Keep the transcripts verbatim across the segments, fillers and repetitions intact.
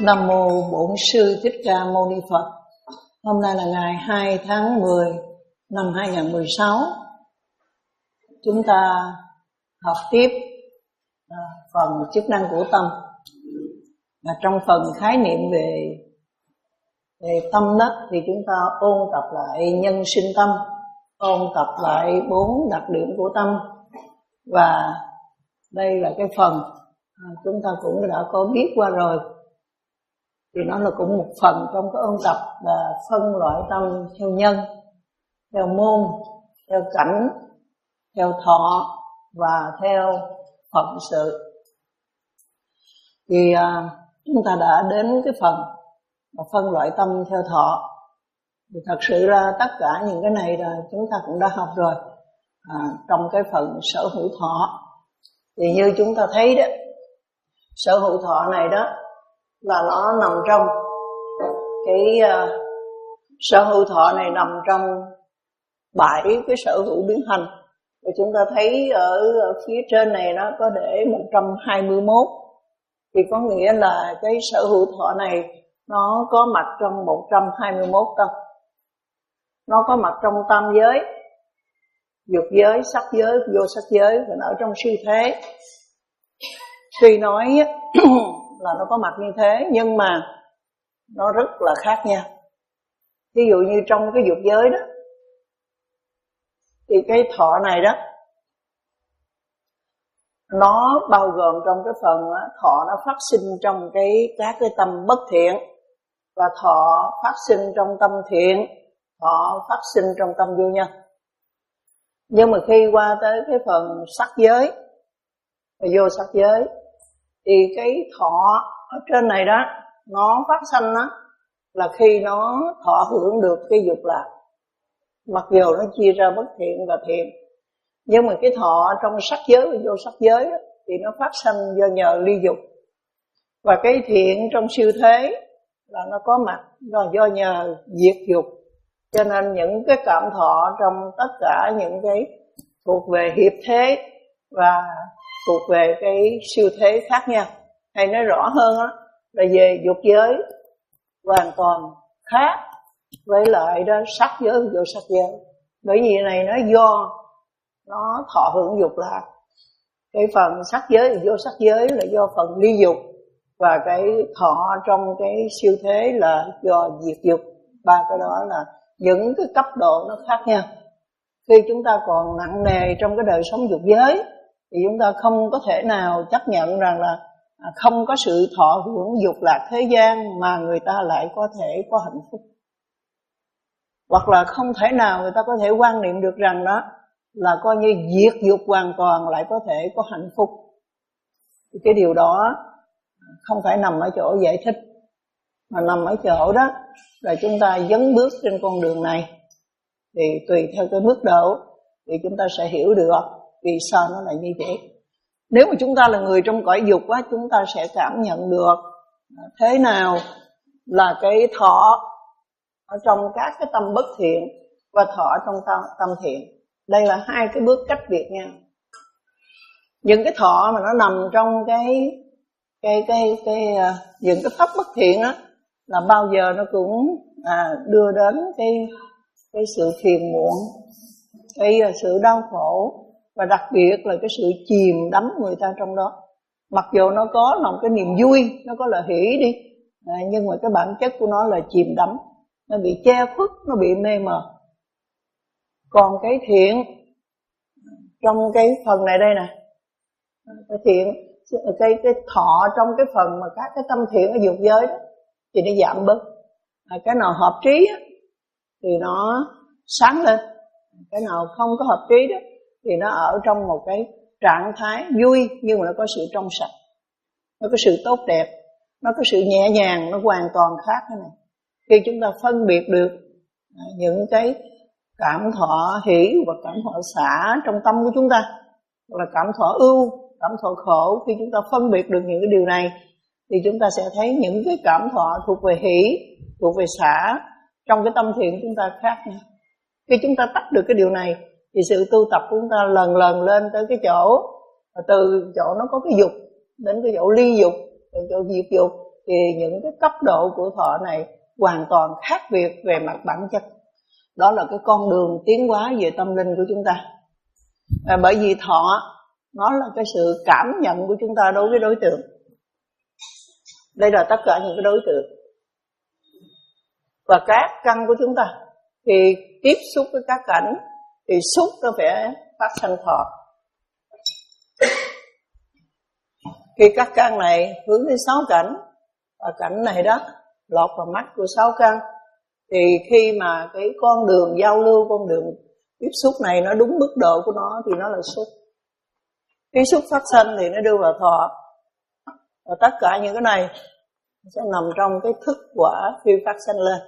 Nam mô Bổn Sư Thích Ca Mâu Ni Phật. Hôm nay là ngày hai tháng mười năm hai nghìn không trăm mười sáu. Chúng ta học tiếp à, phần chức năng của tâm. Và trong phần khái niệm về về tâm đó thì chúng ta ôn tập lại nhân sinh tâm, ôn tập lại bốn đặc điểm của tâm. Và đây là cái phần à, chúng ta cũng đã có biết qua rồi. Thì nó là cũng một phần trong cái ôn tập là phân loại tâm theo nhân, theo môn, theo cảnh, theo thọ và theo phận sự. Thì à, chúng ta đã đến cái phần là phân loại tâm theo thọ. Thì thật sự ra tất cả những cái này là chúng ta cũng đã học rồi à, trong cái phần sở hữu thọ. Thì như chúng ta thấy đó, sở hữu thọ này đó là nó nằm trong cái uh, sở hữu thọ này nằm trong bảy cái sở hữu biến hành. Và chúng ta thấy ở, ở phía trên này nó có để một trăm hai mươi mốt. Thì có nghĩa là cái sở hữu thọ này nó có mặt trong một trăm hai mươi mốt tâm. Nó có mặt trong tam giới, dục giới, sắc giới, vô sắc giới, và nó ở trong siêu thế. Tuy nói là nó có mặt như thế nhưng mà nó rất là khác nhau. Ví dụ như trong cái dục giới đó thì cái thọ này đó nó bao gồm trong cái phần đó, thọ nó phát sinh trong cái các cái tâm bất thiện, và thọ phát sinh trong tâm thiện, thọ phát sinh trong tâm vô nhân. Nhưng mà khi qua tới cái phần sắc giới và vô sắc giới thì cái thọ ở trên này đó nó phát sanh đó là khi nó thọ hưởng được cái dục lạc, mặc dù nó chia ra bất thiện và thiện. Nhưng mà cái thọ trong sắc giới và vô sắc giới đó, thì nó phát sanh do nhờ ly dục. Và cái thiện trong siêu thế là nó có mặt do, do nhờ diệt dục. Cho nên những cái cảm thọ trong tất cả những cái thuộc về hiệp thế và thuộc về cái siêu thế khác nhau. Hay nói rõ hơn đó, là về dục giới hoàn toàn khác với lại đó sắc giới và vô sắc giới. Bởi vì này nó do nó thọ hưởng dục lạc. Cái phần sắc giới và vô sắc giới là do phần ly dục, và cái thọ trong cái siêu thế là do diệt dục. Ba cái đó là những cái cấp độ nó khác nhau. Khi chúng ta còn nặng nề trong cái đời sống dục giới thì chúng ta không có thể nào chấp nhận rằng là không có sự thọ hưởng dục lạc thế gian mà người ta lại có thể có hạnh phúc. Hoặc là không thể nào người ta có thể quan niệm được rằng đó là coi như diệt dục hoàn toàn lại có thể có hạnh phúc. Thì cái điều đó không phải nằm ở chỗ giải thích, mà nằm ở chỗ đó là chúng ta dấn bước trên con đường này. Thì tùy theo cái mức độ thì chúng ta sẽ hiểu được vì sao nó lại như vậy. Nếu mà chúng ta là người trong cõi dục á, chúng ta sẽ cảm nhận được thế nào là cái thọ ở trong các cái tâm bất thiện và thọ trong tâm, tâm thiện. Đây là hai cái bước cách biệt nhau. Những cái thọ mà nó nằm trong cái cái cái cái, cái những cái pháp bất thiện á là bao giờ nó cũng à, đưa đến cái cái sự phiền muộn, cái sự đau khổ, và đặc biệt là cái sự chìm đắm người ta trong đó. Mặc dù nó có một cái niềm vui, nó có là hỷ đi, à, nhưng mà cái bản chất của nó là chìm đắm, nó bị che khuất, nó bị mê mờ. Còn cái thiện trong cái phần này đây nè, cái thiện, cái cái thọ trong cái phần mà các cái tâm thiện ở dục giới đó, thì nó giảm bớt. À, cái nào hợp trí á, thì nó sáng lên, cái nào không có hợp trí đó thì nó ở trong một cái trạng thái vui, nhưng mà nó có sự trong sạch, nó có sự tốt đẹp, nó có sự nhẹ nhàng, nó hoàn toàn khác thế này. Khi chúng ta phân biệt được những cái cảm thọ hỷ và cảm thọ xả trong tâm của chúng ta, hoặc là cảm thọ ưu, cảm thọ khổ, khi chúng ta phân biệt được những cái điều này thì chúng ta sẽ thấy những cái cảm thọ thuộc về hỷ, thuộc về xả trong cái tâm thiện chúng ta khác nhau. Khi chúng ta tách được cái điều này thì sự tu tập của chúng ta lần lần lên tới cái chỗ, từ chỗ nó có cái dục đến cái chỗ ly dục, đến chỗ diệt dục, thì những cái cấp độ của thọ này hoàn toàn khác biệt về mặt bản chất. Đó là cái con đường tiến hóa về tâm linh của chúng ta. À, bởi vì thọ nó là cái sự cảm nhận của chúng ta đối với đối tượng. Đây là tất cả những cái đối tượng. Và các căn của chúng ta thì tiếp xúc với các cảnh thì xúc nó phải phát sanh thọ. Khi các căn này hướng đến sáu cảnh, và cảnh này đó lọt vào mắt của sáu căn, thì khi mà cái con đường giao lưu, con đường tiếp xúc này nó đúng mức độ của nó thì nó là xúc. Khi xúc phát sanh thì nó đưa vào thọ. Và tất cả những cái này sẽ nằm trong cái thức quả khi phát sanh lên.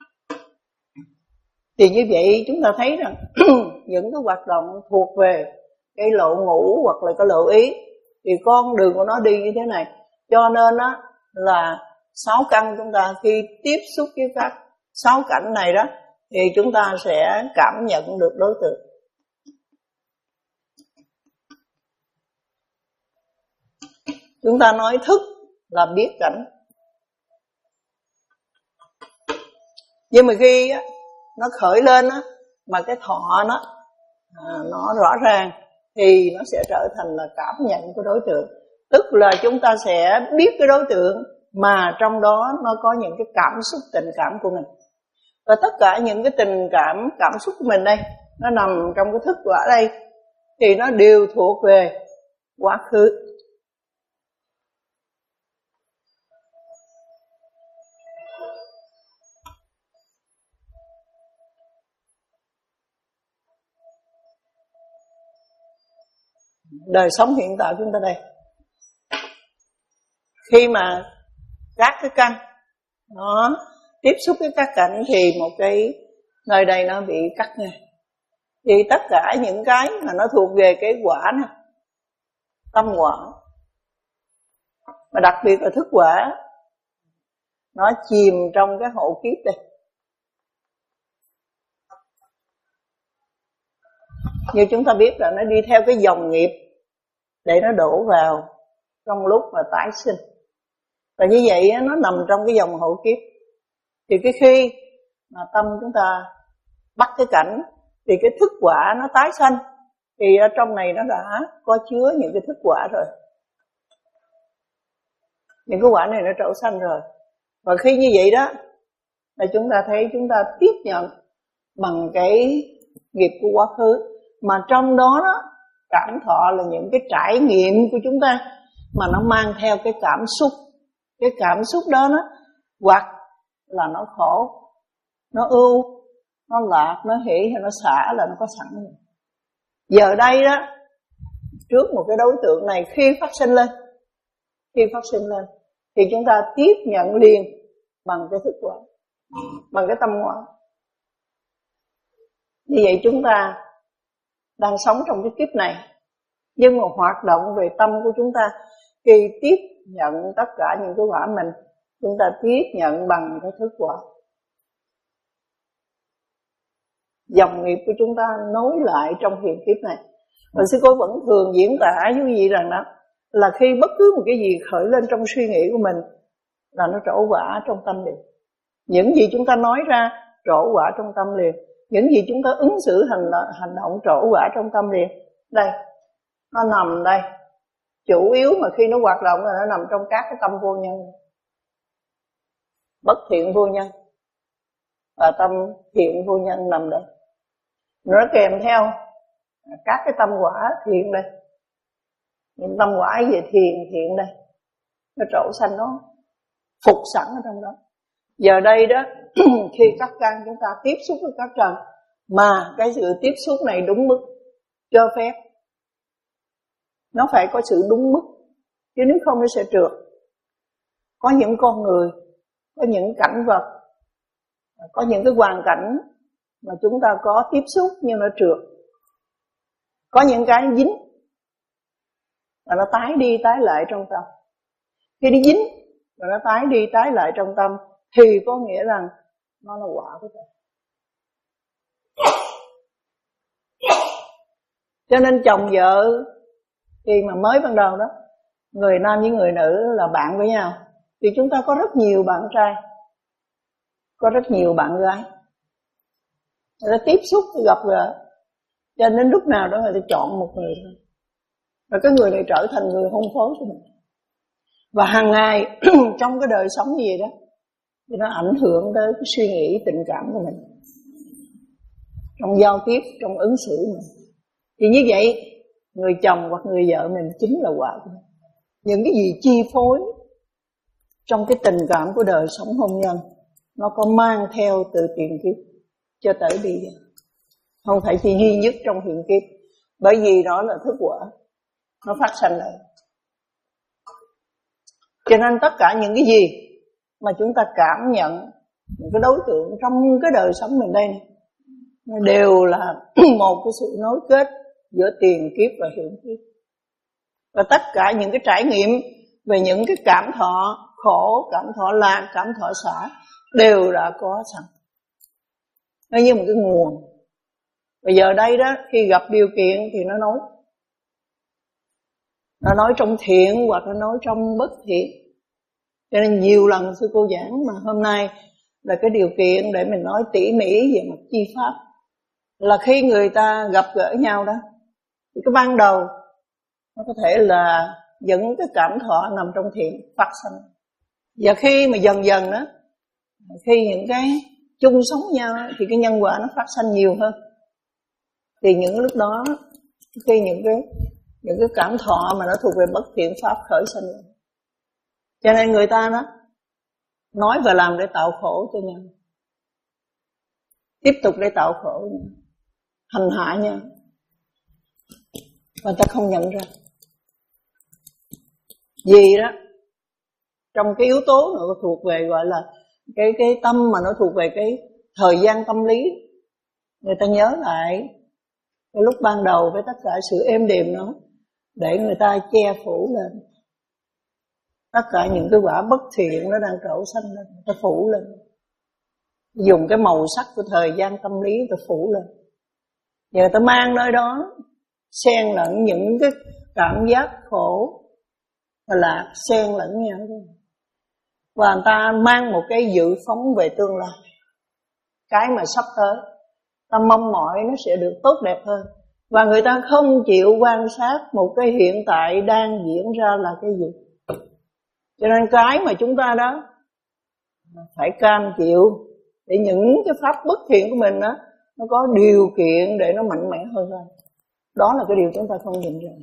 Thì như vậy chúng ta thấy rằng những cái hoạt động thuộc về cái lộ ngũ hoặc là cái lộ ý thì con đường của nó đi như thế này. Cho nên á là sáu căn chúng ta khi tiếp xúc với các sáu cảnh này đó thì chúng ta sẽ cảm nhận được đối tượng. Chúng ta nói thức là biết cảnh. Nhưng mà khi á, nó khởi lên á, mà cái thọ nó à, nó rõ ràng thì nó sẽ trở thành là cảm nhận của đối tượng. Tức là chúng ta sẽ biết cái đối tượng mà trong đó nó có những cái cảm xúc tình cảm của mình. Và tất cả những cái tình cảm, cảm xúc của mình đây, nó nằm trong cái thức quả đây, thì nó đều thuộc về quá khứ. Đời sống hiện tại chúng ta đây, khi mà các cái căn nó tiếp xúc với các cảnh thì một cái nơi đây nó bị cắt ngay. Thì tất cả những cái mà nó thuộc về cái quả này, tâm quả, mà đặc biệt là thức quả, nó chìm trong cái hộ kiếp đây. Như chúng ta biết là nó đi theo cái dòng nghiệp để nó đổ vào trong lúc mà tái sinh. Và như vậy nó nằm trong cái dòng hộ kiếp. Thì cái khi mà tâm chúng ta bắt cái cảnh thì cái thức quả nó tái sanh, thì ở trong này nó đã có chứa những cái thức quả rồi, những cái quả này nó trổ sanh rồi. Và khi như vậy đó là chúng ta thấy chúng ta tiếp nhận bằng cái nghiệp của quá khứ, mà trong đó đó cảm thọ là những cái trải nghiệm của chúng ta mà nó mang theo cái cảm xúc. Cái cảm xúc đó nó hoặc là nó khổ, nó ưu, nó lạc, nó hỷ hay nó xả là nó có sẵn. Giờ đây đó, trước một cái đối tượng này khi phát sinh lên, khi phát sinh lên thì chúng ta tiếp nhận liền bằng cái thức quả, bằng cái tâm quả. Như vậy chúng ta đang sống trong cái kiếp này, nhưng mà hoạt động về tâm của chúng ta khi tiếp nhận tất cả những cái quả mình, chúng ta tiếp nhận bằng cái thức quả. Dòng nghiệp của chúng ta nối lại trong hiện kiếp này. Và sư cô vẫn thường diễn tả với quý vị rằng đó là khi bất cứ một cái gì khởi lên trong suy nghĩ của mình là nó trổ quả trong tâm liền. Những gì chúng ta nói ra trổ quả trong tâm liền. Những gì chúng ta ứng xử hành, hành động trổ quả trong tâm liền. Đây, nó nằm đây. Chủ yếu mà khi nó hoạt động là nó nằm trong các cái tâm vô nhân, bất thiện vô nhân và tâm thiện vô nhân nằm đây. Nó kèm theo các cái tâm quả thiện đây, những tâm quả về thiền thiện đây, nó trổ sanh, nó phục sẵn ở trong đó. Giờ đây đó khi các căn chúng ta tiếp xúc với các trần, mà cái sự tiếp xúc này đúng mức cho phép, nó phải có sự đúng mức, chứ nếu không nó sẽ trượt. Có những con người, có những cảnh vật, có những cái hoàn cảnh mà chúng ta có tiếp xúc nhưng nó trượt. Có những cái dính và nó tái đi tái lại trong tâm. Khi nó dính và nó tái đi tái lại trong tâm thì có nghĩa rằng nó là quả của ta. Cho nên chồng vợ khi mà mới ban đầu đó, người nam với người nữ là bạn với nhau, thì chúng ta có rất nhiều bạn trai, có rất nhiều bạn gái, người ta tiếp xúc, gặp gỡ, cho nên lúc nào đó người ta chọn một người thôi, và cái người này trở thành người hôn phối của mình. Và hàng ngày trong cái đời sống như vậy đó, thì nó ảnh hưởng tới cái suy nghĩ, tình cảm của mình, trong giao tiếp, trong ứng xử mình. Thì như vậy, người chồng hoặc người vợ mình chính là quả của mình. Những cái gì chi phối trong cái tình cảm của đời sống hôn nhân, nó có mang theo từ tiền kiếp cho tới bây giờ, không phải chỉ duy nhất trong hiện kiếp, bởi vì đó là thức quả, nó phát sanh lại. Cho nên tất cả những cái gì mà chúng ta cảm nhận, những cái đối tượng trong cái đời sống mình đây này, nó đều là một cái sự nối kết giữa tiền kiếp và hiện kiếp. Và tất cả những cái trải nghiệm về những cái cảm thọ khổ, cảm thọ lạc, cảm thọ xả đều đã có sẵn. Nó như một cái nguồn. Bây giờ đây đó, khi gặp điều kiện thì nó nói. Nó nói trong thiện hoặc nó nói trong bất thiện. Cho nên nhiều lần sư cô giảng mà hôm nay là cái điều kiện để mình nói tỉ mỉ về mặt chi pháp. Là khi người ta gặp gỡ nhau đó, thì cái ban đầu nó có thể là những cái cảm thọ nằm trong thiện phát sinh. Và khi mà dần dần đó, khi những cái chung sống nhau thì cái nhân quả nó phát sinh nhiều hơn. Thì những lúc đó, khi những cái những cái cảm thọ mà nó thuộc về bất thiện pháp khởi sinh. Cho nên người ta đó nói và làm để tạo khổ cho nhau, tiếp tục để tạo khổ nhau, hành hạ nhau, và ta không nhận ra. Vì đó, trong cái yếu tố nó thuộc về gọi là cái cái tâm mà nó thuộc về cái thời gian tâm lý, người ta nhớ lại cái lúc ban đầu với tất cả sự êm đềm đó, để người ta che phủ lên tất cả những cái quả bất thiện nó đang trổ sanh lên, người ta phủ lên, dùng cái màu sắc của thời gian tâm lý người ta phủ lên. Và người ta mang nơi đó xen lẫn những cái cảm giác khổ và lạc xen lẫn nhau đó. Và người ta mang một cái dự phóng về tương lai, cái mà sắp tới ta mong mỏi nó sẽ được tốt đẹp hơn. Và người ta không chịu quan sát một cái hiện tại đang diễn ra là cái gì. Cho nên cái mà chúng ta đó phải cam chịu để những cái pháp bất thiện của mình đó, nó có điều kiện để nó mạnh mẽ hơn hơn. Đó là cái điều chúng ta không nhìn ra.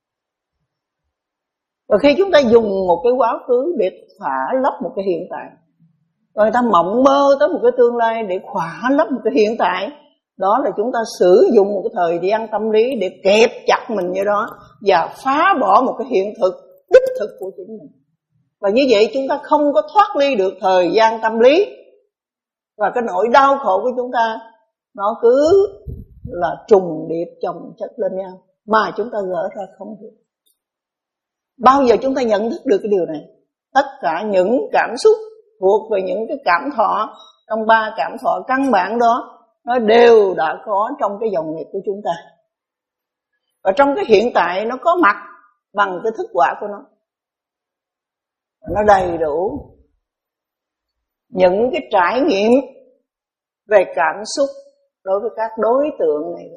Và khi chúng ta dùng một cái quá khứ để khỏa lấp một cái hiện tại, và người ta mộng mơ tới một cái tương lai để khỏa lấp một cái hiện tại, đó là chúng ta sử dụng một cái thời gian tâm lý để kẹp chặt mình như đó và phá bỏ một cái hiện thực đích thực của chính mình. Và như vậy chúng ta không có thoát ly được thời gian tâm lý. Và cái nỗi đau khổ của chúng ta nó cứ là trùng điệp chồng chất lên nhau mà chúng ta gỡ ra không được. Bao giờ chúng ta nhận thức được cái điều này? Tất cả những cảm xúc thuộc về những cái cảm thọ, trong ba cảm thọ căn bản đó, nó đều đã có trong cái dòng nghiệp của chúng ta. Và trong cái hiện tại nó có mặt bằng cái thức quả của nó. Nó đầy đủ những cái trải nghiệm về cảm xúc đối với các đối tượng này.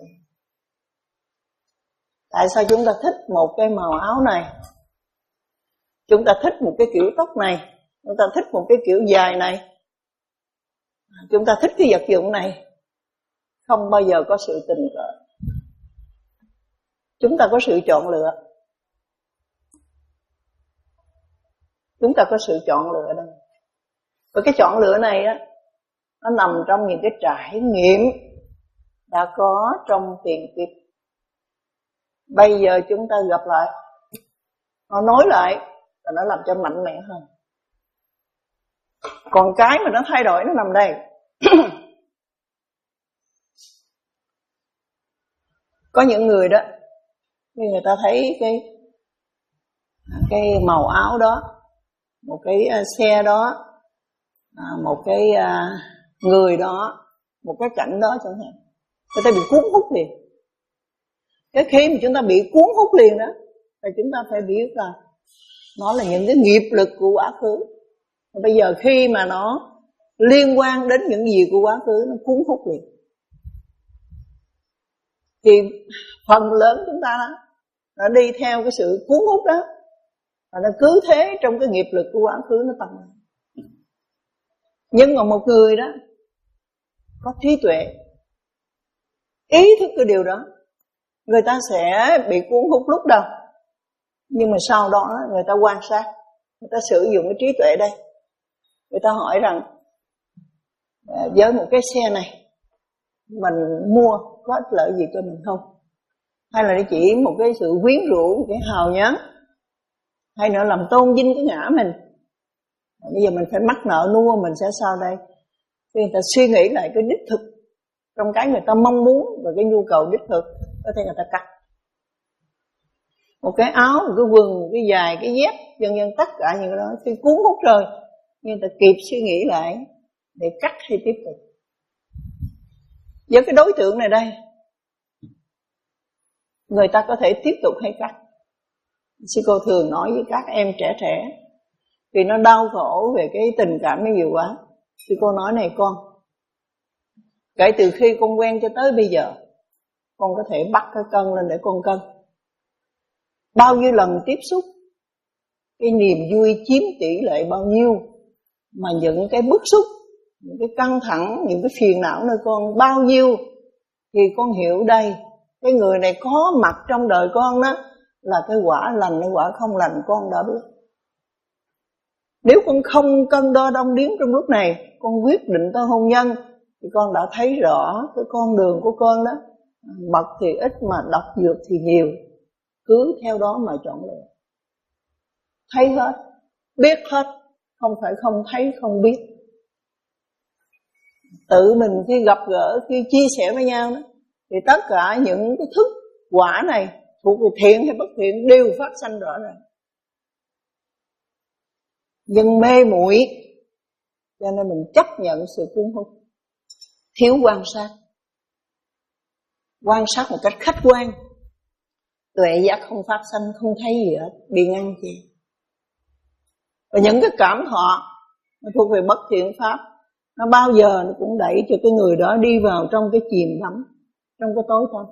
Tại sao chúng ta thích một cái màu áo này? Chúng ta thích một cái kiểu tóc này, chúng ta thích một cái kiểu dài này, chúng ta thích cái vật dụng này. Không bao giờ có sự tình cờ. Chúng ta có sự chọn lựa. Chúng ta có sự chọn lựa đây. Và cái chọn lựa này á, nó nằm trong những cái trải nghiệm đã có trong tiền kiếp. Bây giờ chúng ta gặp lại, nó nói lại là nó làm cho mạnh mẽ hơn. Còn cái mà nó thay đổi nó nằm đây. Có những người đó, khi người ta thấy cái cái màu áo đó, một cái xe đó, một cái người đó, một cái cảnh đó chẳng hạn, người ta bị cuốn hút liền. Cái khi mà chúng ta bị cuốn hút liền đó, thì chúng ta phải biết là nó là những cái nghiệp lực của quá khứ. Bây giờ khi mà nó liên quan đến những gì của quá khứ, nó cuốn hút liền. Thì phần lớn chúng ta nó đi theo cái sự cuốn hút đó, và nó cứ thế trong cái nghiệp lực của quá khứ nó tăng. Nhưng mà một người đó có trí tuệ, ý thức cái điều đó, người ta sẽ bị cuốn hút lúc đầu, nhưng mà sau đó người ta quan sát, người ta sử dụng cái trí tuệ đây. Người ta hỏi rằng với một cái xe này mình mua có ích lợi gì cho mình không? Hay là chỉ một cái sự quyến rũ, một cái hào nhoáng, hay nữa làm tôn vinh cái ngã mình. Bây giờ mình phải mắc nợ nua, mình sẽ sao đây? Thì người ta suy nghĩ lại cái đích thực trong cái người ta mong muốn và cái nhu cầu đích thực, có thể người ta cắt một cái áo, một cái quần, một cái dài, cái dép, dần dần tất cả những cái đó khi cuốn hút rồi, nhưng người ta kịp suy nghĩ lại để cắt hay tiếp tục. Với cái đối tượng này đây, người ta có thể tiếp tục hay cắt. Sư cô thường nói với các em trẻ trẻ, vì nó đau khổ về cái tình cảm nó nhiều quá, sư cô nói này con, kể từ khi con quen cho tới bây giờ, con có thể bắt cái cân lên để con cân. Bao nhiêu lần tiếp xúc, cái niềm vui chiếm tỷ lệ bao nhiêu, mà những cái bức xúc, những cái căng thẳng, những cái phiền não nơi con bao nhiêu, thì con hiểu đây, cái người này có mặt trong đời con đó là cái quả lành hay quả không lành con đã biết. Nếu con không cân đo đong đếm trong lúc này, con quyết định tới hôn nhân, thì con đã thấy rõ cái con đường của con đó, mật thì ít mà độc dược thì nhiều, cứ theo đó mà chọn lựa. Thấy hết, biết hết, không phải không thấy không biết. Tự mình khi gặp gỡ, khi chia sẻ với nhau đó, thì tất cả những cái thức quả này thuộc về thiện hay bất thiện đều phát sanh rõ ràng. Nhưng mê muội cho nên mình chấp nhận sự cuốn hút, thiếu quan sát. Quan sát một cách khách quan, tuệ giác không phát sanh, không thấy gì hết, bị ngăn chặn. Và những cái cảm thọ nó thuộc về bất thiện pháp, nó bao giờ nó cũng đẩy cho cái người đó đi vào trong cái chìm đắm, trong cái tối tăm.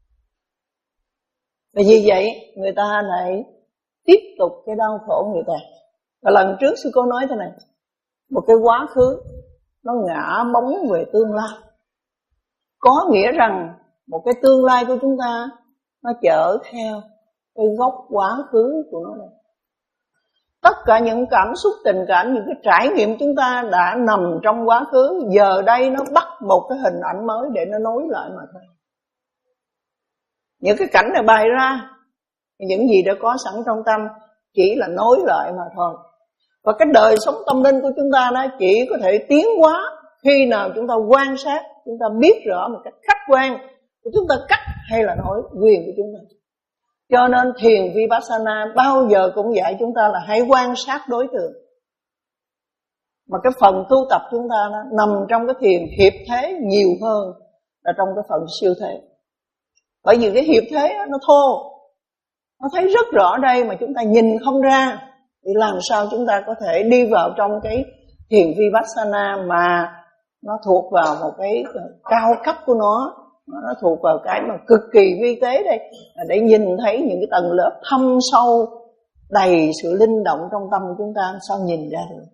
Và vì vậy người ta lại tiếp tục cái đau khổ người ta. Và lần trước sư cô nói thế này, một cái quá khứ nó ngã bóng về tương lai, có nghĩa rằng một cái tương lai của chúng ta nó chở theo cái gốc quá khứ của nó này. Tất cả những cảm xúc, tình cảm, những cái trải nghiệm chúng ta đã nằm trong quá khứ, giờ đây nó bắt một cái hình ảnh mới để nó nối lại mà thôi. Những cái cảnh này bày ra, những gì đã có sẵn trong tâm chỉ là nối lại mà thôi. Và cái đời sống tâm linh của chúng ta đó chỉ có thể tiến hóa khi nào chúng ta quan sát, chúng ta biết rõ một cách khách quan, chúng ta cắt hay là nối quyền của chúng ta. Cho nên thiền Vipassana bao giờ cũng dạy chúng ta là hãy quan sát đối tượng. Mà cái phần tu tập chúng ta đó, nằm trong cái thiền hiệp thế nhiều hơn là trong cái phần siêu thế. Bởi vì cái hiệp thế đó, nó thô, nó thấy rất rõ đây mà chúng ta nhìn không ra, thì làm sao chúng ta có thể đi vào trong cái thiền Vipassana mà nó thuộc vào một cái cao cấp của nó, nó thuộc vào cái mà cực kỳ vi tế đây, để nhìn thấy những cái tầng lớp thâm sâu đầy sự linh động trong tâm của chúng ta, sao nhìn ra được.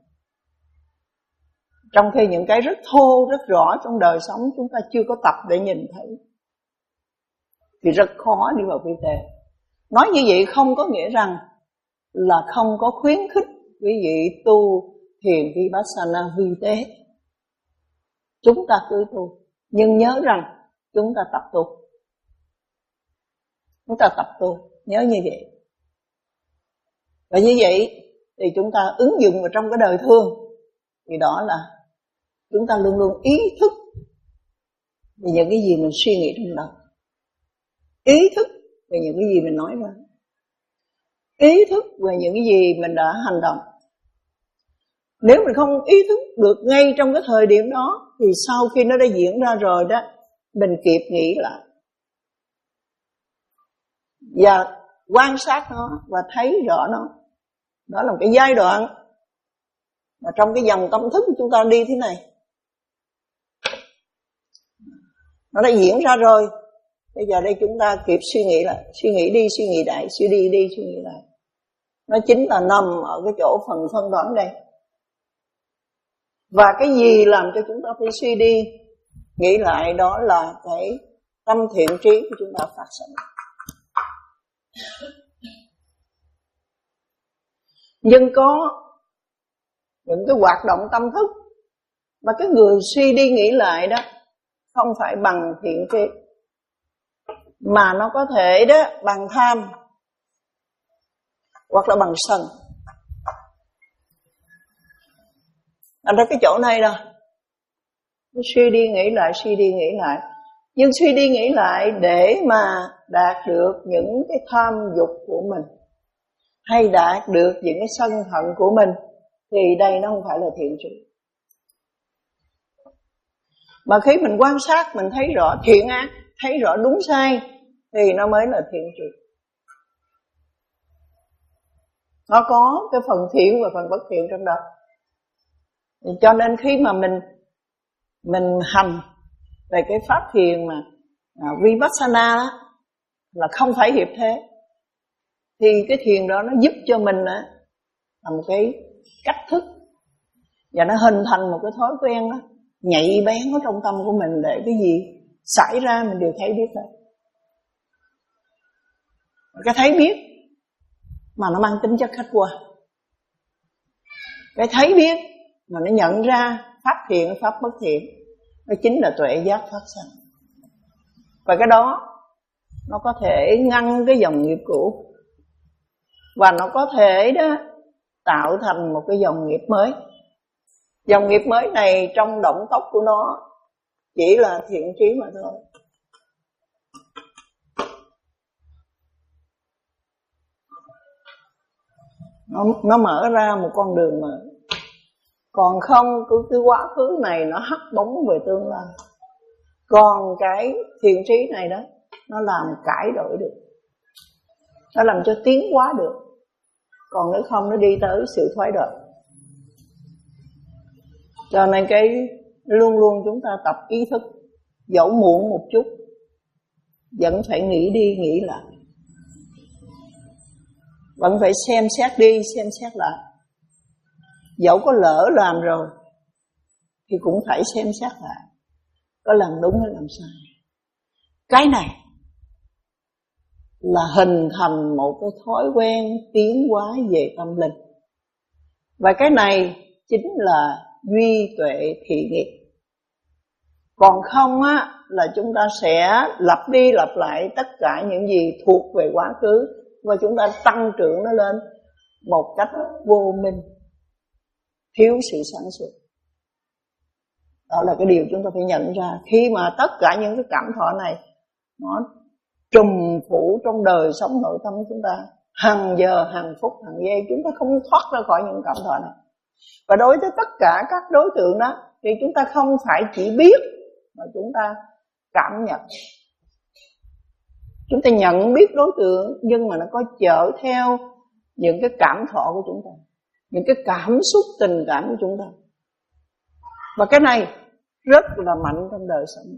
Trong khi những cái rất thô, rất rõ trong đời sống chúng ta chưa có tập để nhìn thấy, thì rất khó đi vào vi tế. Nói như vậy không có nghĩa rằng là không có khuyến khích quý vị tu thiền Vipassana vi tế. Chúng ta cứ tu, nhưng nhớ rằng chúng ta tập tu. Chúng ta tập tu, nhớ như vậy. Và như vậy thì chúng ta ứng dụng vào trong cái đời thương, thì đó là chúng ta luôn luôn ý thức về những cái gì mình suy nghĩ trong đầu, ý thức về những cái gì mình nói ra, ý thức về những cái gì mình đã hành động. Nếu mình không ý thức được ngay trong cái thời điểm đó, thì sau khi nó đã diễn ra rồi đó, mình kịp nghĩ lại và quan sát nó và thấy rõ nó. Đó là một cái giai đoạn Mà trong cái dòng tâm thức của chúng ta đi thế này, nó đã diễn ra rồi. Bây giờ đây chúng ta kịp suy nghĩ lại, suy nghĩ đi, suy nghĩ lại, suy đi đi, suy nghĩ lại. Nó chính là nằm ở cái chỗ phần phân đoán đây. Và cái gì làm cho chúng ta phải suy đi, nghĩ lại, đó là cái tâm thiện trí của chúng ta phát sinh. Nhưng có những cái hoạt động tâm thức mà cái người suy đi nghĩ lại đó không phải bằng thiện trí, mà nó có thể đó bằng tham hoặc là bằng sân. Ở đây cái chỗ này đó, suy đi nghĩ lại, suy đi nghĩ lại. Nhưng suy đi nghĩ lại để mà đạt được những cái tham dục của mình, hay đạt được những cái sân hận của mình, thì đây nó không phải là thiện trí. Mà khi mình quan sát, mình thấy rõ thiện ác, thấy rõ đúng sai, thì nó mới là thiện trí. Nó có cái phần thiện và phần bất thiện trong đó. Cho nên khi mà mình mình hành về cái pháp thiền mà à, Vipassana đó, là không phải hiệp thế, thì cái thiền đó nó giúp cho mình á, là một cái cách thức, và nó hình thành một cái thói quen đó, nhạy bén ở trong tâm của mình, để cái gì xảy ra mình đều thấy biết hết. Cái thấy biết mà nó mang tính chất khách quan. Cái thấy biết mà nó nhận ra pháp thiện, pháp bất thiện, nó chính là tuệ giác phát sinh. Và cái đó nó có thể ngăn cái dòng nghiệp cũ, và nó có thể đó tạo thành một cái dòng nghiệp mới. Dòng nghiệp mới này trong động tốc của nó chỉ là thiện trí mà thôi. Nó, nó mở ra một con đường mở. Còn không cứ cái quá khứ này nó hắt bóng về tương lai. Còn cái thiện trí này đó, nó làm cải đổi được, nó làm cho tiến hóa được. Còn nếu không nó đi tới sự thoái đổi. Cho nên cái luôn luôn chúng ta tập ý thức, dẫu muộn một chút vẫn phải nghĩ đi nghĩ lại, vẫn phải xem xét đi xem xét lại. Dẫu có lỡ làm rồi thì cũng phải xem xét lại, có làm đúng hay làm sai. Cái này là hình thành một cái thói quen tiến hóa về tâm linh. Và cái này chính là duy tuệ thị nghiệp. Còn không á, là chúng ta sẽ lặp đi lặp lại tất cả những gì thuộc về quá khứ, và chúng ta tăng trưởng nó lên một cách vô minh, thiếu sự sáng suốt. Đó là cái điều chúng ta phải nhận ra. Khi mà tất cả những cái cảm thọ này nó trùm phủ trong đời sống nội tâm của chúng ta, hàng giờ, hàng phút, hàng giây, chúng ta không thoát ra khỏi những cảm thọ này. Và đối với tất cả các đối tượng đó, thì chúng ta không phải chỉ biết, mà chúng ta cảm nhận. Chúng ta nhận biết đối tượng, nhưng mà nó có chở theo những cái cảm thọ của chúng ta, những cái cảm xúc tình cảm của chúng ta. Và cái này rất là mạnh trong đời sống.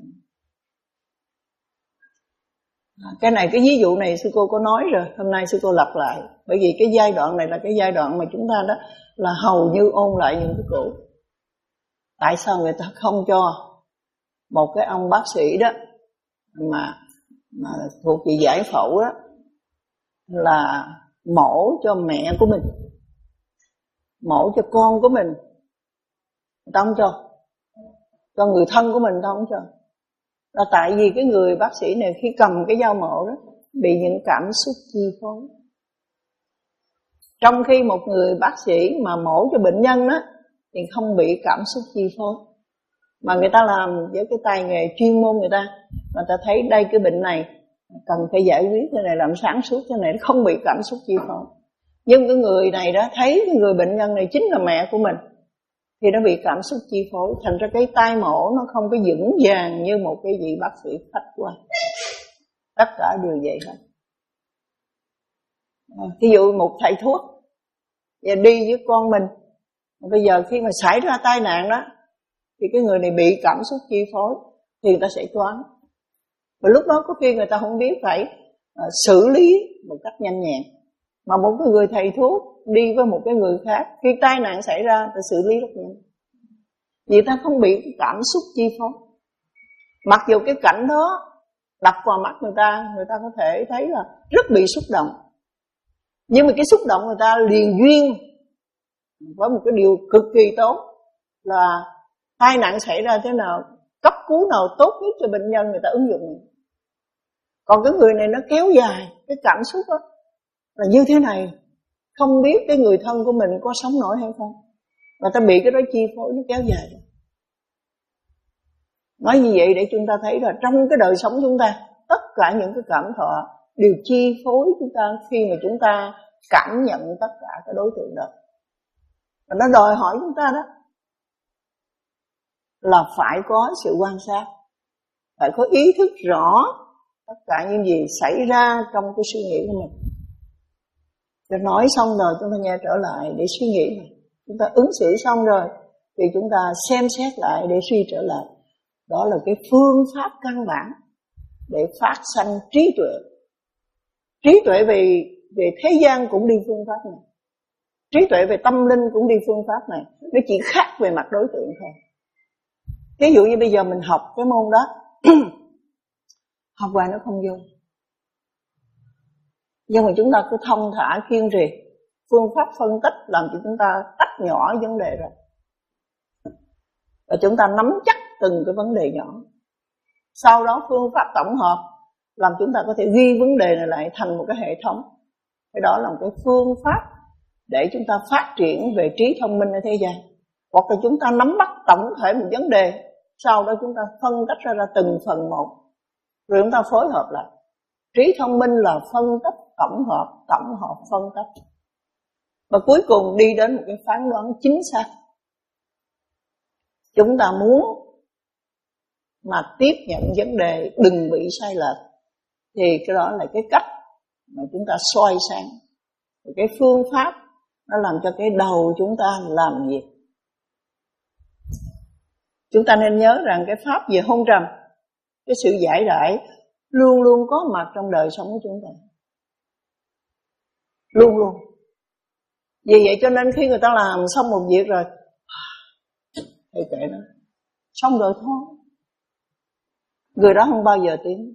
Cái này, cái ví dụ này sư cô có nói rồi, hôm nay sư cô lặp lại. Bởi vì cái giai đoạn này là cái giai đoạn mà chúng ta đó là hầu như ôn lại những cái cũ. Tại sao người ta không cho một cái ông bác sĩ đó mà, mà thuộc về giải phẫu đó là mổ cho mẹ của mình, mổ cho con của mình, người ta không cho. Cho người thân của mình ta không cho. Là tại vì cái người bác sĩ này khi cầm cái dao mổ đó bị những cảm xúc chi phối. Trong khi một người bác sĩ mà mổ cho bệnh nhân đó thì không bị cảm xúc chi phối, mà người ta làm với cái tay nghề chuyên môn người ta, người ta thấy đây cái bệnh này cần phải giải quyết cái này, làm sáng suốt cái này, không bị cảm xúc chi phối. Nhưng cái người này đó thấy cái người bệnh nhân này chính là mẹ của mình thì nó bị cảm xúc chi phối, thành ra cái tay mổ nó không có vững vàng như một cái vị bác sĩ khách quan. Tất cả đều vậy hết. Ví dụ một thầy thuốc và đi với con mình, Bây giờ khi mà xảy ra tai nạn đó thì cái người này bị cảm xúc chi phối thì người ta sẽ choáng. Và lúc đó có khi người ta không biết phải uh, xử lý một cách nhanh nhẹn. Mà một cái người thầy thuốc đi với một cái người khác, khi tai nạn xảy ra ta xử lý rất nhanh, vì ta không bị cái cảm xúc chi phối. Mặc dù cái cảnh đó đập vào mắt người ta, người ta có thể thấy là rất bị xúc động, nhưng mà cái xúc động người ta liền duyên với một cái điều cực kỳ tốt là tai nạn xảy ra thế nào, cấp cứu nào tốt nhất cho bệnh nhân, người ta ứng dụng. Còn cái người này nó kéo dài, cái cảm xúc đó là như thế này, không biết cái người thân của mình có sống nổi hay không, và ta bị cái đó chi phối, nó kéo dài. Nói như vậy để chúng ta thấy là trong cái đời sống chúng ta, tất cả những cái cảm thọ đều chi phối chúng ta khi mà chúng ta cảm nhận tất cả cái đối tượng đó. Và nó đòi hỏi chúng ta đó là phải có sự quan sát, phải có ý thức rõ tất cả những gì xảy ra trong cái suy nghĩ của mình. Rồi nói xong rồi chúng ta nghe trở lại để suy nghĩ này. Chúng ta ứng xử xong rồi thì chúng ta xem xét lại để suy trở lại. Đó là cái phương pháp căn bản để phát sanh trí tuệ. Trí tuệ về, về thế gian cũng đi phương pháp này, trí tuệ về tâm linh cũng đi phương pháp này. Nó chỉ khác về mặt đối tượng thôi. Ví dụ như bây giờ mình học cái môn đó học hoài nó không vô, nhưng mà chúng ta cứ thông thả kiên trì, phương pháp phân tích làm cho chúng ta tách nhỏ vấn đề rồi, và chúng ta nắm chắc từng cái vấn đề nhỏ. Sau đó phương pháp tổng hợp làm chúng ta có thể ghi vấn đề này lại thành một cái hệ thống. Cái đó là một cái phương pháp để chúng ta phát triển về trí thông minh ở thế gian. Hoặc là chúng ta nắm bắt tổng thể một vấn đề, sau đó chúng ta phân tách ra, ra từng phần một, rồi chúng ta phối hợp lại. Trí thông minh là phân tích, tổng hợp, tổng hợp, phân tích, và cuối cùng đi đến một cái phán đoán chính xác. Chúng ta muốn mà tiếp nhận vấn đề đừng bị sai lệch thì cái đó là cái cách mà chúng ta soi sáng. Cái phương pháp nó làm cho cái đầu chúng ta làm việc. Chúng ta nên nhớ rằng cái pháp về hôn trầm, cái sự giải đãi luôn luôn có mặt trong đời sống của chúng ta, luôn luôn. Vì vậy cho nên khi người ta làm xong một việc rồi thì kệ nó, xong rồi thôi, người đó không bao giờ tiến.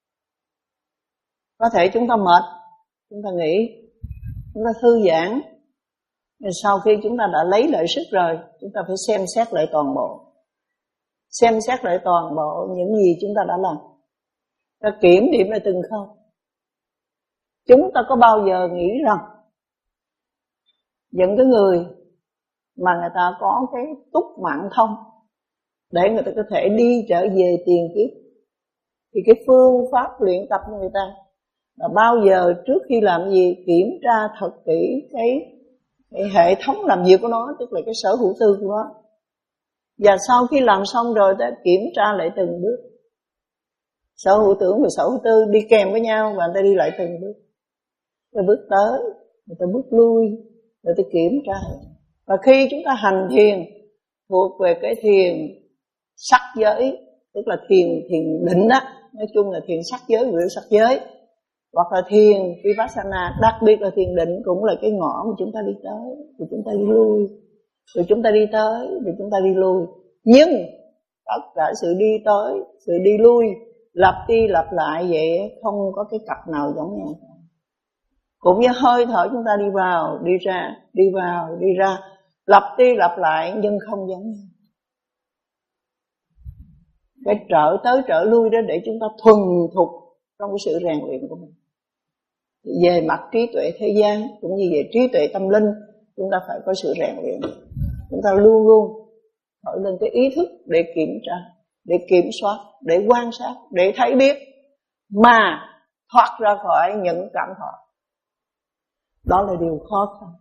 Có thể chúng ta mệt, chúng ta nghỉ, chúng ta thư giãn, nhưng sau khi chúng ta đã lấy lại sức rồi, chúng ta phải xem xét lại toàn bộ, xem xét lại toàn bộ những gì chúng ta đã làm, ta kiểm điểm lại từng khâu. Chúng ta có bao giờ nghĩ rằng những cái người mà người ta có cái túc mạng thông để người ta có thể đi trở về tiền kiếp, thì cái phương pháp luyện tập của người ta là bao giờ trước khi làm gì kiểm tra thật kỹ cái, cái hệ thống làm việc của nó, tức là cái sở hữu tư của nó. Và sau khi làm xong rồi ta kiểm tra lại từng bước. Sở hữu tưởng và sở hữu tư đi kèm với nhau, và người ta đi lại từng bước. Người ta bước tới, người ta bước lui, người ta kiểm tra. Và khi chúng ta hành thiền thuộc về cái thiền sắc giới, tức là thiền thiền định đó, nói chung là thiền sắc giới, người sắc giới, hoặc là thiền vipassana, đặc biệt là thiền định cũng là cái ngõ mà chúng ta đi tới, rồi chúng ta đi lui, rồi chúng ta đi tới, rồi chúng ta đi lui. Nhưng tất cả sự đi tới, sự đi lui, lặp đi lặp lại vậy, không có cái cặp nào giống nhau. Cũng như hơi thở chúng ta đi vào, đi ra, đi vào, đi ra, lặp đi lặp lại nhưng không giống nhau. Cái trở tới trở lui đó để chúng ta thuần thục trong cái sự rèn luyện của mình. Về mặt trí tuệ thế gian cũng như về trí tuệ tâm linh, chúng ta phải có sự rèn luyện. Chúng ta luôn luôn khởi lên cái ý thức để kiểm tra, để kiểm soát, để quan sát, để thấy biết, mà thoát ra khỏi những cảm thọ. Đó là điều khó khăn.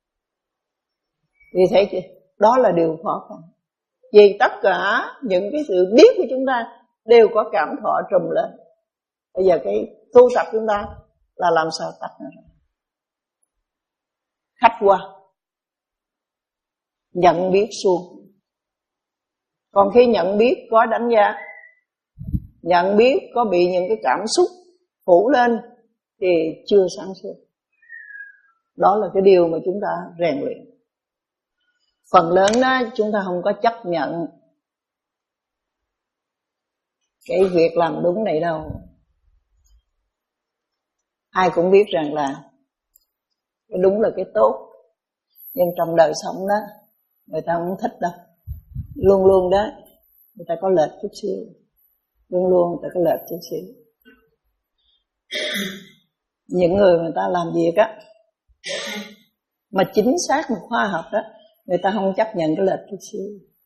Vì thế chứ, đó là điều khó khăn. Vì tất cả những cái sự biết của chúng ta đều có cảm thọ trùm lên. Bây giờ cái tu tập chúng ta là làm sao tắt nó ra. Khách qua. nhận biết suông. Còn khi nhận biết có đánh giá, nhận biết có bị những cái cảm xúc phủ lên thì chưa sáng suốt. Đó là cái điều mà chúng ta rèn luyện. Phần lớn đó chúng ta không có chấp nhận cái việc làm đúng này đâu. Ai cũng biết rằng là cái đúng là cái tốt, nhưng trong đời sống đó người ta không thích đâu. Luôn luôn đó người ta có lệch chút xíu, luôn luôn người ta có lệch chút xíu. Những người người ta làm việc á mà chính xác mà khoa học đó, người ta không chấp nhận cái lệch chút xíu.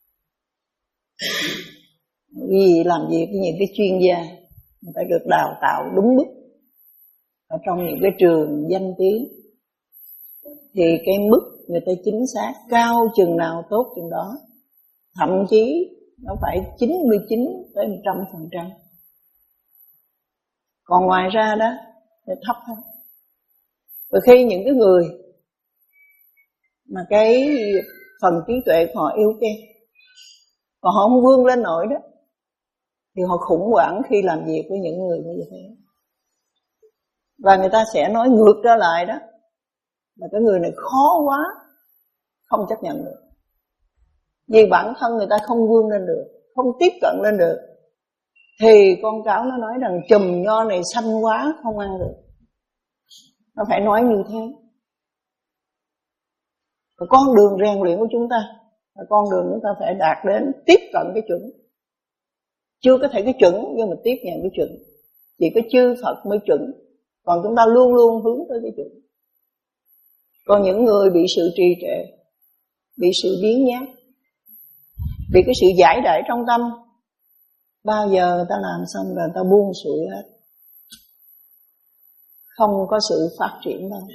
Vì làm việc với những cái chuyên gia, người ta được đào tạo đúng mức ở trong những cái trường danh tiếng, thì cái mức người ta chính xác cao chừng nào tốt chừng đó, thậm chí nó phải chín mươi chín tới một trăm phần trăm. Còn ngoài ra đó thì thấp hơn. Và khi những cái người mà cái phần trí tuệ của họ yếu kém, còn họ không vươn lên nổi đó, thì họ khủng hoảng khi làm việc với những người như thế. Và người ta sẽ nói ngược trở lại đó, là cái người này khó quá, không chấp nhận được. Vì bản thân người ta không vươn lên được, không tiếp cận lên được, thì con cáo nó nói rằng chùm nho này xanh quá, không ăn được. Nó phải nói như thế. Và con đường rèn luyện của chúng ta là con đường chúng ta phải đạt đến tiếp cận cái chuẩn. Chưa có thể cái chuẩn, nhưng mà tiếp nhận cái chuẩn. Chỉ có chư Phật mới chuẩn, còn chúng ta luôn luôn hướng tới cái chuẩn. Còn những người bị sự trì trệ, bị sự biến nhát, bị cái sự giải đãi trong tâm, bao giờ người ta làm xong rồi người ta buông xuôi hết, không có sự phát triển đâu.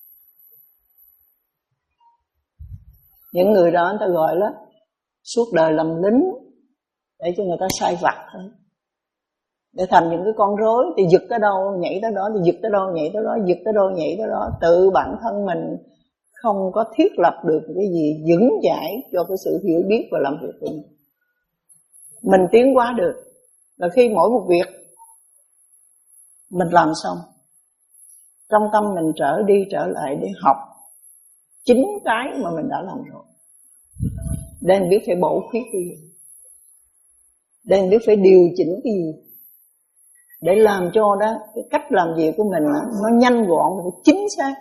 Những người đó người ta gọi là suốt đời làm lính để cho người ta sai vặt thôi, để thành những cái con rối, thì giật tới đâu nhảy tới đó, thì giật tới đâu nhảy tới đó, giật tới đâu nhảy tới đó. Tự bản thân mình không có thiết lập được cái gì vững chãi cho cái sự hiểu biết và làm việc của mình. Mình tiến hóa được là khi mỗi một việc mình làm xong, trong tâm mình trở đi trở lại để học chính cái mà mình đã làm rồi. Nên biết phải bổ khuyết cái gì, nên biết phải điều chỉnh cái gì, để làm cho đó cái cách làm việc của mình nó nhanh gọn và chính xác.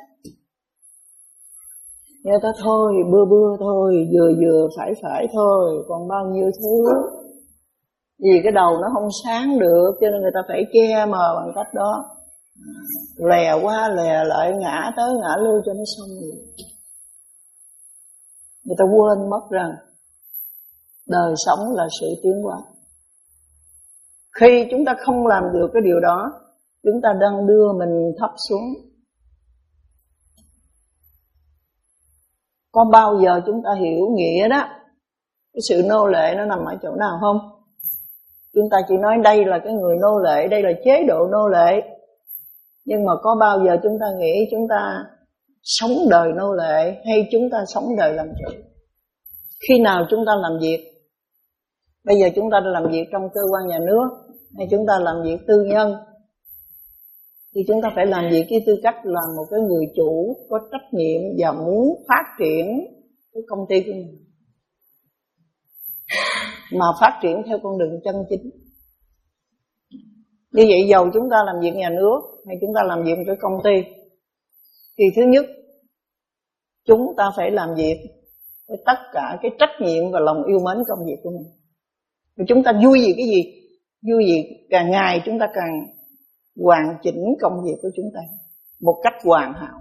Người ta thôi bưa bưa thôi, vừa vừa phải phải thôi, còn bao nhiêu thứ. Vì cái đầu nó không sáng được, cho nên người ta phải che mờ bằng cách đó, lè qua lè lại, ngã tới ngã lui cho nó xong rồi. Người ta quên mất rằng đời sống là sự tiến hóa. Khi chúng ta không làm được cái điều đó, chúng ta đang đưa mình thấp xuống. Có bao giờ chúng ta hiểu nghĩa đó, cái sự nô lệ nó nằm ở chỗ nào không? Chúng ta chỉ nói đây là cái người nô lệ, đây là chế độ nô lệ. Nhưng mà có bao giờ chúng ta nghĩ chúng ta sống đời nô lệ, hay chúng ta sống đời làm chủ? Khi nào chúng ta làm việc? Bây giờ chúng ta làm việc trong cơ quan nhà nước, hay chúng ta làm việc tư nhân, thì chúng ta phải làm việc với tư cách là một cái người chủ có trách nhiệm và muốn phát triển cái công ty của mình, mà phát triển theo con đường chân chính. Như vậy dầu chúng ta làm việc nhà nước hay chúng ta làm việc với công ty, thì thứ nhất chúng ta phải làm việc với tất cả cái trách nhiệm và lòng yêu mến công việc của mình. Và chúng ta vui vì cái gì? Vui vì càng ngày chúng ta càng hoàn chỉnh công việc của chúng ta một cách hoàn hảo.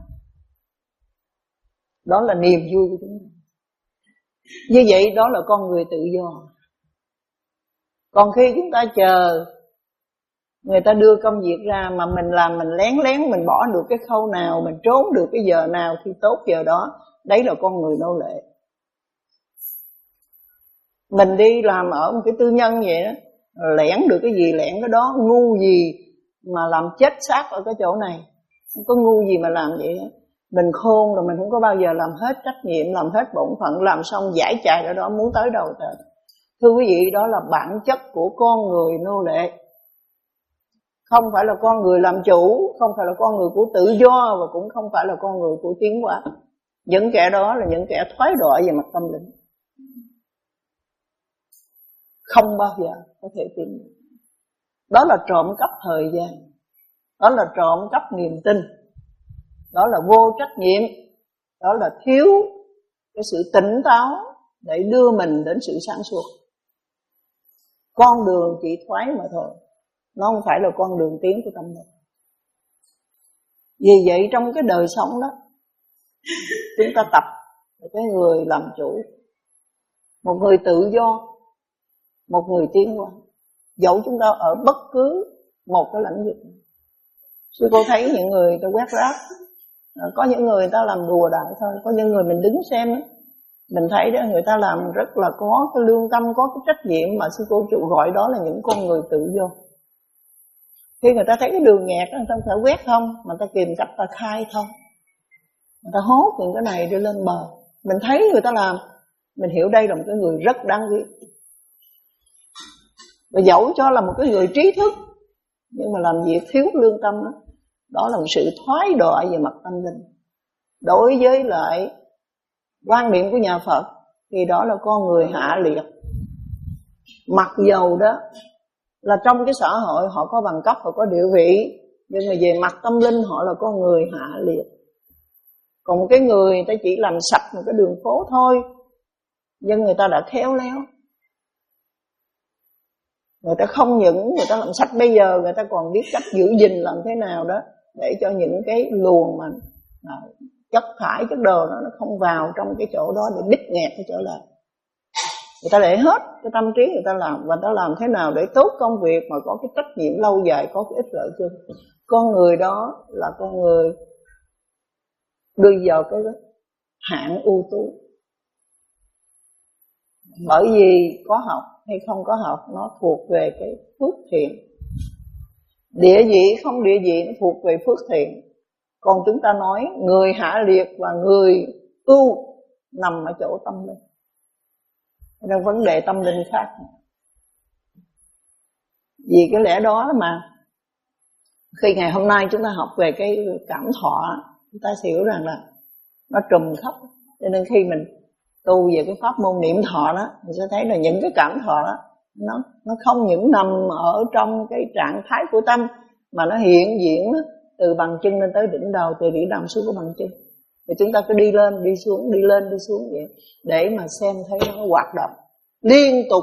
Đó là niềm vui của chúng ta. Như vậy đó là con người tự do. Còn khi chúng ta chờ người ta đưa công việc ra mà mình làm, mình lén lén, mình bỏ được cái khâu nào, mình trốn được cái giờ nào thì tốt giờ đó, đấy là con người nô lệ. Mình đi làm ở một cái tư nhân vậy đó, lẻn được cái gì lẻn cái đó, ngu gì mà làm chết xác ở cái chỗ này, không có ngu gì mà làm vậy đó. Mình khôn rồi mình không có bao giờ làm hết trách nhiệm, làm hết bổn phận, làm xong giải chạy ở đó muốn tới đâu tới. Thưa quý vị, đó là bản chất của con người nô lệ. Không phải là con người làm chủ, không phải là con người của tự do, và cũng không phải là con người của tiến hóa. Những kẻ đó là những kẻ thoái đọa về mặt tâm linh, không bao giờ có thể tiến. Đó là trộm cắp thời gian, đó là trộm cắp niềm tin, đó là vô trách nhiệm, đó là thiếu cái sự tỉnh táo để đưa mình đến sự sáng suốt. Con đường chỉ thoái mà thôi, nó không phải là con đường tiến của tâm linh. Vì vậy trong cái đời sống đó, chúng ta tập cái người làm chủ, một người tự do, một người tiến hóa. Dẫu chúng ta ở bất cứ một cái lĩnh vực. Sư cô thấy những người ta quét rác, có những người ta làm đùa đại thôi, có những người mình đứng xem đó, mình thấy đó người ta làm rất là có cái lương tâm, có cái trách nhiệm, mà sư cô trụ gọi đó là những con người tự do. Khi người ta thấy cái đường nghẹt người ta phải quét không, mà người ta tìm cách ta khai thông, người ta hốt những cái này đưa lên bờ. Mình thấy người ta làm, mình hiểu đây là một cái người rất đáng quý. Và dẫu cho là một cái người trí thức, nhưng mà làm việc thiếu lương tâm đó, đó là một sự thoái đọa về mặt tâm linh. Đối với lại quan niệm của nhà Phật thì đó là con người hạ liệt. Mặc dầu đó là trong cái xã hội họ có bằng cấp, họ có địa vị, nhưng mà về mặt tâm linh họ là con người hạ liệt. Còn một cái người người ta chỉ làm sạch một cái đường phố thôi, nhưng người ta đã khéo léo. Người ta không những người ta làm sạch bây giờ, người ta còn biết cách giữ gìn làm thế nào đó để cho những cái luồng mà à, chất thải, chất đồ đó, nó không vào trong cái chỗ đó để bít nghẹt cái chỗ lại. Người ta để hết cái tâm trí người ta làm, và người ta làm thế nào để tốt công việc mà có cái trách nhiệm lâu dài, có cái ích lợi chung. Con người đó là con người đưa vào cái hạng ưu tú. Bởi vì có học hay không có học, nó thuộc về cái phước thiện. Địa vị không địa vị nó thuộc về phước thiện. Còn chúng ta nói người hạ liệt và người ưu nằm ở chỗ tâm linh. Nên vấn đề tâm linh khác. Vì cái lẽ đó mà khi ngày hôm nay chúng ta học về cái cảm thọ, chúng ta hiểu rằng là nó trùm khắp. Cho nên khi mình tu về cái pháp môn niệm thọ đó, mình sẽ thấy là những cái cảm thọ đó nó nó không những nằm ở trong cái trạng thái của tâm, mà nó hiện diện đó, từ bằng chân lên tới đỉnh đầu, từ đỉnh đầu xuống của bằng chân. Thì chúng ta cứ đi lên đi xuống, đi lên đi xuống vậy để mà xem thấy nó hoạt động liên tục.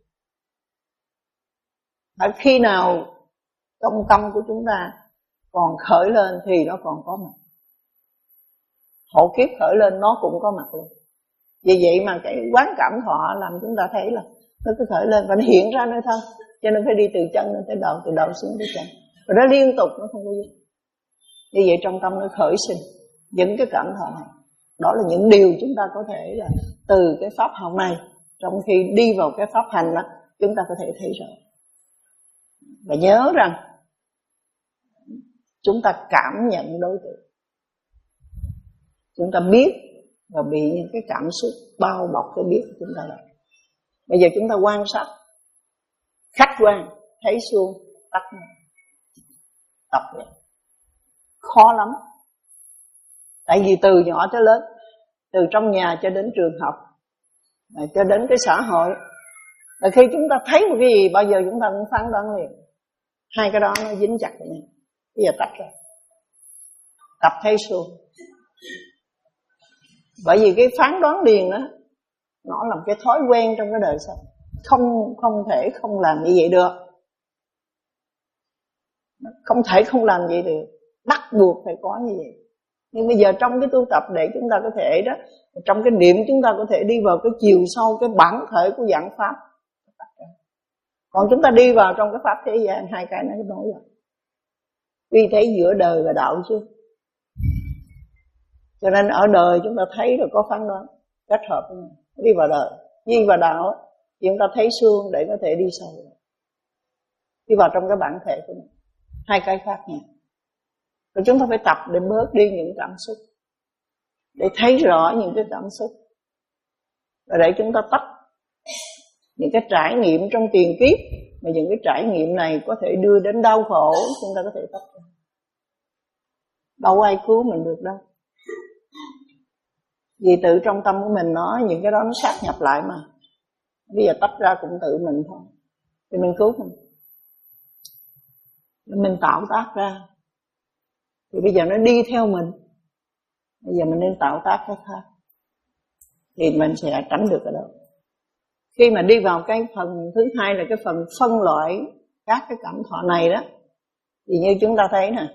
Và khi nào trong tâm của chúng ta còn khởi lên thì nó còn có mặt. Hộ kiếp khởi lên nó cũng có mặt luôn. Vì vậy mà cái quán cảm thọ làm chúng ta thấy là nó cứ khởi lên và nó hiện ra nơi thân. Cho nên phải đi từ chân lên tới đầu, từ đầu xuống tới chân. Và nó liên tục, nó không có dứt. Như vậy trong tâm nó khởi sinh những cái cảm thọ này. Đó là những điều chúng ta có thể là từ cái pháp học này, trong khi đi vào cái pháp hành đó, chúng ta có thể thấy rõ. Và nhớ rằng chúng ta cảm nhận đối tượng, chúng ta biết và bị những cái cảm xúc bao bọc cái biết của chúng ta lại. Bây giờ chúng ta quan sát khách quan, thấy xuông tắt tập vậy. Khó lắm. Tại vì từ nhỏ tới lớn, từ trong nhà cho đến trường học, cho đến cái xã hội, là khi chúng ta thấy một cái gì bao giờ chúng ta cũng phán đoán liền. Hai cái đó nó dính chặt với nhau. Bây giờ tách ra, tập thấy xuông. Bởi vì cái phán đoán liền đó, nó là một cái thói quen trong cái đời sống, không không thể không làm như vậy được, không thể không làm vậy được, bắt buộc phải có như vậy. Nhưng bây giờ trong cái tu tập để chúng ta có thể đó, trong cái niệm chúng ta có thể đi vào cái chiều sâu, cái bản thể của dạng pháp. Còn chúng ta đi vào trong cái pháp thế gian, hai cái nó nối lại. Vì thế giữa đời và đạo chứ. Cho nên ở đời chúng ta thấy rồi có phán đoán kết hợp với nhau. Đi vào đời, đi vào đạo thì chúng ta thấy xương để có thể đi sâu, đi vào trong cái bản thể của mình. Hai cái khác nhau. Rồi chúng ta phải tập để bớt đi những cảm xúc, để thấy rõ những cái cảm xúc, và để chúng ta tách những cái trải nghiệm trong tiền kiếp, mà những cái trải nghiệm này có thể đưa đến đau khổ, chúng ta có thể tách ra. Đâu ai cứu mình được đâu, vì tự trong tâm của mình nói những cái đó nó sát nhập lại mà. Bây giờ tách ra cũng tự mình thôi, thì mình cứu mình, mình tạo tác ra. Thì bây giờ nó đi theo mình, bây giờ mình nên tạo tác cái khác, thì mình sẽ tránh được cái đó. Khi mà đi vào cái phần thứ hai là cái phần phân loại các cái cảm thọ này đó, thì như chúng ta thấy nè,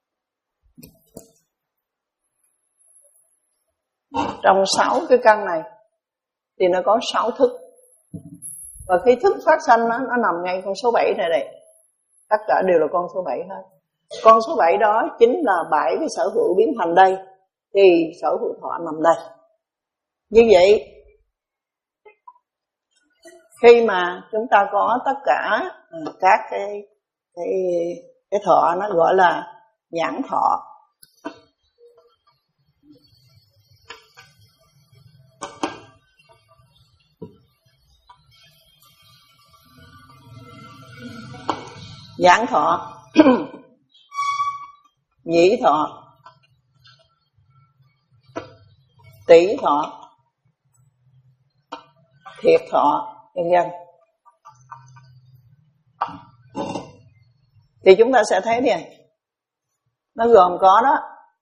trong sáu cái căn này thì nó có sáu thức, và khi thức phát sanh nó, nó nằm ngay con số bảy này đây. Tất cả đều là con số bảy hết. Con số bảy đó chính là bảy cái sở hữu biến thành đây, thì sở hữu thọ nằm đây. Như vậy, khi mà chúng ta có tất cả các cái cái cái thọ, nó gọi là nhãn thọ. Nhãn thọ, nhĩ thọ, tỷ thọ, thiệt thọ, vân vân. Thì chúng ta sẽ thấy nè, nó gồm có đó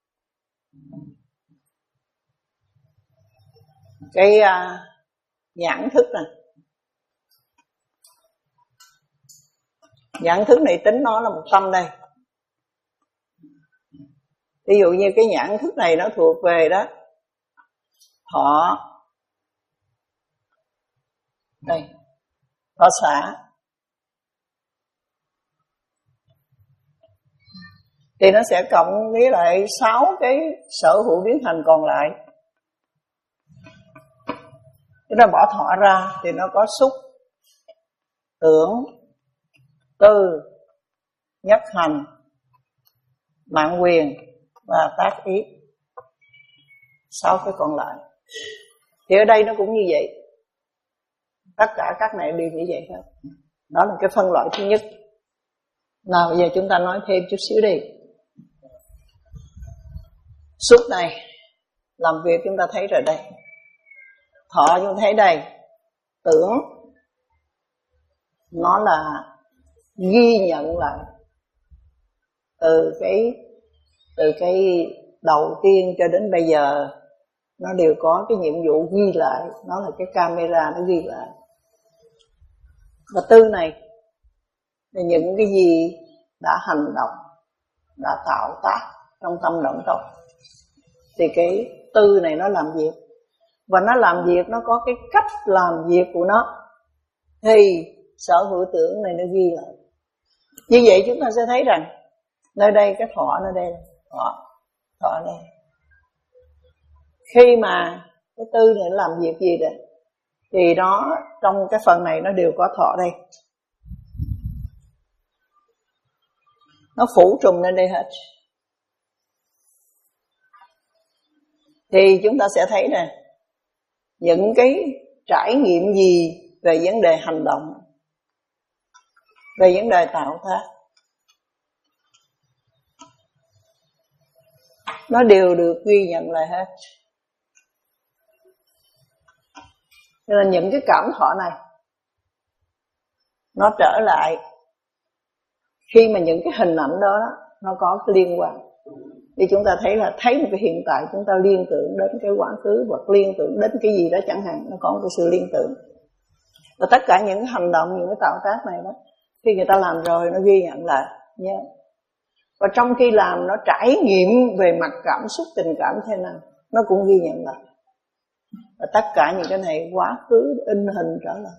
cái uh, nhãn thức nè. Nhãn thức này tính nó là một tâm đây. Ví dụ như cái nhãn thức này nó thuộc về đó thọ đây, thọ xả, thì nó sẽ cộng với lại sáu cái sở hữu biến thành còn lại. Chúng ta bỏ thọ ra thì nó có xúc, tưởng, tư, nhất hành, mạng quyền và tác ý. Sáu cái còn lại. Thì ở đây nó cũng như vậy. Tất cả các này đều như vậy hết. Đó là cái phân loại thứ nhất. Nào bây giờ chúng ta nói thêm chút xíu đi. Xúc này làm việc chúng ta thấy rồi đây. Thọ chúng ta thấy đây. Tưởng nó là ghi nhận lại từ cái từ cái đầu tiên cho đến bây giờ, nó đều có cái nhiệm vụ ghi lại. Nó là cái camera nó ghi lại. Và tư này là những cái gì đã hành động, đã tạo tác trong tâm động tâm. Thì cái tư này nó làm việc, và nó làm việc, nó có cái cách làm việc của nó, thì sở hữu tưởng này nó ghi lại. Như vậy chúng ta sẽ thấy rằng nơi đây cái thọ nơi đây, thọ, thọ đây. Khi mà cái tư này nó làm việc gì đây, thì nó trong cái phần này nó đều có thọ đây. Nó phủ trùm lên đây hết. Thì chúng ta sẽ thấy nè, những cái trải nghiệm gì về vấn đề hành động, về vấn đề tạo tác, nó đều được ghi nhận lại hết. Cho nên những cái cảm thọ này nó trở lại khi mà những cái hình ảnh đó, đó nó có cái liên quan. Thì chúng ta thấy là thấy một cái hiện tại, chúng ta liên tưởng đến cái quá khứ, hoặc liên tưởng đến cái gì đó chẳng hạn, nó có một cái sự liên tưởng. Và tất cả những cái hành động, những cái tạo tác này đó, khi người ta làm rồi nó ghi nhận lại nhé. Và trong khi làm nó trải nghiệm về mặt cảm xúc, tình cảm thế nào, nó cũng ghi nhận lại. Và tất cả những cái này quá khứ in hình trở lại.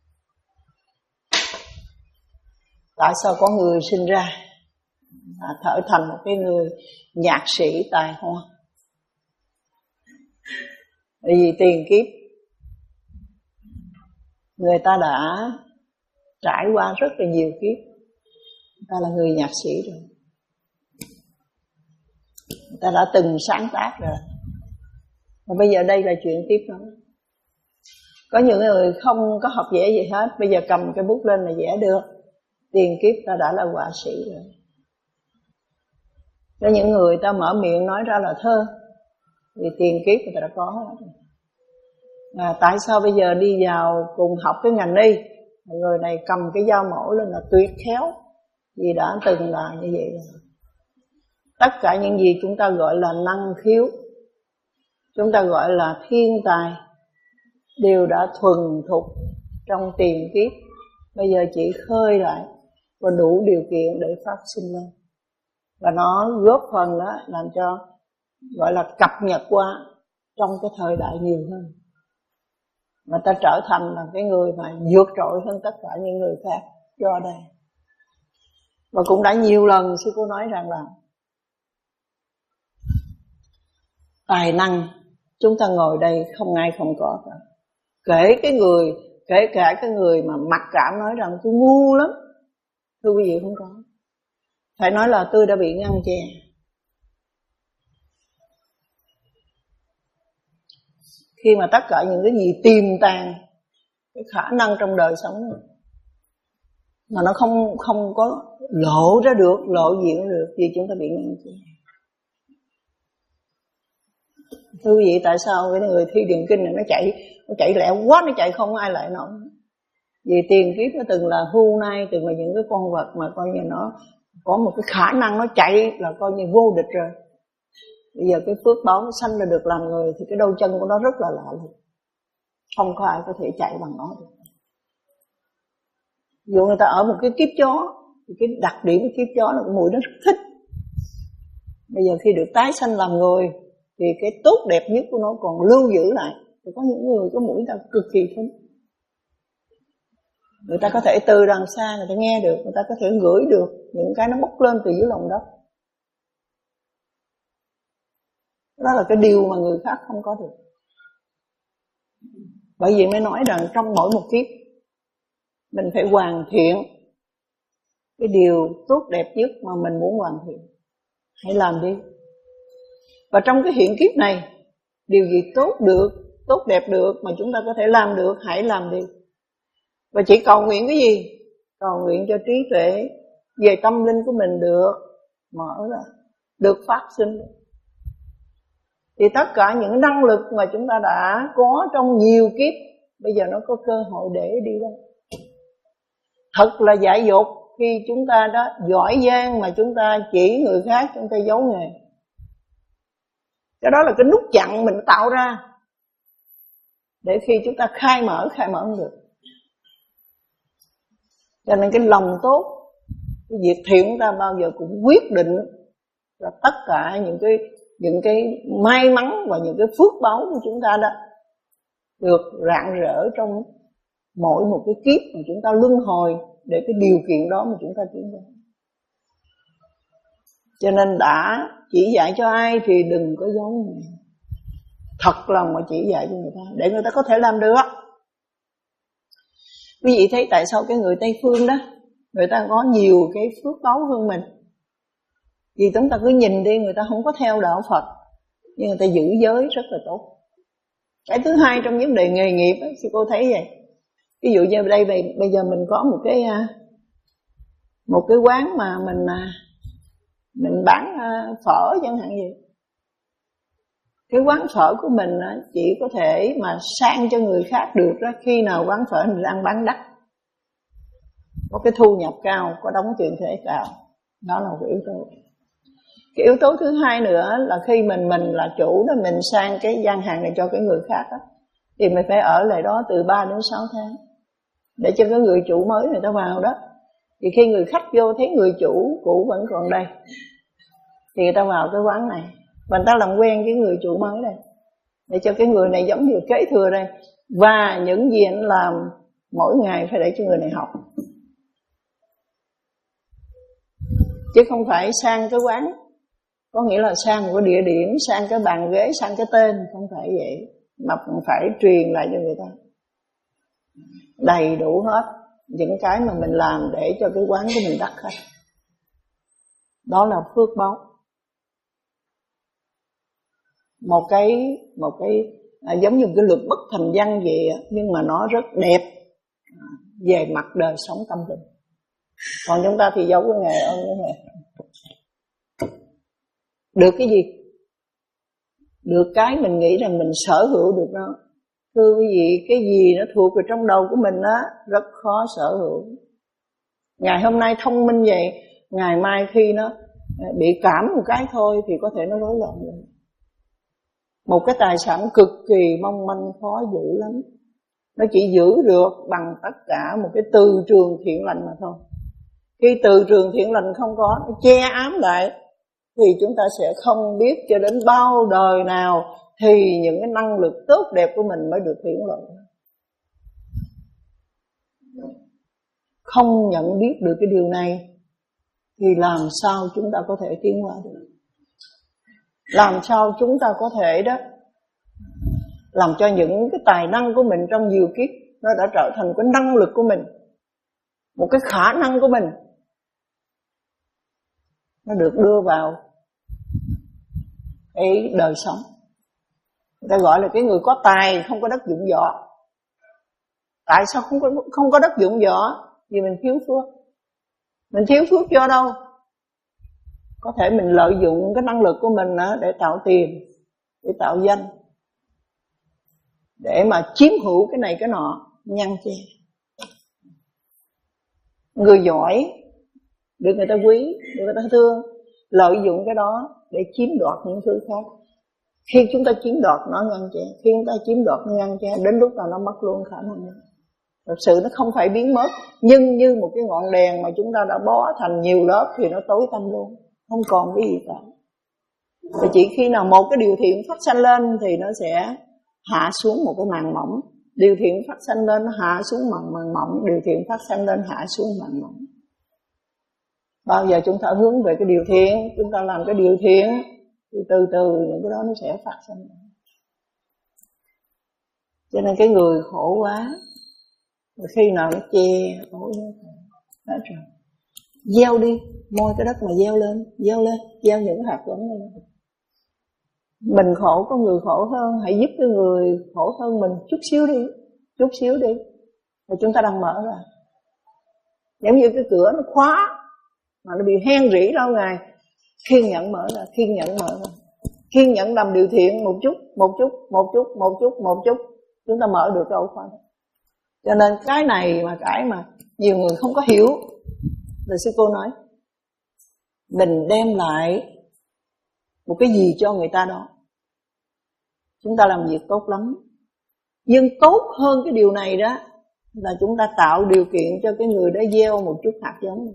Tại sao có người sinh ra à, trở thành một cái người nhạc sĩ tài hoa? Bởi vì tiền kiếp người ta đã trải qua rất là nhiều kiếp, người ta là người nhạc sĩ rồi, người ta đã từng sáng tác rồi. Và bây giờ đây là chuyện tiếp nữa. Có những người không có học vẽ gì hết, bây giờ cầm cái bút lên là vẽ được. Tiền kiếp ta đã là họa sĩ rồi. Có những người ta mở miệng nói ra là thơ, vì tiền kiếp người ta đã có. À, tại sao bây giờ đi vào cùng học cái ngành y, người này cầm cái dao mổ lên là tuyệt khéo, vì đã từng là như vậy rồi. Tất cả những gì chúng ta gọi là năng khiếu, chúng ta gọi là thiên tài, đều đã thuần thục trong tiền kiếp. Bây giờ chỉ khơi lại và đủ điều kiện để phát sinh lên. Và nó góp phần đó làm cho gọi là cập nhật qua trong cái thời đại nhiều hơn. Mà ta trở thành là cái người mà vượt trội hơn tất cả những người khác do đây. Và cũng đã nhiều lần sư cô nói rằng là tài năng chúng ta ngồi đây không ai không có cả. Kể cái người, kể cả cái người mà mặc cảm nói rằng tôi ngu lắm, thưa quý vị không có. Phải nói là tôi đã bị ngăn chè. Khi mà tất cả những cái gì tiềm tàng cái khả năng trong đời sống này, mà nó không không có lộ ra được, lộ diện được, thì chúng ta bị ngăn chè. Thưa quý vị, tại sao cái người thi điền kinh này nó chạy, nó chạy lẹ quá, nó chạy không ai lại nổi. Vì tiền kiếp nó từng là hưu nai, từng là những cái con vật mà coi như nó có một cái khả năng nó chạy là coi như vô địch rồi. Bây giờ cái phước báo nó sanh ra được làm người thì cái đôi chân của nó rất là lạ luôn. Không có ai có thể chạy bằng nó được. Dù người ta ở một cái kiếp chó, thì cái đặc điểm của kiếp chó là cái mũi nó rất thích. Bây giờ khi được tái sanh làm người thì cái tốt đẹp nhất của nó còn lưu giữ lại. Thì có những người cái mũi ta cực kỳ thích. Người ta có thể từ đằng xa người ta nghe được, người ta có thể ngửi được những cái nó bốc lên từ dưới lòng đất. Đó là cái điều mà người khác không có được. Bởi vì mới nói rằng trong mỗi một kiếp mình phải hoàn thiện cái điều tốt đẹp nhất mà mình muốn hoàn thiện. Hãy làm đi. Và trong cái hiện kiếp này, điều gì tốt được, tốt đẹp được mà chúng ta có thể làm được, hãy làm đi. Và chỉ cầu nguyện cái gì? Cầu nguyện cho trí tuệ về tâm linh của mình được mở ra, được phát sinh. Thì tất cả những năng lực mà chúng ta đã có trong nhiều kiếp, bây giờ nó có cơ hội để đi đâu. Thật là dại dột khi chúng ta đã giỏi giang mà chúng ta chỉ người khác, chúng ta giấu nghề. Cái đó là cái nút chặn mình tạo ra, để khi chúng ta khai mở, khai mở không được. Cho nên cái lòng tốt, cái việc thiện chúng ta bao giờ cũng quyết định là tất cả những cái những cái may mắn và những cái phước báu của chúng ta đó được rạng rỡ trong mỗi một cái kiếp mà chúng ta luân hồi, để cái điều kiện đó mà chúng ta tiến ra. Cho nên đã chỉ dạy cho ai thì đừng có giấu nghề. Thật lòng mà chỉ dạy cho người ta, để người ta có thể làm được. Quý vị thấy tại sao cái người Tây Phương đó, người ta có nhiều cái phước báu hơn mình. Vì chúng ta cứ nhìn đi, người ta không có theo đạo Phật, nhưng người ta giữ giới rất là tốt. Cái thứ hai trong vấn đề nghề nghiệp ấy, thì cô thấy vậy. Ví dụ như đây bây giờ mình có một cái một cái quán mà mình mình bán phở chẳng hạn gì. Cái quán phở của mình chỉ có thể mà sang cho người khác được đó khi nào quán phở mình đang bán đắt, có cái thu nhập cao, có đóng tiền thuế cao. Đó là một yếu tố. Cái yếu tố thứ hai nữa là khi mình mình là chủ đó, mình sang cái gian hàng này cho cái người khác đó, thì mình phải ở lại đó từ ba đến sáu tháng để cho cái người chủ mới người ta vào đó. Thì khi người khách vô thấy người chủ cũ vẫn còn đây thì người ta vào cái quán này và người ta làm quen với người chủ mới đây, để cho cái người này giống như kế thừa đây. Và những gì anh làm mỗi ngày phải để cho người này học, chứ không phải sang cái quán có nghĩa là sang một cái địa điểm, sang cái bàn ghế, sang cái tên. Không phải vậy, mà phải truyền lại cho người ta đầy đủ hết những cái mà mình làm để cho cái quán của mình đắt khách. Đó là phước báu. một cái một cái à, giống như cái luật bất thành văn vậy, nhưng mà nó rất đẹp về mặt đời sống tâm linh. Còn chúng ta thì giấu cái nghề ơn cái nghề. Được cái gì? Được cái mình nghĩ rằng mình sở hữu được nó. Thưa quý vị, cái gì nó thuộc vào trong đầu của mình á, rất khó sở hữu. Ngày hôm nay thông minh vậy, ngày mai khi nó bị cảm một cái thôi thì có thể nó rối loạn rồi. Một cái tài sản cực kỳ mong manh, khó giữ lắm. Nó chỉ giữ được bằng tất cả một cái từ trường thiện lành mà thôi. Khi từ trường thiện lành không có, nó che ám lại, thì chúng ta sẽ không biết cho đến bao đời nào thì những cái năng lực tốt đẹp của mình mới được hiển lộ. Không nhận biết được cái điều này thì làm sao chúng ta có thể tiến hóa được? Làm sao chúng ta có thể đó làm cho những cái tài năng của mình trong nhiều kiếp nó đã trở thành cái năng lực của mình, một cái khả năng của mình, nó được đưa vào cái đời sống. Người ta gọi là cái người có tài không có đất dụng võ. Tại sao không có không có đất dụng võ? Vì mình thiếu phước. Mình thiếu phước do đâu? Có thể mình lợi dụng cái năng lực của mình để tạo tiền, để tạo danh, để mà chiếm hữu cái này cái nọ, nhăn che. Người giỏi được người ta quý, được người ta thương, lợi dụng cái đó để chiếm đoạt những thứ khác. Khi chúng ta chiếm đoạt nó ngăn che, khi chúng ta chiếm đoạt nó ngăn che, đến lúc nào nó mất luôn khả năng đó. Thật sự nó không phải biến mất, nhưng như một cái ngọn đèn mà chúng ta đã bó thành nhiều lớp thì nó tối tăm luôn, không còn cái gì cả. Và chỉ khi nào một cái điều thiện phát sanh lên thì nó sẽ hạ xuống một cái màn mỏng. Điều thiện phát sanh lên nó hạ xuống màn, màn mỏng, điều thiện phát sanh lên hạ xuống màn mỏng. Bao giờ chúng ta hướng về cái điều thiện, chúng ta làm cái điều thiện thì từ từ những cái đó nó sẽ phát sinh. Cho nên cái người khổ quá, khi nào nó che khổ hết rồi, gieo đi, môi cái đất mà gieo lên, gieo lên, gieo những hạt giống lên. Mình khổ có người khổ hơn, hãy giúp cái người khổ hơn mình chút xíu đi, chút xíu đi, rồi chúng ta đang mở ra. Giống như cái cửa nó khóa mà nó bị hen rỉ lâu ngày, kiên nhẫn mở ra, kiên nhẫn mở ra, kiên nhẫn làm điều thiện một chút, một chút, một chút, một chút, một chút, chúng ta mở được cái ổ khóa. Cho nên cái này mà cái mà nhiều người không có hiểu, là sư cô nói, mình đem lại một cái gì cho người ta đó, chúng ta làm việc tốt lắm. Nhưng tốt hơn cái điều này đó là chúng ta tạo điều kiện cho cái người đó gieo một chút hạt giống.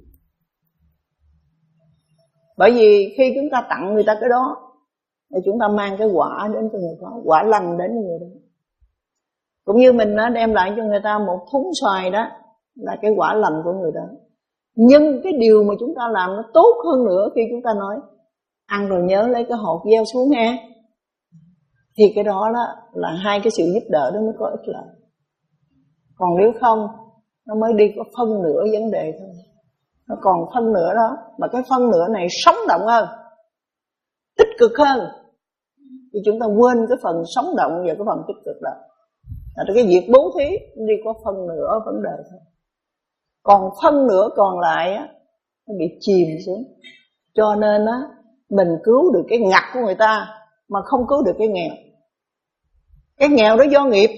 Bởi vì khi chúng ta tặng người ta cái đó thì chúng ta mang cái quả đến cho người đó, quả lành đến người đó. Cũng như mình nó đem lại cho người ta một thúng xoài đó là cái quả lành của người đó. Nhưng cái điều mà chúng ta làm nó tốt hơn nữa khi chúng ta nói ăn rồi nhớ lấy cái hột gieo xuống ha, thì cái đó, đó là hai cái sự giúp đỡ đó mới có ích lợi. Còn nếu không, nó mới đi có phân nửa vấn đề thôi. Nó còn phân nửa đó, mà cái phân nửa này sống động hơn, tích cực hơn, thì chúng ta quên cái phần sống động và cái phần tích cực đó. Là cái việc bố thí đi có phân nửa vấn đề thôi. Còn phân nửa còn lại á, nó bị chìm xuống. Cho nên á, mình cứu được cái ngặt của người ta mà không cứu được cái nghèo. Cái nghèo đó do nghiệp.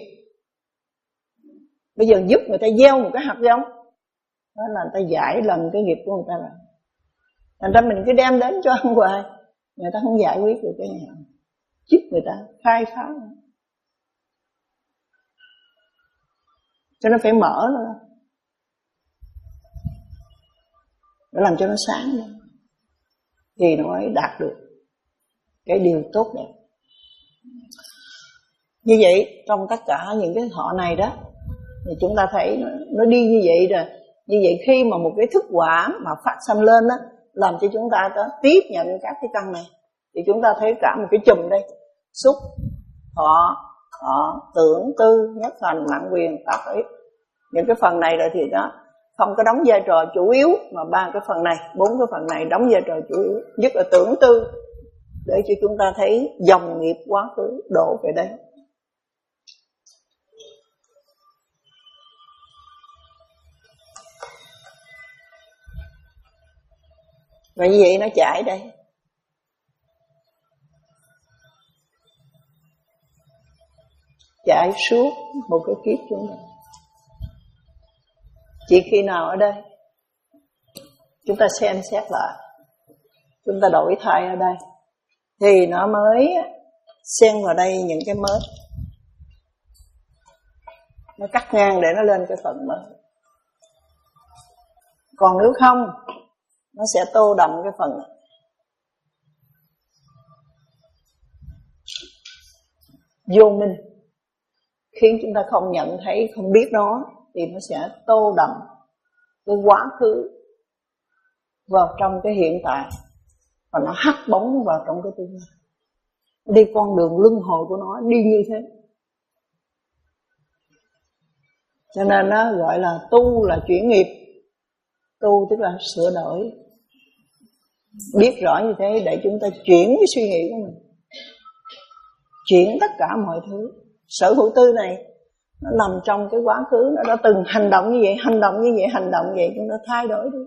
Bây giờ giúp người ta gieo một cái hạt giống, đó là người ta giải lần cái nghiệp của người ta rồi. Thành ra mình cứ đem đến cho ăn hoài, người ta không giải quyết được cái nghèo. Giúp người ta khai phá, cho nó phải mở ra để làm cho nó sáng lên, thì nó mới đạt được cái điều tốt đẹp. Như vậy trong tất cả những cái thọ này đó, thì chúng ta thấy nó, nó đi như vậy rồi. Như vậy khi mà một cái thức quả mà phát sanh lên đó, làm cho chúng ta có tiếp nhận các cái căn này, thì chúng ta thấy cả một cái chùm đây: xúc, thọ, thọ, tưởng, tư, nhất hành, mạng quyền, tác ý. Những cái phần này rồi thì đó không có đóng vai trò chủ yếu, mà ba cái phần này, bốn cái phần này đóng vai trò chủ yếu. Nhất là tưởng tư, để cho chúng ta thấy dòng nghiệp quá khứ đổ về đây. Và như vậy nó chảy đây. Chảy suốt một cái kiếp chúng ta. Chỉ khi nào ở đây chúng ta xem xét lại, chúng ta đổi thay ở đây, thì nó mới xen vào đây những cái mới, nó cắt ngang để nó lên cái phần mới. Còn nếu không, nó sẽ tô đậm cái phần này. Vô minh khiến chúng ta không nhận thấy, không biết nó, thì nó sẽ tô đậm cái quá khứ vào trong cái hiện tại, và nó hắt bóng vào trong cái tương lai. Đi con đường luân hồi của nó đi như thế. Cho nên nó gọi là tu là chuyển nghiệp. Tu tức là sửa đổi. Biết rõ như thế để chúng ta chuyển cái suy nghĩ của mình, chuyển tất cả mọi thứ. Sở hữu tư này nó nằm trong cái quá khứ, nó đã từng hành động như vậy, hành động như vậy, hành động như vậy, chúng ta thay đổi đi.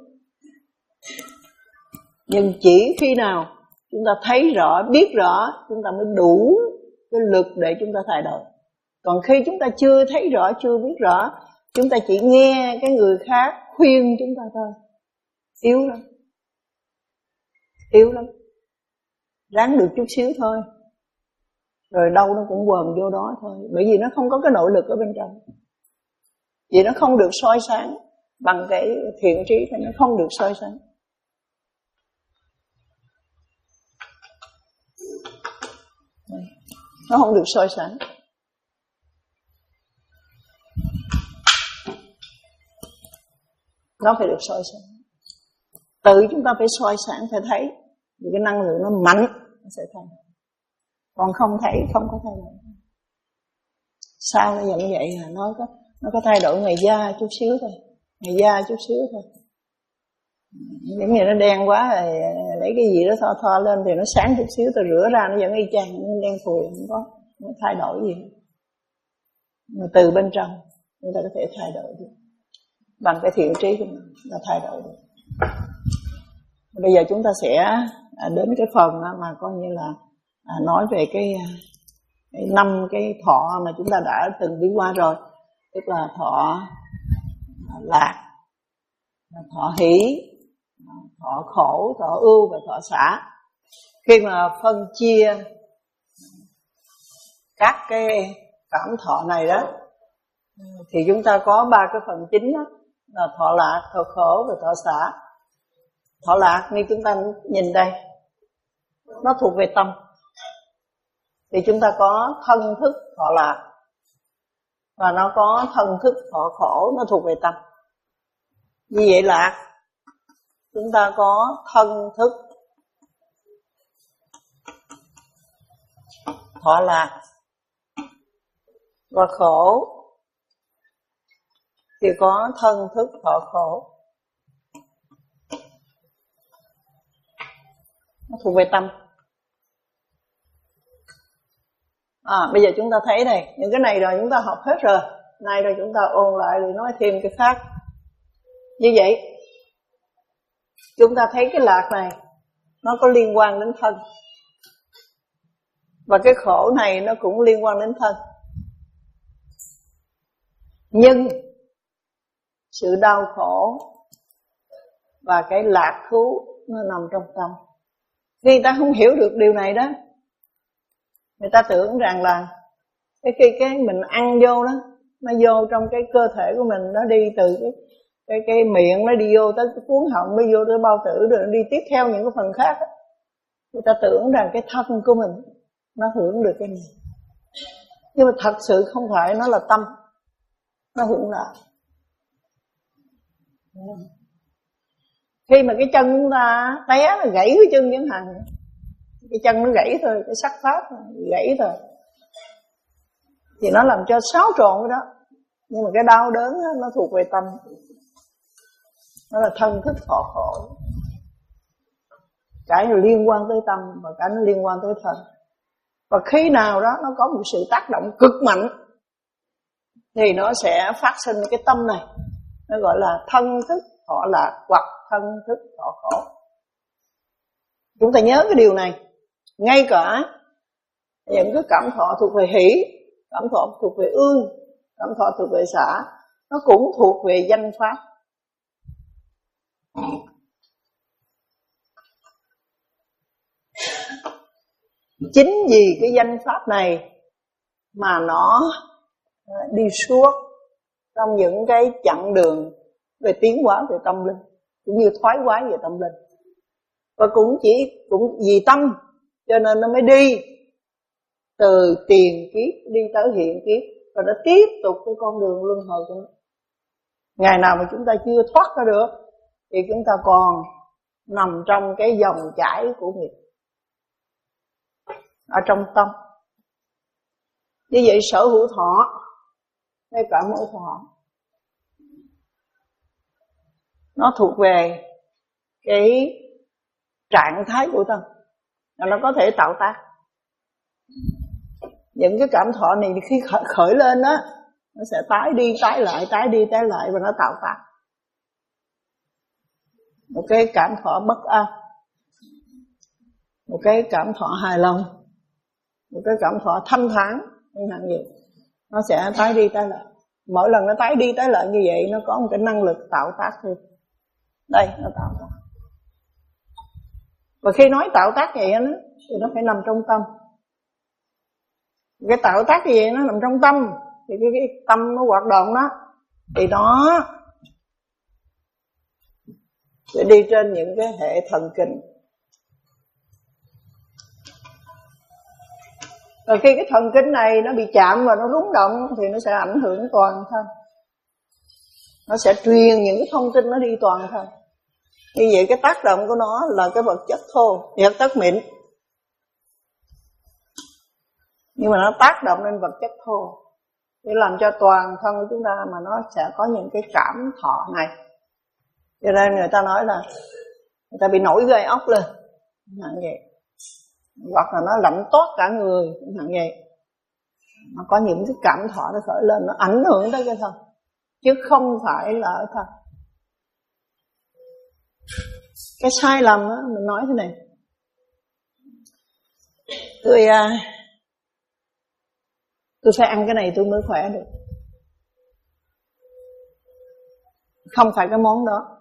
Nhưng chỉ khi nào chúng ta thấy rõ, biết rõ, chúng ta mới đủ cái lực để chúng ta thay đổi. Còn khi chúng ta chưa thấy rõ, chưa biết rõ, chúng ta chỉ nghe cái người khác khuyên chúng ta thôi, yếu lắm, yếu lắm. Ráng được chút xíu thôi, rồi đâu nó cũng quần vô đó thôi. Bởi vì nó không có cái nội lực ở bên trong, vì nó không được soi sáng bằng cái thiện trí, thì nó không được soi sáng. Nó không được soi sáng. Nó phải được soi sáng. Tự chúng ta phải soi sáng, phải thấy. Vì cái năng lượng nó mạnh, nó sẽ thay. Còn không thấy, không có thay đổi. Sao nó vẫn vậy à? Nó có, nó có thay đổi ngày da chút xíu thôi. Ngày da chút xíu thôi. Giống như nó đen quá rồi lấy cái gì đó thoa thoa lên thì nó sáng chút xíu, tôi rửa ra nó vẫn y chang, nó đen phùi, không có, nó thay đổi gì. Mà từ bên trong chúng ta có thể thay đổi được bằng cái thiện trí của mình, là thay đổi được. Bây giờ chúng ta sẽ đến cái phần mà coi như là nói về cái năm cái, cái thọ mà chúng ta đã từng đi qua rồi, tức là thọ lạc, thọ hỷ, thọ khổ, thọ ưu và thọ xả. Khi mà phân chia các cái cảm thọ này đó, thì chúng ta có ba cái phần chính đó, là thọ lạc, thọ khổ và thọ xả. Thọ lạc như chúng ta nhìn đây, nó thuộc về tâm. Thì chúng ta có thân thức thọ lạc, và nó có thân thức thọ khổ, nó thuộc về tâm. Như vậy lạc, chúng ta có thân thức thọ lạc và khổ thì có thân thức thọ khổ, nó thuộc về tâm. À, bây giờ chúng ta thấy này, những cái này rồi chúng ta học hết rồi, nay rồi chúng ta ôn lại rồi nói thêm cái khác. Như vậy chúng ta thấy cái lạc này nó có liên quan đến thân, và cái khổ này nó cũng liên quan đến thân. Nhưng sự đau khổ và cái lạc thú nó nằm trong tâm. Khi người ta không hiểu được điều này đó, người ta tưởng rằng là cái khi cái mình ăn vô đó, nó vô trong cái cơ thể của mình, nó đi từ cái cái cái miệng nó đi vô tới cái cuống họng, nó vô tới bao tử, rồi nó đi tiếp theo những cái phần khác đó. Người ta tưởng rằng cái thân của mình nó hưởng được cái này, nhưng mà thật sự không phải, nó là tâm nó hưởng lại. Khi mà cái chân chúng ta té, nó gãy cái chân chẳng hạn, cái chân nó gãy thôi, cái sắt pháp gãy thôi, thì nó làm cho xáo trộn cái đó. Nhưng mà cái đau đớn đó, nó thuộc về tâm, nó là thân thức thọ khổ. cái nó liên quan tới tâm và cái nó liên quan tới thân. Và khi nào đó nó có một sự tác động cực mạnh thì nó sẽ phát sinh cái tâm này, nó gọi là thân thức thọ lạc hoặc thân thức thọ khổ. Chúng ta nhớ cái điều này. Ngay cả những cái cảm thọ thuộc về hỷ, cảm thọ thuộc về ương, cảm thọ thuộc về xả, nó cũng thuộc về danh pháp. Chính vì cái danh pháp này mà nó đi suốt trong những cái chặng đường về tiến hóa về tâm linh, cũng như thoái hóa về tâm linh. Và cũng chỉ cũng vì tâm cho nên nó mới đi từ tiền kiếp đi tới hiện kiếp, và nó tiếp tục cái con đường luân hồi của nó. Ngày nào mà chúng ta chưa thoát ra được thì chúng ta còn nằm trong cái dòng chảy của nghiệp ở trong tâm. Như vậy sở hữu thọ hay cảm hữu thọ nó thuộc về cái trạng thái của tâm, nó có thể tạo tác. Những cái cảm thọ này khi khởi lên á, nó sẽ tái đi tái lại, tái đi tái lại và nó tạo tác một cái cảm thọ bất an, một cái cảm thọ hài lòng, một cái cảm thọ thanh thản, như hạn vậy. Nó sẽ tái đi tái lại. Mỗi lần nó tái đi tái lại như vậy, nó có một cái năng lực tạo tác thêm. Đây, nó tạo tác. Và khi nói tạo tác vậy đó, thì nó phải nằm trong tâm. Cái tạo tác như vậy nó nằm trong tâm, thì cái, cái tâm nó hoạt động đó, thì nó sẽ đi trên những cái hệ thần kinh. Và khi cái thần kinh này nó bị chạm và nó rung động thì nó sẽ ảnh hưởng toàn thân. Nó sẽ truyền những cái thông tin nó đi toàn thân. Như vậy cái tác động của nó là cái vật chất thô, vật chất mịn, nhưng mà nó tác động lên vật chất thô để làm cho toàn thân của chúng ta mà nó sẽ có những cái cảm thọ này. Cho nên người ta nói là người ta bị nổi gai ốc lên, chẳng vậy. Hoặc là nó lạnh toát cả người, chẳng vậy. Nó có những cái cảm thọ nó khởi lên, nó ảnh hưởng tới cái thân, chứ không phải là ở thân. Cái sai lầm đó, mình nói thế này. Tôi Tôi phải ăn cái này tôi mới khỏe được. Không phải cái món đó,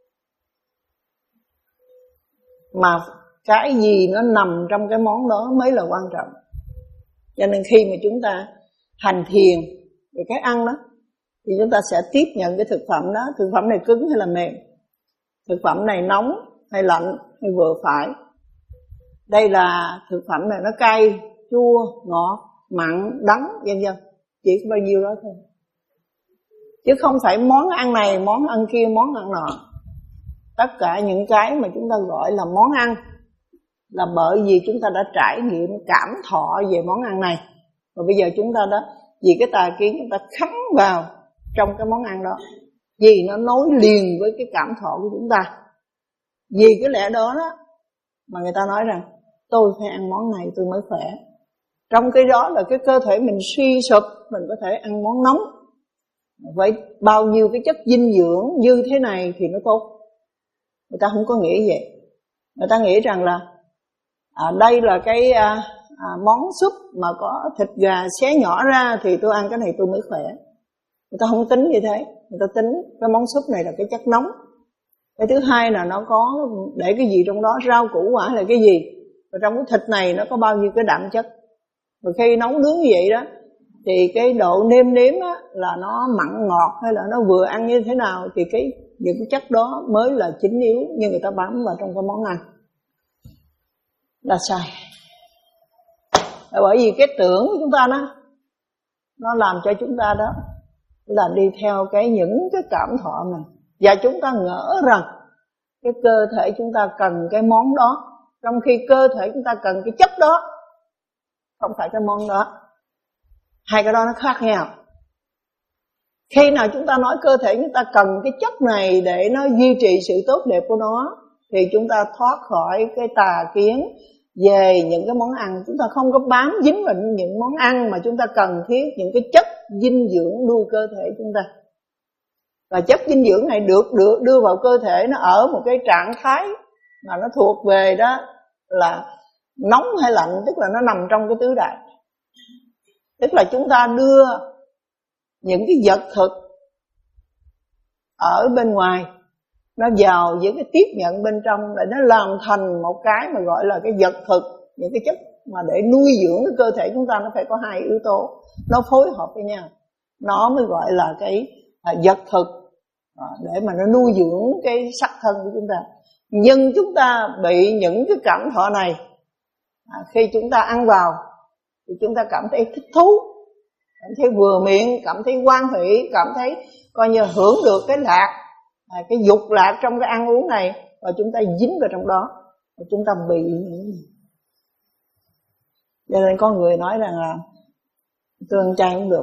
mà cái gì nó nằm trong cái món đó mới là quan trọng. Cho nên khi mà chúng ta hành thiền về cái ăn đó, thì chúng ta sẽ tiếp nhận cái thực phẩm đó. Thực phẩm này cứng hay là mềm, thực phẩm này nóng hay lạnh hay vừa phải. Đây là thực phẩm này nó cay, chua, ngọt, mặn, đắng, vân vân. Chỉ có bao nhiêu đó thôi. Chứ không phải món ăn này, món ăn kia, món ăn nọ. Tất cả những cái mà chúng ta gọi là món ăn là bởi vì chúng ta đã trải nghiệm cảm thọ về món ăn này. Và bây giờ chúng ta đã vì cái tà kiến chúng ta khấn vào trong cái món ăn đó, vì nó nối liền với cái cảm thọ của chúng ta. Vì cái lẽ đó đó mà người ta nói rằng tôi phải ăn món này tôi mới khỏe. Trong cái đó là cái cơ thể mình suy sụp, mình có thể ăn món nóng. Vậy bao nhiêu cái chất dinh dưỡng như thế này thì nó tốt. Người ta không có nghĩ vậy. Người ta nghĩ rằng là à, đây là cái à, à, món súp mà có thịt gà xé nhỏ ra thì tôi ăn cái này tôi mới khỏe. Người ta không tính như thế. Người ta tính cái món súp này là cái chất nóng. Cái thứ hai là nó có để cái gì trong đó, rau củ quả là cái gì, và trong cái thịt này nó có bao nhiêu cái đạm chất. Và khi nấu nướng như vậy đó thì cái độ nêm nếm á, là nó mặn ngọt hay là nó vừa ăn như thế nào, thì cái những cái chất đó mới là chính yếu, nhưng người ta bám vào trong cái món ăn là sai. Là bởi vì cái tưởng của chúng ta đó, nó làm cho chúng ta đó là đi theo cái những cái cảm thọ này, và chúng ta ngỡ rằng cái cơ thể chúng ta cần cái món đó, trong khi cơ thể chúng ta cần cái chất đó, không phải cái món đó. Hai cái đó nó khác nhau. Khi nào chúng ta nói cơ thể chúng ta cần cái chất này để nó duy trì sự tốt đẹp của nó, thì chúng ta thoát khỏi cái tà kiến về những cái món ăn. Chúng ta không có bám dính vào những món ăn, mà chúng ta cần thiết những cái chất dinh dưỡng nuôi cơ thể chúng ta. Và chất dinh dưỡng này được, được đưa vào cơ thể, nó ở một cái trạng thái mà nó thuộc về đó là nóng hay lạnh, tức là nó nằm trong cái tứ đại. Tức là chúng ta đưa những cái vật thực ở bên ngoài nó vào với cái tiếp nhận bên trong, để nó làm thành một cái mà gọi là cái vật thực. Những cái chất mà để nuôi dưỡng cái cơ thể chúng ta nó phải có hai yếu tố, nó phối hợp với nhau, nó mới gọi là cái à, vật thực, à, để mà nó nuôi dưỡng cái sắc thân của chúng ta. Nhưng chúng ta bị những cái cảm thọ này, à, khi chúng ta ăn vào thì chúng ta cảm thấy thích thú, cảm thấy vừa miệng, cảm thấy hoan hỷ, cảm thấy coi như hưởng được cái lạc, à, cái dục lạc trong cái ăn uống này, và chúng ta dính vào trong đó, và chúng ta bị. Cho nên có người nói rằng là tôi ăn chay không được.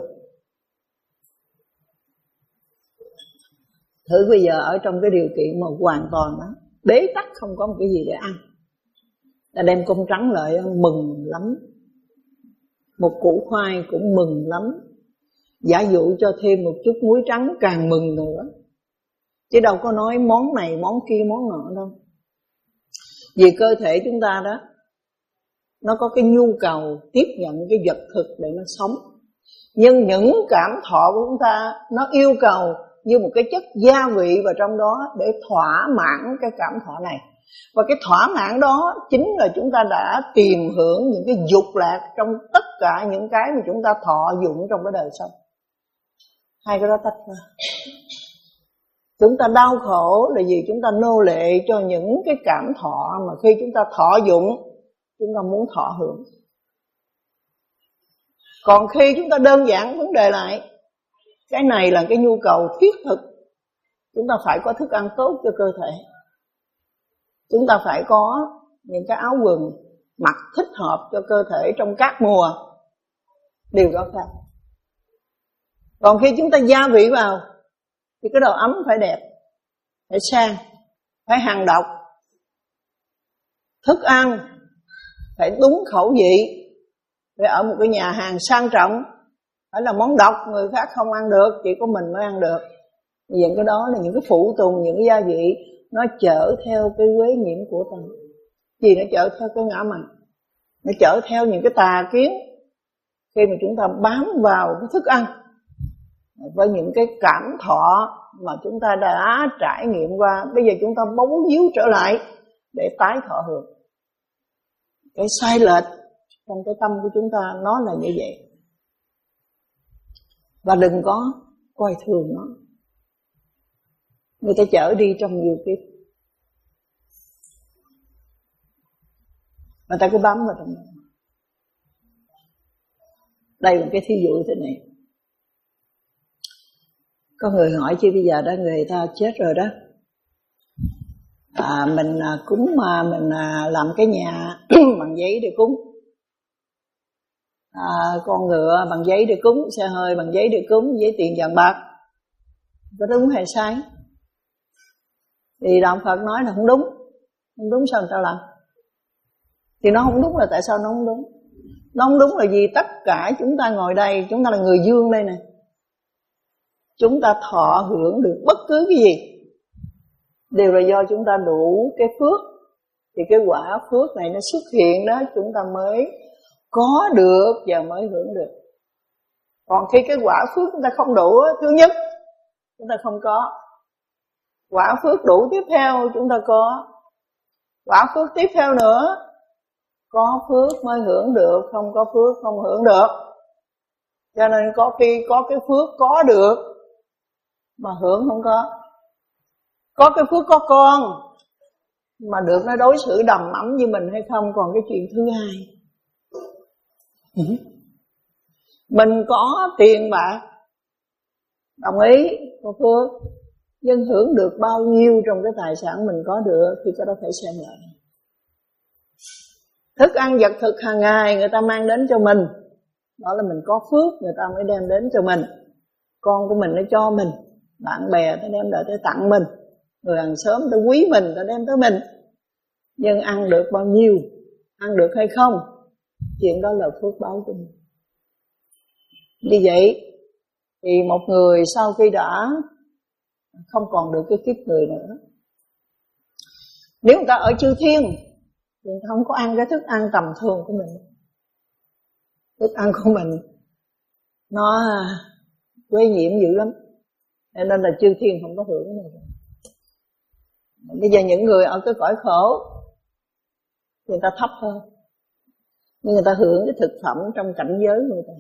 Thử bây giờ ở trong cái điều kiện mà hoàn toàn đó, bế tắc, không có một cái gì để ăn, là đem cơm trắng lại mừng lắm, một củ khoai cũng mừng lắm, giả dụ cho thêm một chút muối trắng càng mừng nữa. Chứ đâu có nói món này món kia món nọ đâu. Vì cơ thể chúng ta đó, nó có cái nhu cầu tiếp nhận cái vật thực để nó sống. Nhưng những cảm thọ của chúng ta nó yêu cầu như một cái chất gia vị vào trong đó để thỏa mãn cái cảm thọ này. Và cái thỏa mãn đó chính là chúng ta đã tìm hưởng những cái dục lạc trong tất cả những cái mà chúng ta thọ dụng trong cái đời sống. Hai cái đó tách ra. Chúng ta đau khổ là vì chúng ta nô lệ cho những cái cảm thọ mà khi chúng ta thọ dụng, chúng ta muốn thọ hưởng. Còn khi chúng ta đơn giản vấn đề lại, cái này là cái nhu cầu thiết thực, chúng ta phải có thức ăn tốt cho cơ thể, chúng ta phải có những cái áo quần mặc thích hợp cho cơ thể trong các mùa, điều đó khác. Còn khi chúng ta gia vị vào thì cái đồ ấm phải đẹp, phải sang, phải hàng độc, thức ăn phải đúng khẩu vị, phải ở một cái nhà hàng sang trọng, phải là món độc người khác không ăn được, chỉ có mình mới ăn được. Những cái đó là những cái phụ tùng, những cái gia vị nó chở theo cái quế nhiễm của tâm. Gì nó chở theo cái ngã mạn, nó chở theo những cái tà kiến. Khi mà chúng ta bám vào cái thức ăn với những cái cảm thọ mà chúng ta đã trải nghiệm qua, bây giờ chúng ta bấu víu trở lại để tái thọ hưởng. Cái sai lệch trong cái tâm của chúng ta nó là như vậy. Và đừng có coi thường nó. Người ta chở đi trong nhiều kiếp, người ta cứ bám vào trong đó. Đây là cái thí dụ thế này. Có người hỏi chứ bây giờ đó người ta chết rồi đó, à, mình cúng mà mình làm cái nhà bằng giấy để cúng, à, con ngựa bằng giấy để cúng, xe hơi bằng giấy để cúng, giấy tiền vàng bạc, có đúng hay sai? Thì đạo Phật nói là không đúng. Không đúng sao người ta làm? Thì nó không đúng là tại sao nó không đúng? Nó không đúng là vì tất cả chúng ta ngồi đây, chúng ta là người dương đây này, chúng ta thọ hưởng được bất cứ cái gì đều là do chúng ta đủ cái phước. Thì cái quả phước này nó xuất hiện đó, chúng ta mới có được và mới hưởng được. Còn khi cái quả phước chúng ta không đủ, thứ nhất chúng ta không có, quả phước đủ tiếp theo chúng ta có, quả phước tiếp theo nữa, có phước mới hưởng được, không có phước không hưởng được. Cho nên có khi có cái phước có được mà hưởng không có. Có cái phước có con mà được nó đối xử đầm ấm như mình hay không, còn cái chuyện thứ hai. Mình có tiền bạc, đồng ý, có phước, nhưng hưởng được bao nhiêu trong cái tài sản mình có được thì cái đó phải xem lại. Thức ăn vật thực hàng ngày người ta mang đến cho mình, đó là mình có phước người ta mới đem đến cho mình. Con của mình nó cho mình, bạn bè nó đem lại tới tặng mình, Người hàng xóm ta quý mình, ta đem tới mình. Nhưng ăn được bao nhiêu, ăn được hay không, chuyện đó là phước báo của mình. Như vậy thì một người sau khi đã không còn được cái kiếp người nữa, nếu người ta ở chư thiên thì người ta không có ăn cái thức ăn tầm thường của mình. Thức ăn của mình nó quấy nhiễm dữ lắm, nên là chư thiên không có hưởng cái này. Bây giờ những người ở cái cõi khổ người ta thấp hơn, nhưng người ta hưởng cái thực phẩm trong cảnh giới người ta.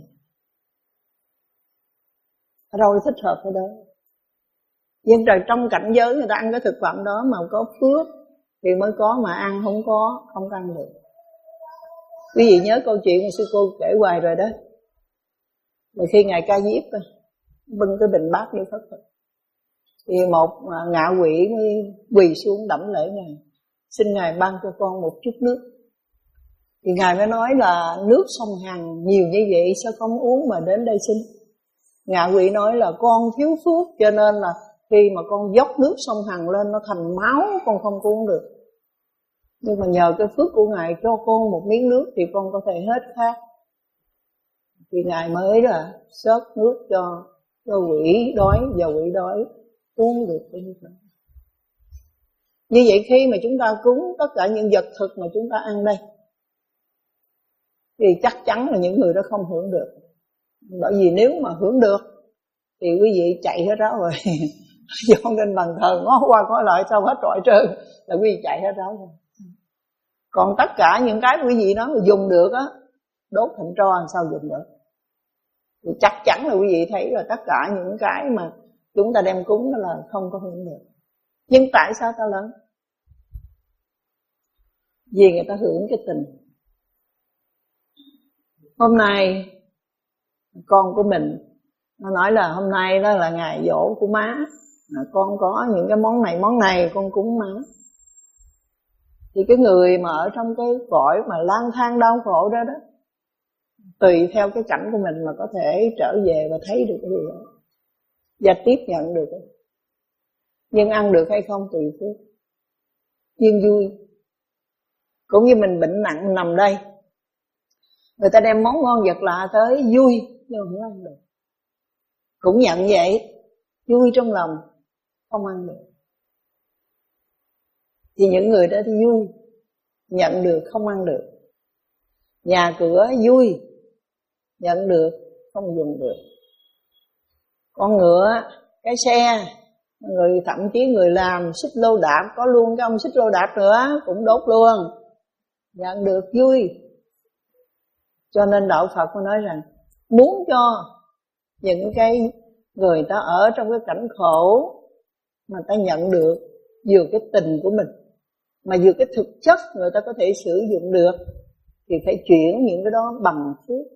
Ở đâu thích hợp ở đó. Nhưng rồi trong cảnh giới người ta ăn cái thực phẩm đó mà có phước thì mới có, mà ăn không có, không ăn được. Quý vị nhớ câu chuyện mà sư cô kể hoài rồi đó. Rồi khi Ngài Ca Diếp bưng cái bình bát như Phật Phật, thì một ngạ quỷ mới quỳ xuống đảnh lễ Ngài, xin Ngài ban cho con một chút nước. Thì Ngài mới nói là nước sông Hằng nhiều như vậy sao không uống mà đến đây xin. Ngạ quỷ nói là con thiếu phước, cho nên là khi mà con dốc nước sông Hằng lên nó thành máu, con không uống được. Nhưng mà nhờ cái phước của Ngài cho con một miếng nước thì con có thể hết khát. Thì Ngài mới là xớt nước cho cho quỷ đói, và quỷ đói uống được cái nước đó. Như vậy khi mà chúng ta cúng tất cả những vật thực mà chúng ta ăn đây thì chắc chắn là những người đó không hưởng được. Bởi vì nếu mà hưởng được thì quý vị chạy hết ráo rồi. Dọn trên bàn thờ ngó qua ngó lại sao hết trọi trơn là quý vị chạy hết ráo rồi. Còn tất cả những cái quý vị đó dùng được á, đốt thành tro làm sao dùng được. Thì chắc chắn là quý vị thấy là tất cả những cái mà chúng ta đem cúng đó là không có hưởng được. Nhưng tại sao ta lớn? Vì người ta hưởng cái tình. Hôm nay con của mình nó nói là hôm nay đó là ngày giỗ của má, con có những cái món này món này con cúng má. Thì cái người mà ở trong cái cõi mà lang thang đau khổ đó đó, tùy theo cái cảnh của mình mà có thể trở về và thấy được cái điều đó và tiếp nhận được. Nhưng ăn được hay không tùy phước. Nhưng vui. Cũng như mình bệnh nặng nằm đây, người ta đem món ngon vật lạ tới vui, nhưng không ăn được. Cũng nhận vậy, vui trong lòng, không ăn được. Thì những người đó thì vui, nhận được không ăn được. Nhà cửa vui, nhận được không dùng được. Con ngựa, cái xe, người thậm chí người làm xích lô đạp, có luôn cái ông xích lô đạp nữa cũng đốt luôn, nhận được vui. Cho nên đạo Phật có nói rằng muốn cho những cái người ta ở trong cái cảnh khổ mà ta nhận được vừa cái tình của mình mà vừa cái thực chất người ta có thể sử dụng được, thì phải chuyển những cái đó bằng phước.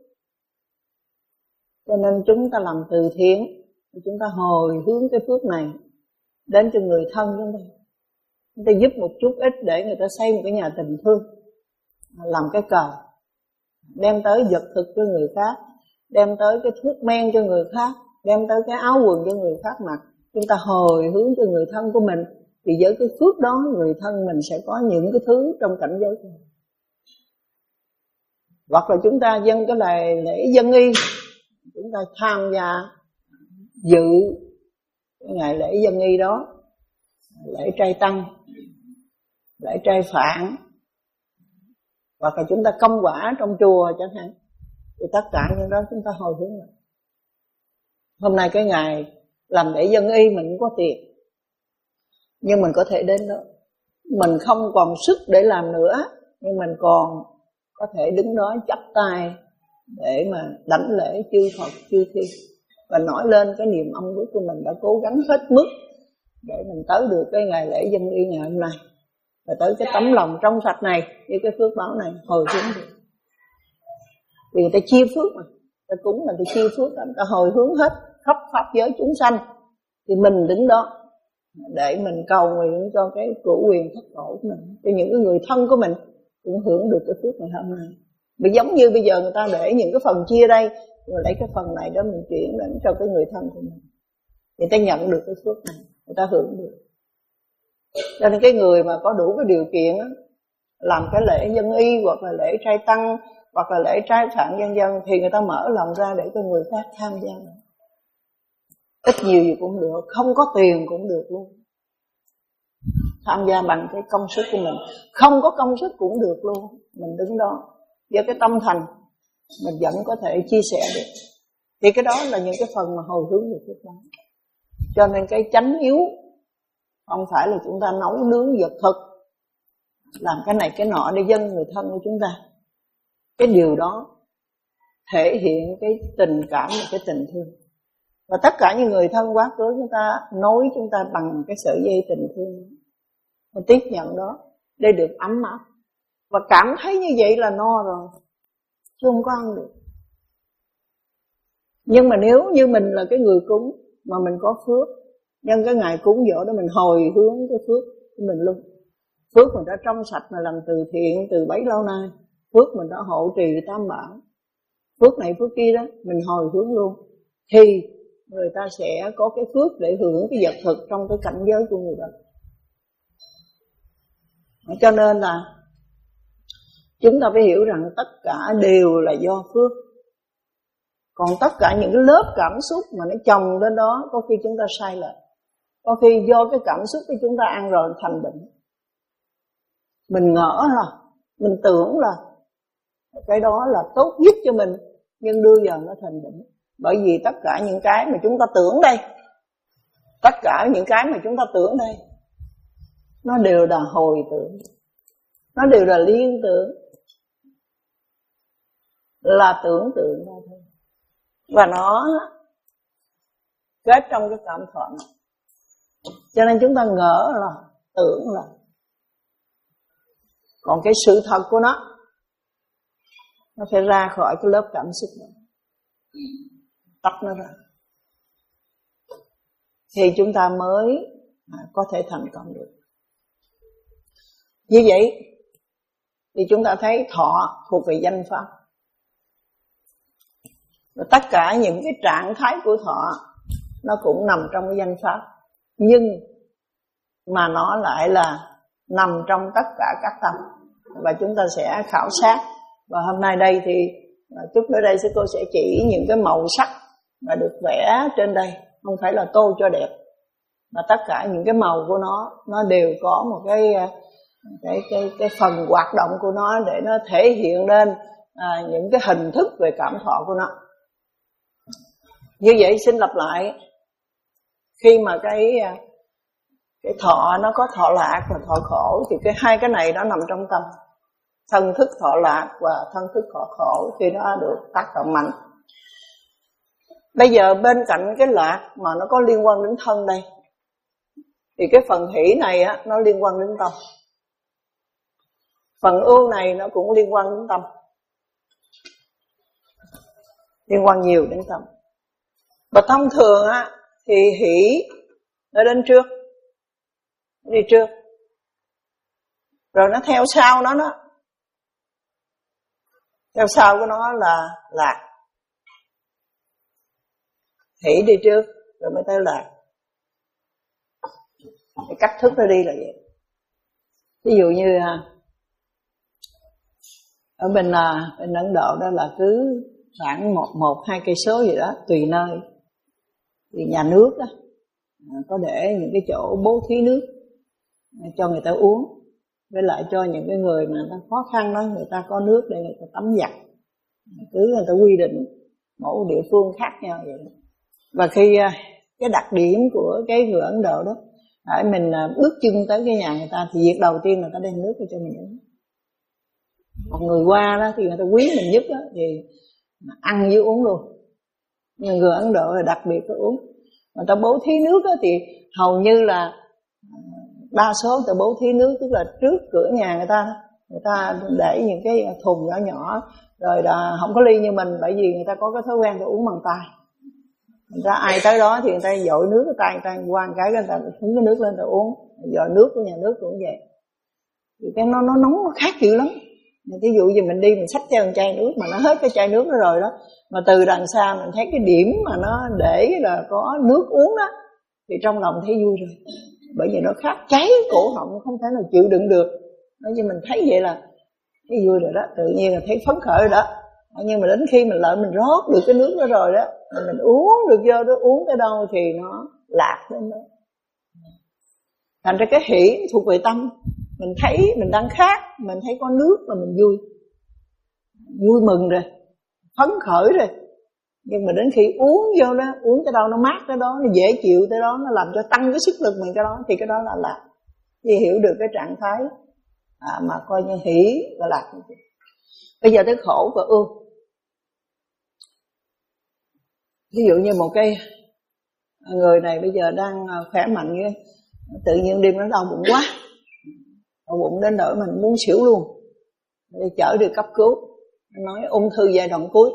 Cho nên chúng ta làm từ thiện, chúng ta hồi hướng cái phước này đến cho người thân chúng ta. Chúng ta giúp một chút ít để người ta xây một cái nhà tình thương, làm cái cờ, đem tới vật thực cho người khác, đem tới cái thuốc men cho người khác, đem tới cái áo quần cho người khác mặc. Chúng ta hồi hướng cho người thân của mình, thì với cái phước đó người thân mình sẽ có những cái thứ trong cảnh giới của mình. Hoặc là chúng ta dâng cái lễ, lễ dân y, chúng ta tham gia dự cái ngày lễ dân y đó, lễ trai tăng, lễ trai phạn, hoặc là chúng ta công quả trong chùa chẳng hạn. Thì tất cả những đó chúng ta hồi hướng lại. Hôm nay cái ngày làm lễ dân y mình cũng có tiền, nhưng mình có thể đến đó. Mình không còn sức để làm nữa, nhưng mình còn có thể đứng đó chắp tay để mà đảnh lễ chư Phật chư Thiên, và nói lên cái niềm âm ước của mình đã cố gắng hết mức để mình tới được cái ngày lễ dân y ngày hôm nay, và tới cái tấm lòng trong sạch này với cái phước báo này hồi hướng được. Vì người ta chia phước mà, người ta cúng là người ta chia phước, người ta hồi hướng hết khắp pháp giới chúng sanh, thì mình đứng đó để mình cầu nguyện cho cái cửu quyền thất tổ của mình, cho những cái người thân của mình cũng hưởng được cái phước ngày hôm nay. Vì giống như bây giờ người ta để những cái phần chia đây, rồi lấy cái phần này đó mình chuyển đến cho cái người thân của mình, người ta nhận được cái phước này, người ta hưởng được. Cho nên cái người mà có đủ cái điều kiện á, làm cái lễ dân y hoặc là lễ trai tăng hoặc là lễ trai phạn dân dân thì người ta mở lòng ra để cho người khác tham gia. Ít nhiều gì cũng được, không có tiền cũng được luôn. Tham gia bằng cái công sức của mình, không có công sức cũng được luôn. Mình đứng đó với cái tâm thành, mình vẫn có thể chia sẻ được. Thì cái đó là những cái phần mà hồi hướng về trước đó. Cho nên cái chánh yếu không phải là chúng ta nấu nướng vật thực, làm cái này cái nọ để dâng người thân của chúng ta. Cái điều đó thể hiện cái tình cảm và cái tình thương. Và tất cả những người thân quá khứ chúng ta nối chúng ta bằng cái sợi dây tình thương. Và tiếp nhận đó để được ấm áp. Và cảm thấy như vậy là no rồi, chứ không có ăn được. Nhưng mà nếu như mình là cái người cúng mà mình có phước, nhân cái ngày cúng dỗ đó mình hồi hướng cái phước của mình luôn. Phước mình đã trong sạch mà làm từ thiện từ bấy lâu nay, phước mình đã hộ trì tam bảo, phước này phước kia đó mình hồi hướng luôn, thì người ta sẽ có cái phước để hưởng cái vật thực trong cái cảnh giới của người đó. Cho nên là chúng ta phải hiểu rằng tất cả đều là do phước. Còn tất cả những cái lớp cảm xúc mà nó chồng lên đó, có khi chúng ta sai lệch. Có khi do cái cảm xúc của chúng ta ăn rồi thành bệnh. Mình ngỡ là, mình tưởng là cái đó là tốt nhất cho mình, nhưng đưa giờ nó thành bệnh. Bởi vì tất cả những cái mà chúng ta tưởng đây, tất cả những cái mà chúng ta tưởng đây, nó đều là hồi tưởng, nó đều là liên tưởng, là tưởng tượng ra thôi. Và nó kết trong cái cảm thọ này. Cho nên chúng ta ngỡ là, tưởng là. Còn cái sự thật của nó, nó phải ra khỏi cái lớp cảm xúc này, tách nó ra, thì chúng ta mới có thể thành công được. Như vậy thì chúng ta thấy thọ thuộc về danh pháp. Và tất cả những cái trạng thái của thọ nó cũng nằm trong cái danh pháp, nhưng mà nó lại là nằm trong tất cả các tâm. Và chúng ta sẽ khảo sát. Và hôm nay đây thì chút nữa đây sư cô sẽ chỉ những cái màu sắc mà được vẽ trên đây, không phải là tô cho đẹp, mà tất cả những cái màu của nó nó đều có một cái cái cái cái phần hoạt động của nó để nó thể hiện lên à, những cái hình thức về cảm thọ của nó. Như vậy xin lặp lại, khi mà cái cái thọ nó có thọ lạc và thọ khổ, thì cái hai cái này nó nằm trong tâm. Thân thức thọ lạc và thân thức thọ khổ thì nó được tác động mạnh. Bây giờ bên cạnh cái lạc mà nó có liên quan đến thân đây, thì cái phần hỷ này á, nó liên quan đến tâm. Phần ưu này nó cũng liên quan đến tâm, liên quan nhiều đến tâm. Và thông thường á, thì hỷ nó đến trước, nó đi trước, rồi nó theo sau nó đó, theo sau của nó là lạc. Hỷ đi trước rồi mới tới lạc. Cái cách thức nó đi là vậy. Ví dụ như ở bên bên Ấn Độ đó là cứ khoảng một một hai cây số gì đó tùy nơi, thì nhà nước đó có để những cái chỗ bố thí nước cho người ta uống, với lại cho những cái người mà người ta khó khăn đó, người ta có nước để người ta tắm giặt. Cứ người ta quy định mỗi địa phương khác nhau vậy. Và khi cái đặc điểm của cái người Ấn Độ đó, để mình bước chân tới cái nhà người ta thì việc đầu tiên là người ta đem nước cho mình uống. Còn người qua đó thì người ta quý mình nhất đó, thì ăn với uống luôn. Nhưng người Ấn Độ là đặc biệt có uống. Người ta bố thí nước đó thì hầu như là đa số người ta bố thí nước, tức là trước cửa nhà người ta, người ta để những cái thùng nhỏ nhỏ, rồi là không có ly như mình, bởi vì người ta có cái thói quen để uống bằng tay. Người ta ai tới đó thì người ta dội nước cái tay, người ta qua một cái người ta hứng cái nước lên người ta uống. Dội nước của nhà nước cũng vậy. Thì cái nó nó nóng, nó khác dữ lắm. Ví dụ như mình đi mình xách theo một chai nước mà nó hết cái chai nước đó rồi đó, mà từ đằng xa mình thấy cái điểm mà nó để là có nước uống đó, thì trong lòng thấy vui rồi. Bởi vì nó khát cháy cổ họng, không thể nào chịu đựng được. Nói như mình thấy vậy là thấy vui rồi đó, tự nhiên là thấy phấn khởi rồi đó. Nhưng mà đến khi mình lợi mình rót được cái nước đó rồi đó, mình uống được vô đó, uống tới đâu thì nó lạc đến đó. Thành ra cái hỷ thuộc về tâm. Mình thấy mình đang khát, mình thấy có nước là mình vui, vui mừng rồi, phấn khởi rồi. Nhưng mà đến khi uống vô đó, uống cái đâu nó mát cái đó, nó dễ chịu tới đó, nó làm cho tăng cái sức lực mình cái đó, thì cái đó là lạc. Vì hiểu được cái trạng thái à, mà coi như hỷ và lạc. Bây giờ tới khổ và ưu. Ví dụ như một cái người này bây giờ đang khỏe mạnh như tự nhiên đêm nó đau bụng quá, đau bụng đến nỗi mình muốn xỉu luôn, để chở đi cấp cứu. Nói ung thư giai đoạn cuối.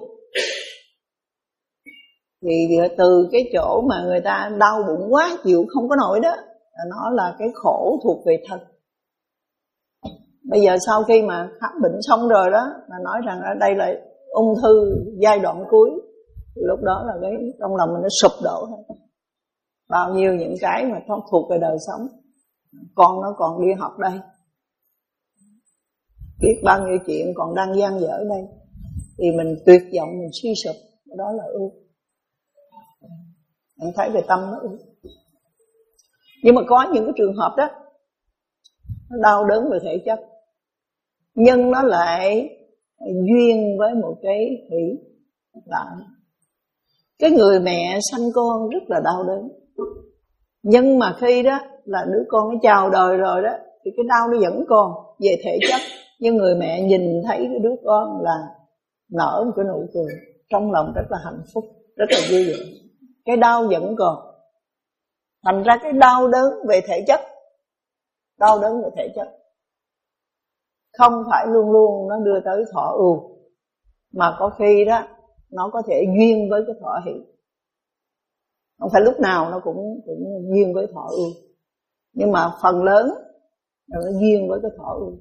Thì từ cái chỗ mà người ta đau bụng quá chịu không có nổi đó, nó là cái khổ thuộc về thân. Bây giờ sau khi mà khám bệnh xong rồi đó, là nói rằng ở đây là ung thư giai đoạn cuối, thì lúc đó là cái trong lòng mình nó sụp đổ hết. Bao nhiêu những cái mà nó thuộc về đời sống, con nó còn đi học đây, biết bao nhiêu chuyện còn đang dang dở đây, thì mình tuyệt vọng, mình suy sụp, đó là ưu. Mình thấy về tâm nó ưu. Nhưng mà có những cái trường hợp đó nó đau đớn về thể chất, nhưng nó lại duyên với một cái hỷ lại. Cái người mẹ sanh con rất là đau đớn, nhưng mà khi đó là đứa con nó chào đời rồi đó, thì cái đau nó vẫn còn về thể chất. Nhưng người mẹ nhìn thấy cái đứa con là nở một cái nụ cười, trong lòng rất là hạnh phúc, rất là vui vẻ. Cái đau vẫn còn. Thành ra cái đau đớn về thể chất, đau đớn về thể chất không phải luôn luôn nó đưa tới thọ ưu, mà có khi đó nó có thể duyên với cái thọ hỷ. Không phải lúc nào nó cũng, cũng duyên với thọ ưu, nhưng mà phần lớn là nó duyên với cái thọ ưu.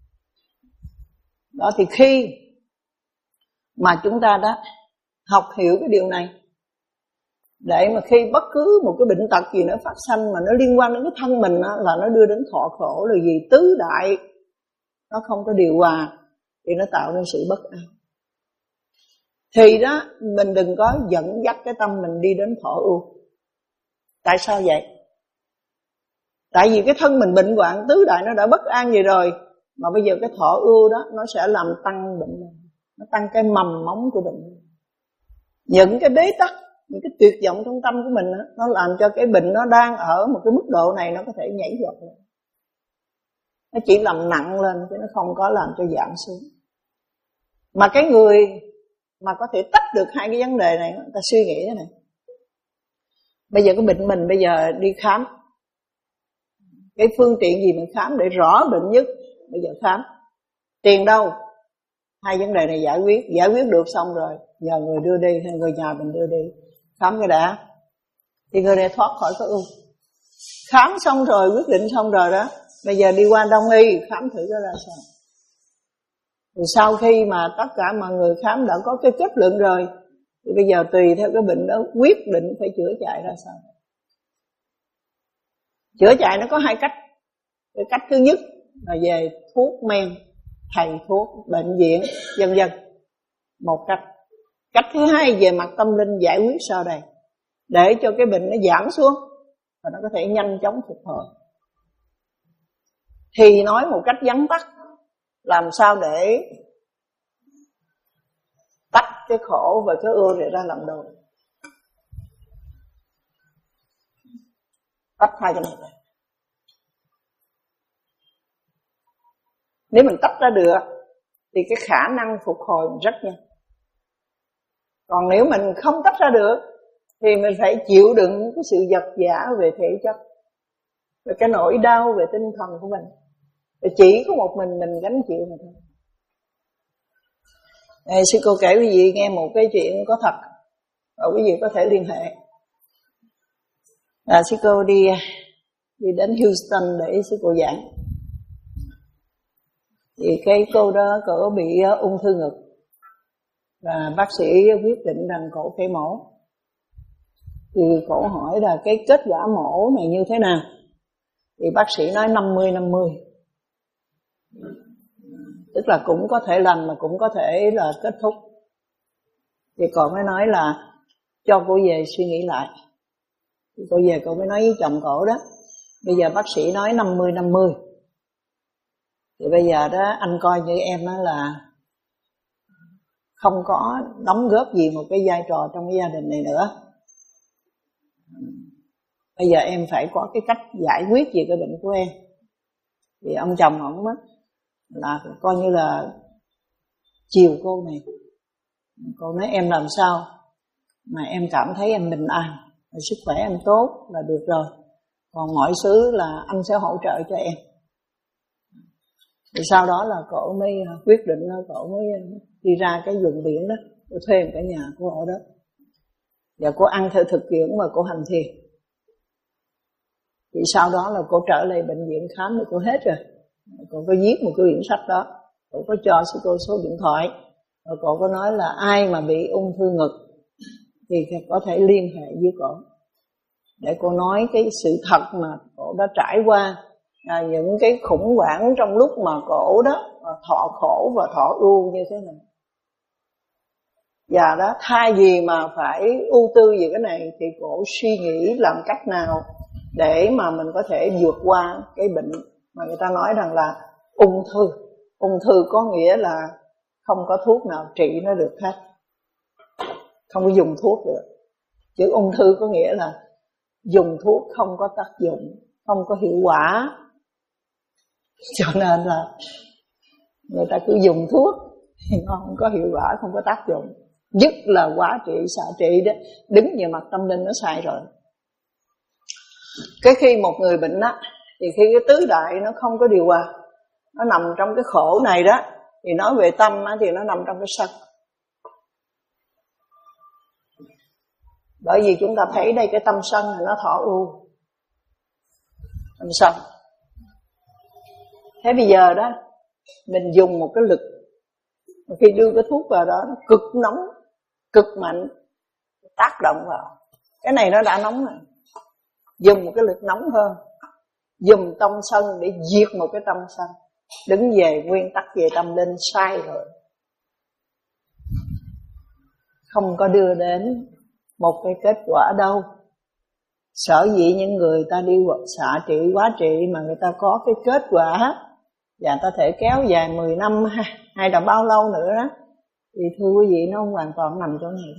Đó, thì khi mà chúng ta đã học hiểu cái điều này, để mà khi bất cứ một cái bệnh tật gì nó phát sanh mà nó liên quan đến cái thân mình đó, là nó đưa đến thọ khổ, là gì tứ đại nó không có điều hòa, thì nó tạo nên sự bất an. Thì đó mình đừng có dẫn dắt cái tâm mình đi đến thọ ưu. Tại sao vậy? Tại vì cái thân mình bệnh hoạn, tứ đại nó đã bất an vậy rồi, mà bây giờ cái thọ ưu đó nó sẽ làm tăng bệnh, nó tăng cái mầm móng của bệnh. Những cái bế tắc, những cái tuyệt vọng trong tâm của mình đó, nó làm cho cái bệnh nó đang ở một cái mức độ này, nó có thể nhảy vọt lên. Nó chỉ làm nặng lên chứ nó không có làm cho giảm xuống. Mà cái người mà có thể tách được hai cái vấn đề này, người ta suy nghĩ thế này. Bây giờ cái bệnh mình bây giờ đi khám, cái phương tiện gì mình khám để rõ bệnh nhất, bây giờ khám. Tiền đâu? Hai vấn đề này giải quyết, giải quyết được xong rồi nhờ người đưa đi hay người nhà mình đưa đi. Khám cái đã, thì người này thoát khỏi cái ưu. Khám xong rồi, quyết định xong rồi đó, bây giờ đi qua đông y khám thử cái ra sao. Thì sau khi mà tất cả mọi người khám đã có cái kết luận rồi, thì bây giờ tùy theo cái bệnh đó quyết định phải chữa chạy ra sao. Chữa chạy nó có hai cách. Cái cách thứ nhất là về thuốc men, thầy thuốc, bệnh viện, vân vân. Một cách. Cách thứ hai về mặt tâm linh giải quyết sau đây, để cho cái bệnh nó giảm xuống và nó có thể nhanh chóng phục hồi. Thì nói một cách vắn tắt, làm sao để tách cái khổ và cái ưu này ra làm đôi. Tách hai cái này ra. Nếu mình tách ra được thì cái khả năng phục hồi mình rất nhanh. Còn nếu mình không tách ra được thì mình phải chịu đựng cái sự vật vã về thể chất, về cái nỗi đau về tinh thần của mình. Và chỉ có một mình mình gánh chịu mà thôi. Đây, sư cô kể quý vị nghe một cái chuyện có thật, và quý vị có thể liên hệ. À, sư cô đi đi đến Houston để sư cô giảng. Thì cái cô đó cổ bị ung thư ngực, và bác sĩ quyết định rằng cổ phải mổ. Thì cổ hỏi là cái kết quả mổ này như thế nào. Thì bác sĩ nói năm mươi năm mươi. Tức là cũng có thể lành mà cũng có thể là kết thúc. Thì cô mới nói là cho cô về suy nghĩ lại. Thì cô về cô mới nói với chồng cổ đó, bây giờ bác sĩ nói năm mươi năm mươi. Thì bây giờ đó anh coi như em đó là không có đóng góp gì một cái vai trò trong cái gia đình này nữa. Bây giờ em phải có cái cách giải quyết về cái bệnh của em. Thì ông chồng ổng mất là coi như là chiều cô này. Cô nói em làm sao mà em cảm thấy em bình an, sức khỏe em tốt là được rồi, còn mọi thứ là anh sẽ hỗ trợ cho em. Thì sau đó là cổ mới quyết định, cổ mới đi ra cái vùng biển đó, cô thuê một cái nhà của họ đó, và cô ăn theo thực dưỡng và cô hành thiền. Thì sau đó là cô trở lại bệnh viện khám thì cô hết rồi. Cô có viết một cái quyển sách đó, cô có cho cô số điện thoại, và cô có nói là ai mà bị ung thư ngực thì có thể liên hệ với cô để cô nói cái sự thật mà cô đã trải qua, là những cái khủng hoảng trong lúc mà cổ đó thọ khổ và thọ ưu như thế này. Và đó, thay vì mà phải ưu tư về cái này thì cổ suy nghĩ làm cách nào để mà mình có thể vượt qua cái bệnh mà người ta nói rằng là ung thư. Ung thư có nghĩa là không có thuốc nào trị nó được hết, không có dùng thuốc được. Chữ ung thư có nghĩa là dùng thuốc không có tác dụng, không có hiệu quả. Cho nên là người ta cứ dùng thuốc thì nó không có hiệu quả, không có tác dụng. Nhất là hóa trị, xạ trị đó, đứng về mặt tâm linh nó sai rồi. Cái khi một người bệnh đó, thì khi cái tứ đại nó không có điều hòa, nó nằm trong cái khổ này đó, thì nói về tâm á, thì nó nằm trong cái sân. Bởi vì chúng ta thấy đây, cái tâm sân này nó thọ ưu, tâm sân. Thế bây giờ đó, mình dùng một cái lực, khi đưa cái thuốc vào đó, nó cực nóng, cực mạnh, tác động vào. Cái này nó đã nóng rồi. Dùng một cái lực nóng hơn, dùng tâm sân để diệt một cái tâm sân. Đứng về nguyên tắc về tâm linh sai rồi, không có đưa đến một cái kết quả đâu. Sở dĩ những người ta đi xạ trị, hóa trị mà người ta có cái kết quả và ta thể kéo dài mười năm hay là bao lâu nữa đó, thì thưa quý vị, nó không hoàn toàn nằm chỗ này.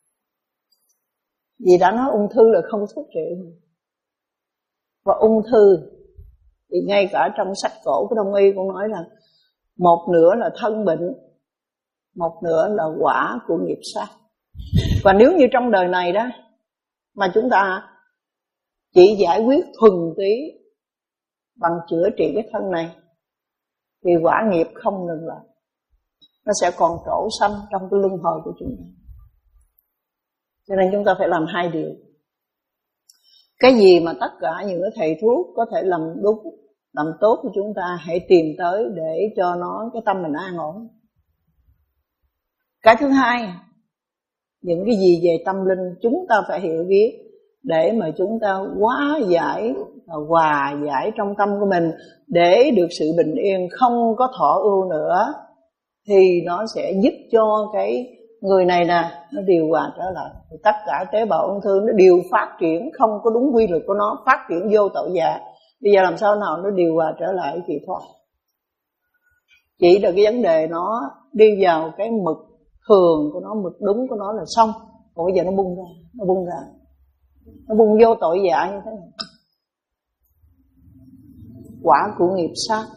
Vì đã nói ung thư là không thuốc trị. Và ung thư thì ngay cả trong sách cổ của Đông y cũng nói là một nửa là thân bệnh, một nửa là quả của nghiệp sát. Và nếu như trong đời này đó mà chúng ta chỉ giải quyết thuần túy bằng chữa trị cái thân này thì quả nghiệp không ngừng lại, nó sẽ còn trổ xanh trong cái luân hồi của chúng ta. Cho nên chúng ta phải làm hai điều. Cái gì mà tất cả những cái thầy thuốc có thể làm đúng, làm tốt của chúng ta, hãy tìm tới để cho nó, cái tâm mình an ổn. Cái thứ hai, những cái gì về tâm linh chúng ta phải hiểu biết để mà chúng ta hóa giải, hòa giải trong tâm của mình, để được sự bình yên, không có thọ ưu nữa, thì nó sẽ giúp cho cái người này nè nó điều hòa trở lại. Thì tất cả tế bào ung thư nó đều phát triển không có đúng quy luật của nó, phát triển vô tội dạ. Bây giờ làm sao nào nó điều hòa trở lại thì thôi. Chỉ là cái vấn đề nó đi vào cái mực thường của nó, mực đúng của nó là xong. Còn bây giờ nó bung ra, nó bung ra, nó bung vô tội dạ như thế này. Quả của nghiệp sát.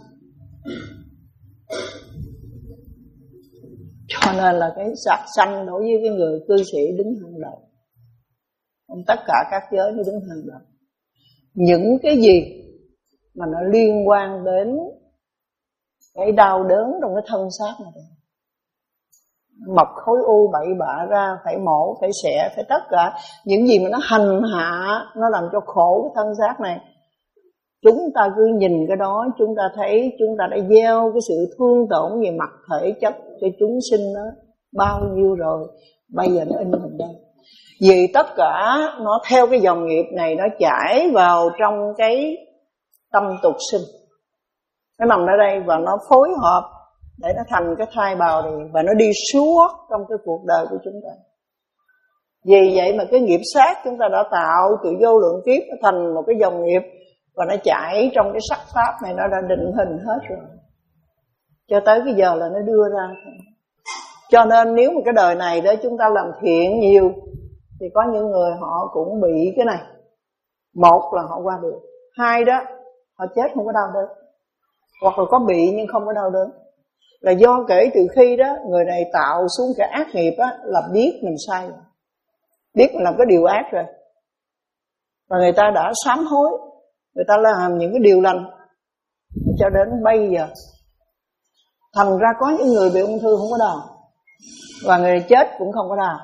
Cho nên là cái sát sanh đối với cái người cư sĩ đứng hàng đầu. Còn tất cả các giới nó đứng hàng đầu. Những cái gì mà nó liên quan đến cái đau đớn trong cái thân xác này, mọc khối u bậy bạ ra, phải mổ, phải xẻ, phải tất cả những gì mà nó hành hạ, nó làm cho khổ cái thân xác này, chúng ta cứ nhìn cái đó, chúng ta thấy chúng ta đã gieo cái sự thương tổn về mặt thể chất cho chúng sinh đó bao nhiêu rồi. Bây giờ nó in hình đây. Vì tất cả nó theo cái dòng nghiệp này, nó chảy vào trong cái tâm tục sinh. Nó nằm ở đây và nó phối hợp để nó thành cái thai bào này, và nó đi suốt trong cái cuộc đời của chúng ta. Vì vậy mà cái nghiệp sát chúng ta đã tạo từ vô lượng kiếp, nó thành một cái dòng nghiệp, và nó chảy trong cái sắc pháp này, nó đã định hình hết rồi. Cho tới cái giờ là nó đưa ra. Cho nên nếu mà cái đời này đó chúng ta làm thiện nhiều, thì có những người họ cũng bị cái này. Một là họ qua được, hai đó họ chết không có đau đớn, hoặc là có bị nhưng không có đau đớn. Là do kể từ khi đó người này tạo xuống cái ác nghiệp á, là biết mình sai rồi, biết mình làm cái điều ác rồi, và người ta đã sám hối, người ta làm những cái điều lành cho đến bây giờ. Thành ra có những người bị ung thư không có đau, và người chết cũng không có đau.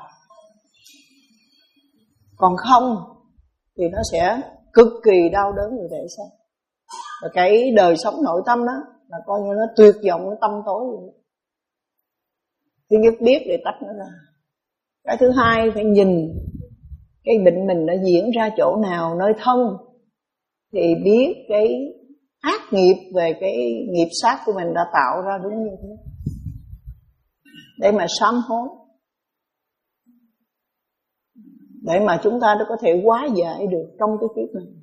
Còn không thì nó sẽ cực kỳ đau đớn người thể xác. Và cái đời sống nội tâm đó là coi như nó tuyệt vọng, nó tâm tối vậy. Thứ nhất biết để tách nó ra. Cái thứ hai phải nhìn cái bệnh mình nó diễn ra chỗ nào, nơi thân, thì biết cái ác nghiệp về cái nghiệp sát của mình đã tạo ra đúng như thế, để mà sám hối, để mà chúng ta có thể hóa giải được trong cái kiếp này.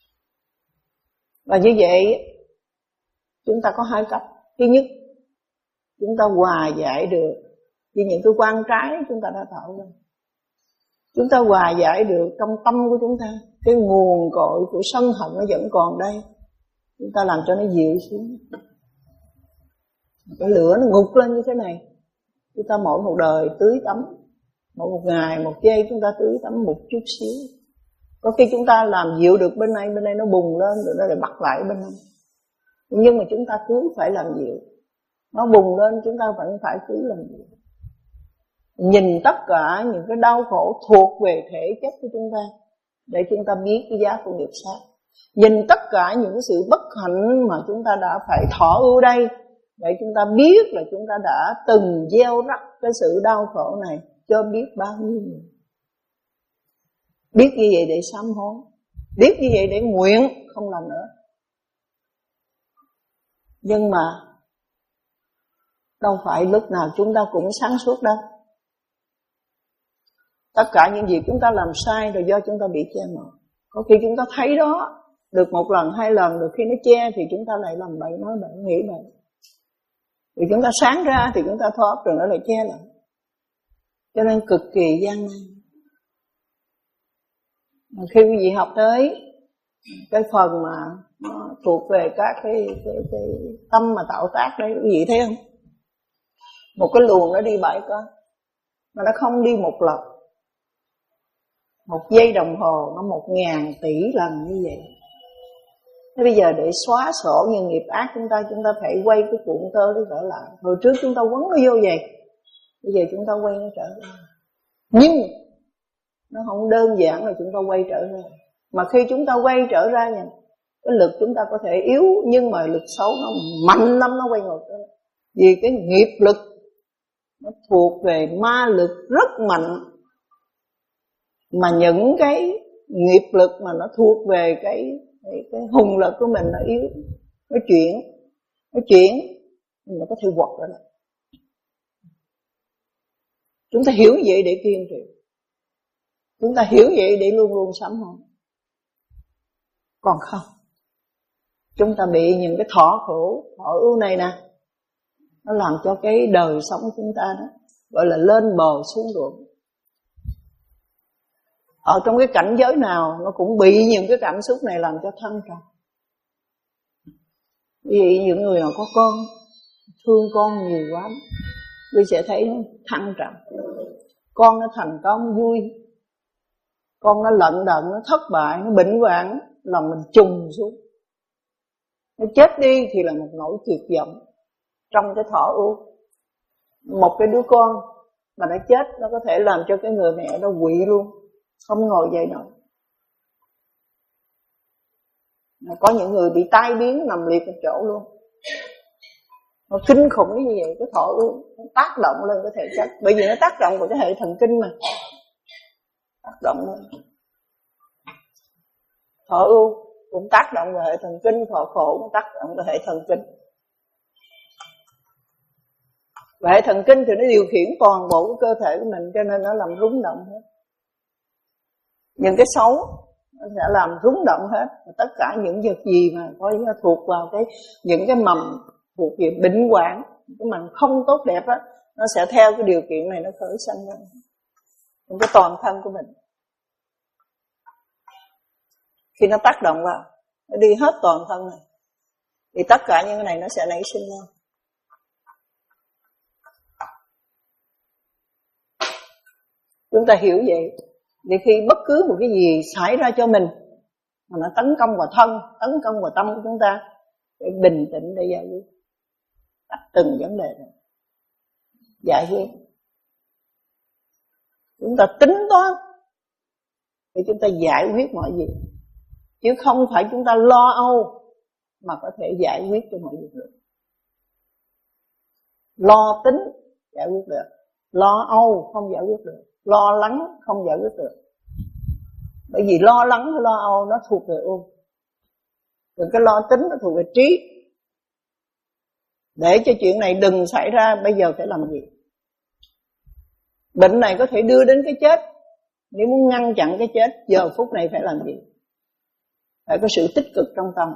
Và như vậy chúng ta có hai cách. Thứ nhất, chúng ta hòa giải được với những cái quan trái chúng ta đã tạo ra. Chúng ta hòa giải được trong tâm của chúng ta, cái nguồn cội của sân hận nó vẫn còn đây, chúng ta làm cho nó dịu xuống. Cái lửa nó ngục lên như thế này, chúng ta mỗi một đời tưới tắm, mỗi một ngày một giây chúng ta tưới tắm một chút xíu. Có khi chúng ta làm dịu được bên này, bên này nó bùng lên rồi nó lại bắt lại bên này. Nhưng mà chúng ta cứ phải làm dịu. Nó bùng lên chúng ta vẫn phải cứ làm dịu. Nhìn tất cả những cái đau khổ thuộc về thể chất của chúng ta, để chúng ta biết cái giá của nghiệp sát. Nhìn tất cả những cái sự bất hạnh mà chúng ta đã phải thọ ưu đây, để chúng ta biết là chúng ta đã từng gieo rắc cái sự đau khổ này cho biết bao nhiêu người. Biết như vậy để sám hối, biết như vậy để nguyện không làm nữa. Nhưng mà đâu phải lúc nào chúng ta cũng sáng suốt đâu. Tất cả những gì chúng ta làm sai là do chúng ta bị che mờ. Có khi chúng ta thấy đó được một lần, hai lần, được khi nó che thì chúng ta lại làm bậy, nói bậy, nghĩ bậy. Thì chúng ta sáng ra thì chúng ta thoát, rồi nó lại che lại. Cho nên cực kỳ gian nan. Khi quý vị học tới cái phần mà nó thuộc về các cái, cái, cái tâm mà tạo tác đấy, quý vị thấy không? Một cái luồng nó đi bảy con, mà nó không đi một lần. Một giây đồng hồ nó một ngàn tỷ lần như vậy. Thế bây giờ để xóa sổ những nghiệp ác chúng ta, chúng ta phải quay cái cuộn tơ nó trở lại. Hồi trước chúng ta quấn nó vô vậy, bây giờ chúng ta quay nó trở lại. Nhưng nó không đơn giản là chúng ta quay trở ra. Mà khi chúng ta quay trở ra nha, cái lực chúng ta có thể yếu, nhưng mà lực xấu nó mạnh lắm, nó quay ngược trở lại. Vì cái nghiệp lực nó thuộc về ma lực rất mạnh. Mà những cái nghiệp lực mà nó thuộc về cái, cái, cái hùng lực của mình nó yếu, nó chuyển, nó chuyển, mình có thể quật ra lại. Chúng ta hiểu vậy để kiên trì, chúng ta hiểu vậy để luôn luôn sám hối. Còn không, chúng ta bị những cái thọ khổ, thọ ưu này nè, nó làm cho cái đời sống chúng ta đó gọi là lên bờ xuống ruộng. Ở trong cái cảnh giới nào nó cũng bị những cái cảm xúc này làm cho thăng trầm. Vì những người mà có con, thương con nhiều quá, quý sẽ thấy nó thăng trầm. Con nó thành công vui, con nó lận đận, nó thất bại, nó bệnh hoạn, lòng mình trùng xuống. Nó chết đi thì là một nỗi tuyệt vọng trong cái thọ ưu. Một cái đứa con mà nó chết, nó có thể làm cho cái người mẹ nó quỵ luôn, không ngồi dậy nổi. Có những người bị tai biến nằm liệt một chỗ luôn. Nó kinh khủng như vậy. Cái thọ ưu nó tác động lên cái thể chất, bởi vì nó tác động vào cái hệ thần kinh mà, tác động lên. Thọ ưu cũng tác động vào hệ thần kinh, thọ khổ cũng tác động vào hệ thần kinh. Và hệ thần kinh thì nó điều khiển toàn bộ của cơ thể của mình, cho nên nó làm rung động hết. Những cái xấu nó sẽ làm rung động hết. Và tất cả những việc gì mà có thuộc vào cái những cái mầm thuộc về bệnh hoạn, cái mầm không tốt đẹp á, nó sẽ theo cái điều kiện này nó khởi sanh ra những cái toàn thân của mình. Khi nó tác động vào, nó đi hết toàn thân này, thì tất cả những cái này nó sẽ nảy sinh ra. Chúng ta hiểu vậy, thì khi bất cứ một cái gì xảy ra cho mình mà nó tấn công vào thân, tấn công vào tâm của chúng ta, để bình tĩnh để giải quyết từng vấn đề này, giải quyết. Chúng ta tính toán để chúng ta giải quyết mọi việc, chứ không phải chúng ta lo âu mà có thể giải quyết cho mọi việc được. Lo tính giải quyết được, lo âu không giải quyết được, lo lắng không giải quyết được. Bởi vì lo lắng hay lo âu nó thuộc về ưu, rồi cái lo tính nó thuộc về trí. Để cho chuyện này đừng xảy ra, bây giờ phải làm gì? Bệnh này có thể đưa đến cái chết. Nếu muốn ngăn chặn cái chết, giờ phút này phải làm gì? Phải có sự tích cực trong tâm,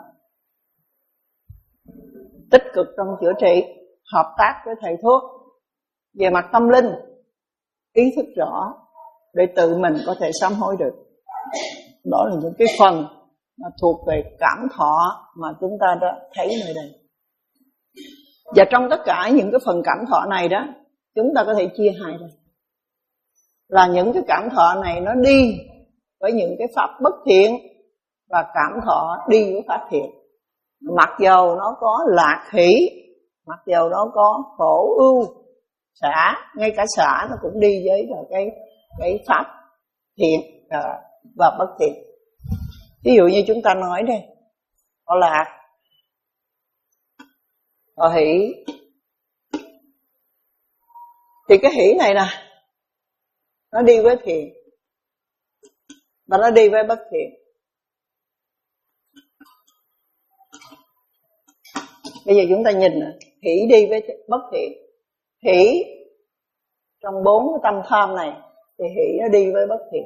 tích cực trong chữa trị, hợp tác với thầy thuốc. Về mặt tâm linh, ý thức rõ để tự mình có thể sám hối được. Đó là những cái phần mà thuộc về cảm thọ mà chúng ta đã thấy nơi đây. Và trong tất cả những cái phần cảm thọ này đó, chúng ta có thể chia hai ra. Là những cái cảm thọ này nó đi với những cái pháp bất thiện, và cảm thọ đi với pháp thiện. Mặc dầu nó có lạc hỷ, mặc dầu nó có khổ ưu xả, ngay cả xả nó cũng đi với cái, cái pháp thiện và bất thiện. Ví dụ như chúng ta nói đây, có lạc, có hỷ. Thì cái hỷ này nè, nó đi với thiện và nó đi với bất thiện. Bây giờ chúng ta nhìn nè, hỷ đi với bất thiện. Hỷ trong bốn cái tâm tham này thì hỷ nó đi với bất thiện.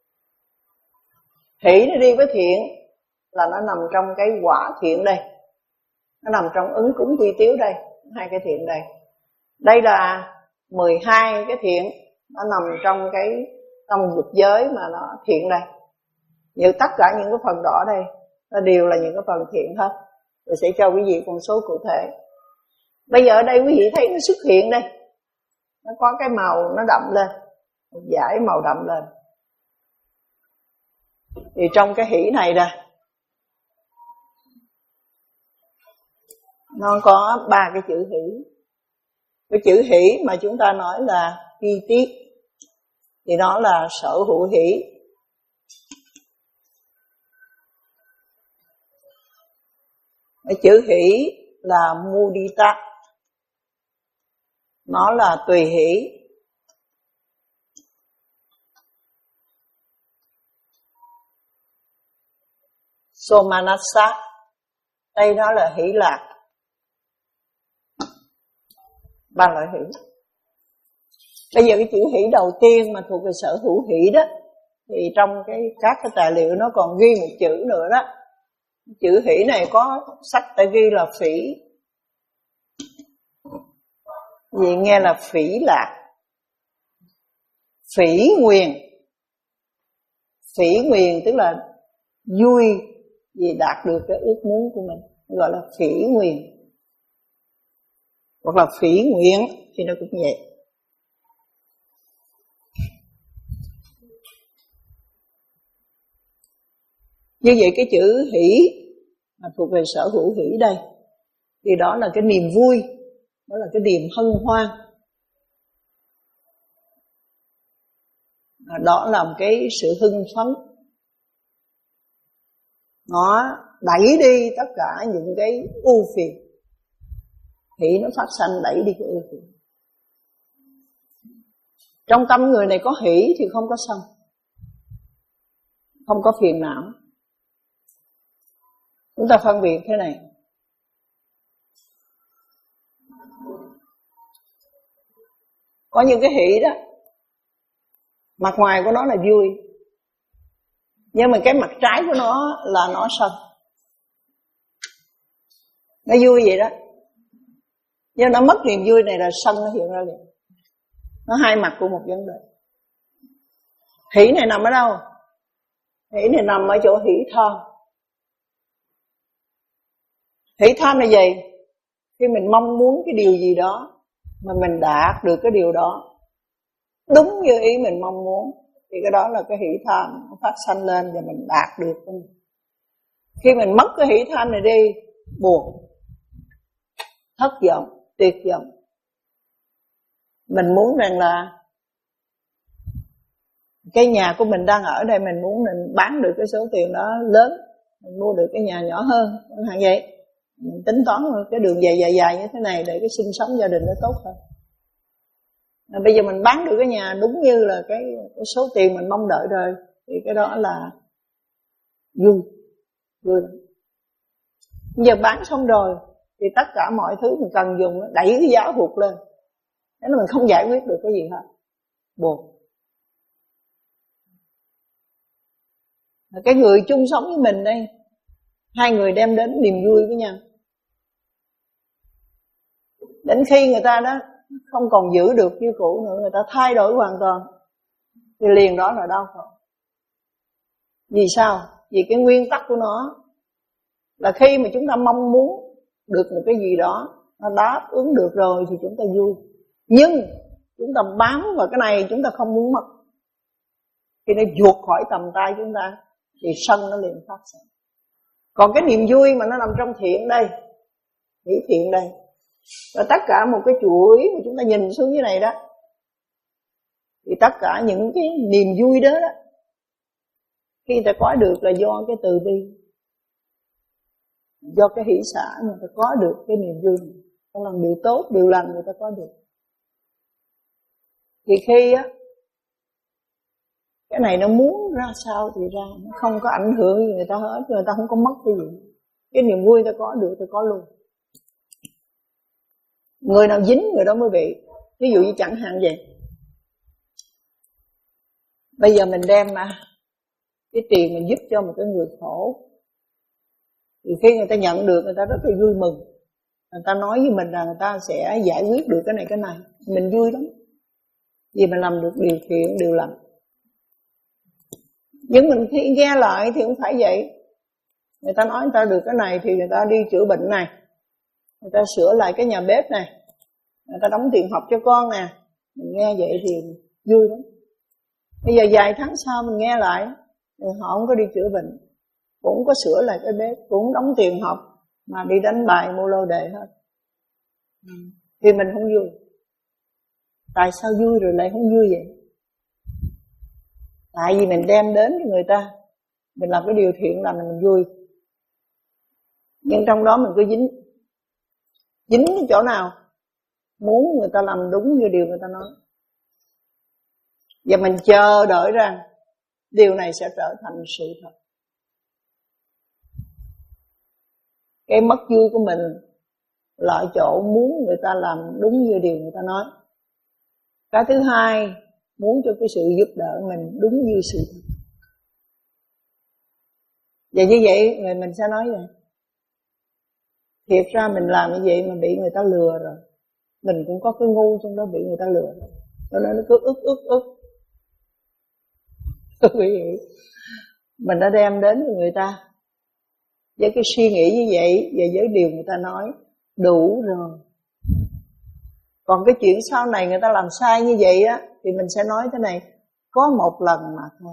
Hỷ nó đi với thiện là nó nằm trong cái quả thiện đây, nó nằm trong ứng cúng quy tiếu đây, hai cái thiện đây. Đây là mười hai cái thiện, nó nằm trong cái tâm dục giới mà nó thiện đây. Như tất cả những cái phần đỏ đây, nó đều là những cái phần thiện hết. Tôi sẽ cho quý vị con số cụ thể. Bây giờ ở đây quý vị thấy nó xuất hiện đây, nó có cái màu nó đậm lên, một dải màu đậm lên. Thì trong cái hỷ này nè, nó có ba cái chữ hỷ. Cái chữ hỷ mà chúng ta nói là chi tiết thì nó là sở hữu hỷ. Cái chữ hỷ là mudita, nó là tùy hỷ. Somanassa, đây nó là hỷ lạc. Ba loại hỷ. Bây giờ cái chữ hỷ đầu tiên mà thuộc về sở hữu hỷ đó, thì trong cái các cái tài liệu nó còn ghi một chữ nữa đó. Chữ hỷ này có sách ta ghi là phỉ. Vì nghe là phỉ lạc, phỉ nguyền. Phỉ nguyền tức là vui vì đạt được cái ước muốn của mình, gọi là phỉ nguyền. Hoặc là phỉ nguyện thì nó cũng vậy. Như vậy cái chữ hỷ mà thuộc về sở hữu hỷ đây, thì đó là cái niềm vui, đó là cái niềm hân hoan, đó là một cái sự hưng phấn. Nó đẩy đi tất cả những cái ưu phiền. Hỷ nó phát sanh đẩy đi cái ưu phiền. Trong tâm người này có hỷ thì không có sân, không có phiền não. Chúng ta phân biệt thế này. Có những cái hỷ đó, mặt ngoài của nó là vui, nhưng mà cái mặt trái của nó là nó sân. Nó vui vậy đó, nhưng nó mất niềm vui này là sân nó hiện ra liền. Nó hai mặt của một vấn đề. Hỷ này nằm ở đâu? Hỷ này nằm ở chỗ hỷ tham. Hỷ tham là gì? Khi mình mong muốn cái điều gì đó mà mình đạt được cái điều đó đúng như ý mình mong muốn, thì cái đó là cái hỷ tham nó phát sanh lên và mình đạt được cái này. Khi mình mất cái hỷ tham này đi, buồn, thất vọng, tuyệt vọng. Mình muốn rằng là cái nhà của mình đang ở đây, mình muốn mình bán được cái số tiền đó lớn, mình mua được cái nhà nhỏ hơn, chẳng hạn vậy. Mình tính toán cái đường dài dài dài như thế này để cái sinh sống gia đình nó tốt hơn. À, bây giờ mình bán được cái nhà đúng như là cái, cái số tiền mình mong đợi rồi, thì cái đó là vui, vui. Bây giờ bán xong rồi thì tất cả mọi thứ mình cần dùng đẩy cái giá hụt lên, thế là mình không giải quyết được cái gì hết, buồn. Cái người chung sống với mình đây, hai người đem đến niềm vui với nhau, đến khi người ta đó không còn giữ được như cũ nữa, người ta thay đổi hoàn toàn, thì liền đó là đau khổ. Vì sao? Vì cái nguyên tắc của nó là khi mà chúng ta mong muốn được một cái gì đó, nó đáp ứng được rồi thì chúng ta vui. Nhưng chúng ta bám vào cái này, chúng ta không muốn mất, khi nó vụt khỏi tầm tay chúng ta thì sân nó liền phát sinh. Còn cái niềm vui mà nó nằm trong thiện đây, nghĩ thiện đây, và tất cả một cái chuỗi mà chúng ta nhìn xuống như này đó, thì tất cả những cái niềm vui đó, đó khi ta có được là do cái từ bi, do cái hỷ xả mà ta có được cái niềm vui này. Ta làm điều tốt, điều lành người ta có được. Thì khi á cái này nó muốn ra sao thì ra, nó không có ảnh hưởng gì người ta hết, người ta không có mất cái gì. Cái niềm vui ta có được, ta có luôn. Người nào dính người đó mới bị. Ví dụ như chẳng hạn vậy, bây giờ mình đem mà cái tiền mình giúp cho một cái người khổ, thì khi người ta nhận được, người ta rất là vui mừng. Người ta nói với mình là người ta sẽ giải quyết được cái này cái này, mình vui lắm, vì mình làm được điều thiện, điều lành. Nhưng mình khi nghe lại thì cũng phải vậy. Người ta nói người ta được cái này thì người ta đi chữa bệnh này, người ta sửa lại cái nhà bếp này, người ta đóng tiền học cho con nè. Mình nghe vậy thì vui lắm. Bây giờ vài tháng sau mình nghe lại, họ không có đi chữa bệnh, cũng không có sửa lại cái bếp, cũng không đóng tiền học, mà đi đánh bài mua lô đề hết. Thì mình không vui. Tại sao vui rồi lại không vui vậy? Tại vì mình đem đến cho người ta, mình làm cái điều thiện là mình vui. Nhưng trong đó mình cứ dính. Dính cái chỗ nào? Muốn người ta làm đúng như điều người ta nói. Và mình chờ đợi rằng điều này sẽ trở thành sự thật. Cái mất vui của mình là ở chỗ muốn người ta làm đúng như điều người ta nói. Cái thứ hai, muốn cho cái sự giúp đỡ mình đúng như sự thật. Và như vậy người mình sẽ nói vậy, thiệt ra mình làm như vậy mà bị người ta lừa rồi. Mình cũng có cái ngu trong đó bị người ta lừa rồi, cho nên nó cứ ức ức ức. Mình đã đem đến cho người ta với cái suy nghĩ như vậy và với điều người ta nói đủ rồi. Còn cái chuyện sau này người ta làm sai như vậy á, thì mình sẽ nói thế này, có một lần mà thôi,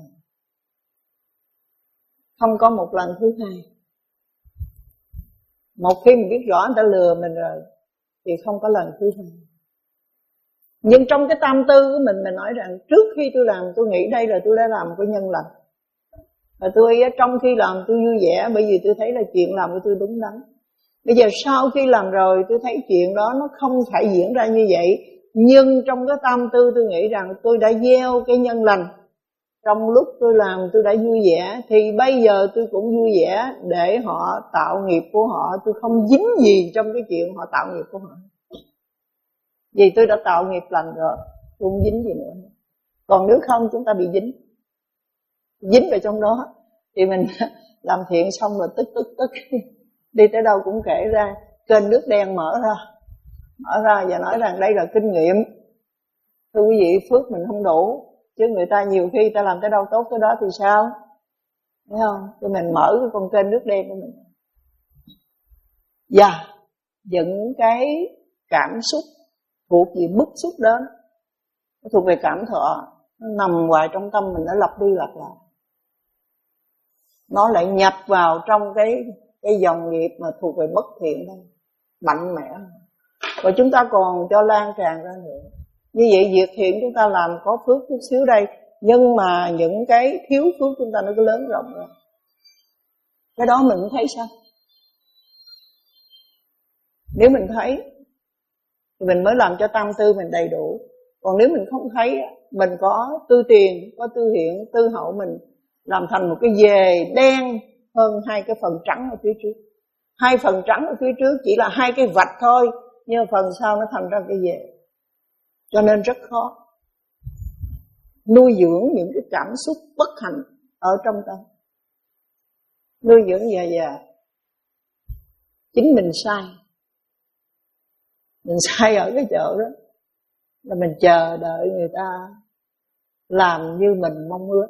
không có một lần thứ hai. Một khi mình biết rõ người ta lừa mình rồi thì không có lần thứ hai. Nhưng trong cái tâm tư của mình, mình nói rằng trước khi tôi làm, tôi nghĩ đây là tôi đã làm một cái nhân lành, và tôi trong khi làm tôi vui vẻ, bởi vì tôi thấy là chuyện làm của tôi đúng đắn. Bây giờ sau khi làm rồi, tôi thấy chuyện đó nó không phải diễn ra như vậy, nhưng trong cái tâm tư tôi nghĩ rằng tôi đã gieo cái nhân lành trong lúc tôi làm tôi đã vui vẻ, thì bây giờ tôi cũng vui vẻ để họ tạo nghiệp của họ. Tôi không dính gì trong cái chuyện họ tạo nghiệp của họ, vì tôi đã tạo nghiệp lành rồi, tôi không dính gì nữa. Còn nếu không chúng ta bị dính Dính vào trong đó thì mình làm thiện xong rồi tức tức tức đi tới đâu cũng kể ra. Kênh nước đen mở ra Mở ra và nói rằng đây là kinh nghiệm. Thưa quý vị, phước mình không đủ, chứ người ta nhiều khi ta làm tới đâu tốt tới đó thì sao, thấy không? Thì mình mở cái con kênh nước đen của mình. Và những cái cảm xúc thuộc về bức xúc đó, nó thuộc về cảm thọ, nó nằm hoài trong tâm mình, nó lặp đi lặp lại, nó lại nhập vào trong cái cái dòng nghiệp mà thuộc về bất thiện đây, mạnh mẽ. Và chúng ta còn cho lan tràn ra nữa. Như vậy việc thiện chúng ta làm có phước chút xíu đây, nhưng mà những cái thiếu phước chúng ta nó cứ lớn rộng ra. Cái đó mình thấy sao? Nếu mình thấy thì mình mới làm cho tâm tư mình đầy đủ. Còn nếu mình không thấy, mình có tư tiền, có tư hiện, tư hậu, mình làm thành một cái dề đen hơn hai cái phần trắng ở phía trước. Hai phần trắng ở phía trước chỉ là hai cái vạch thôi, nhưng phần sau nó thành ra cái dề. Cho nên rất khó nuôi dưỡng những cái cảm xúc bất hạnh ở trong tâm. Nuôi dưỡng già già. Chính mình sai. Mình sai ở cái chỗ đó là mình chờ đợi người ta làm như mình mong ước.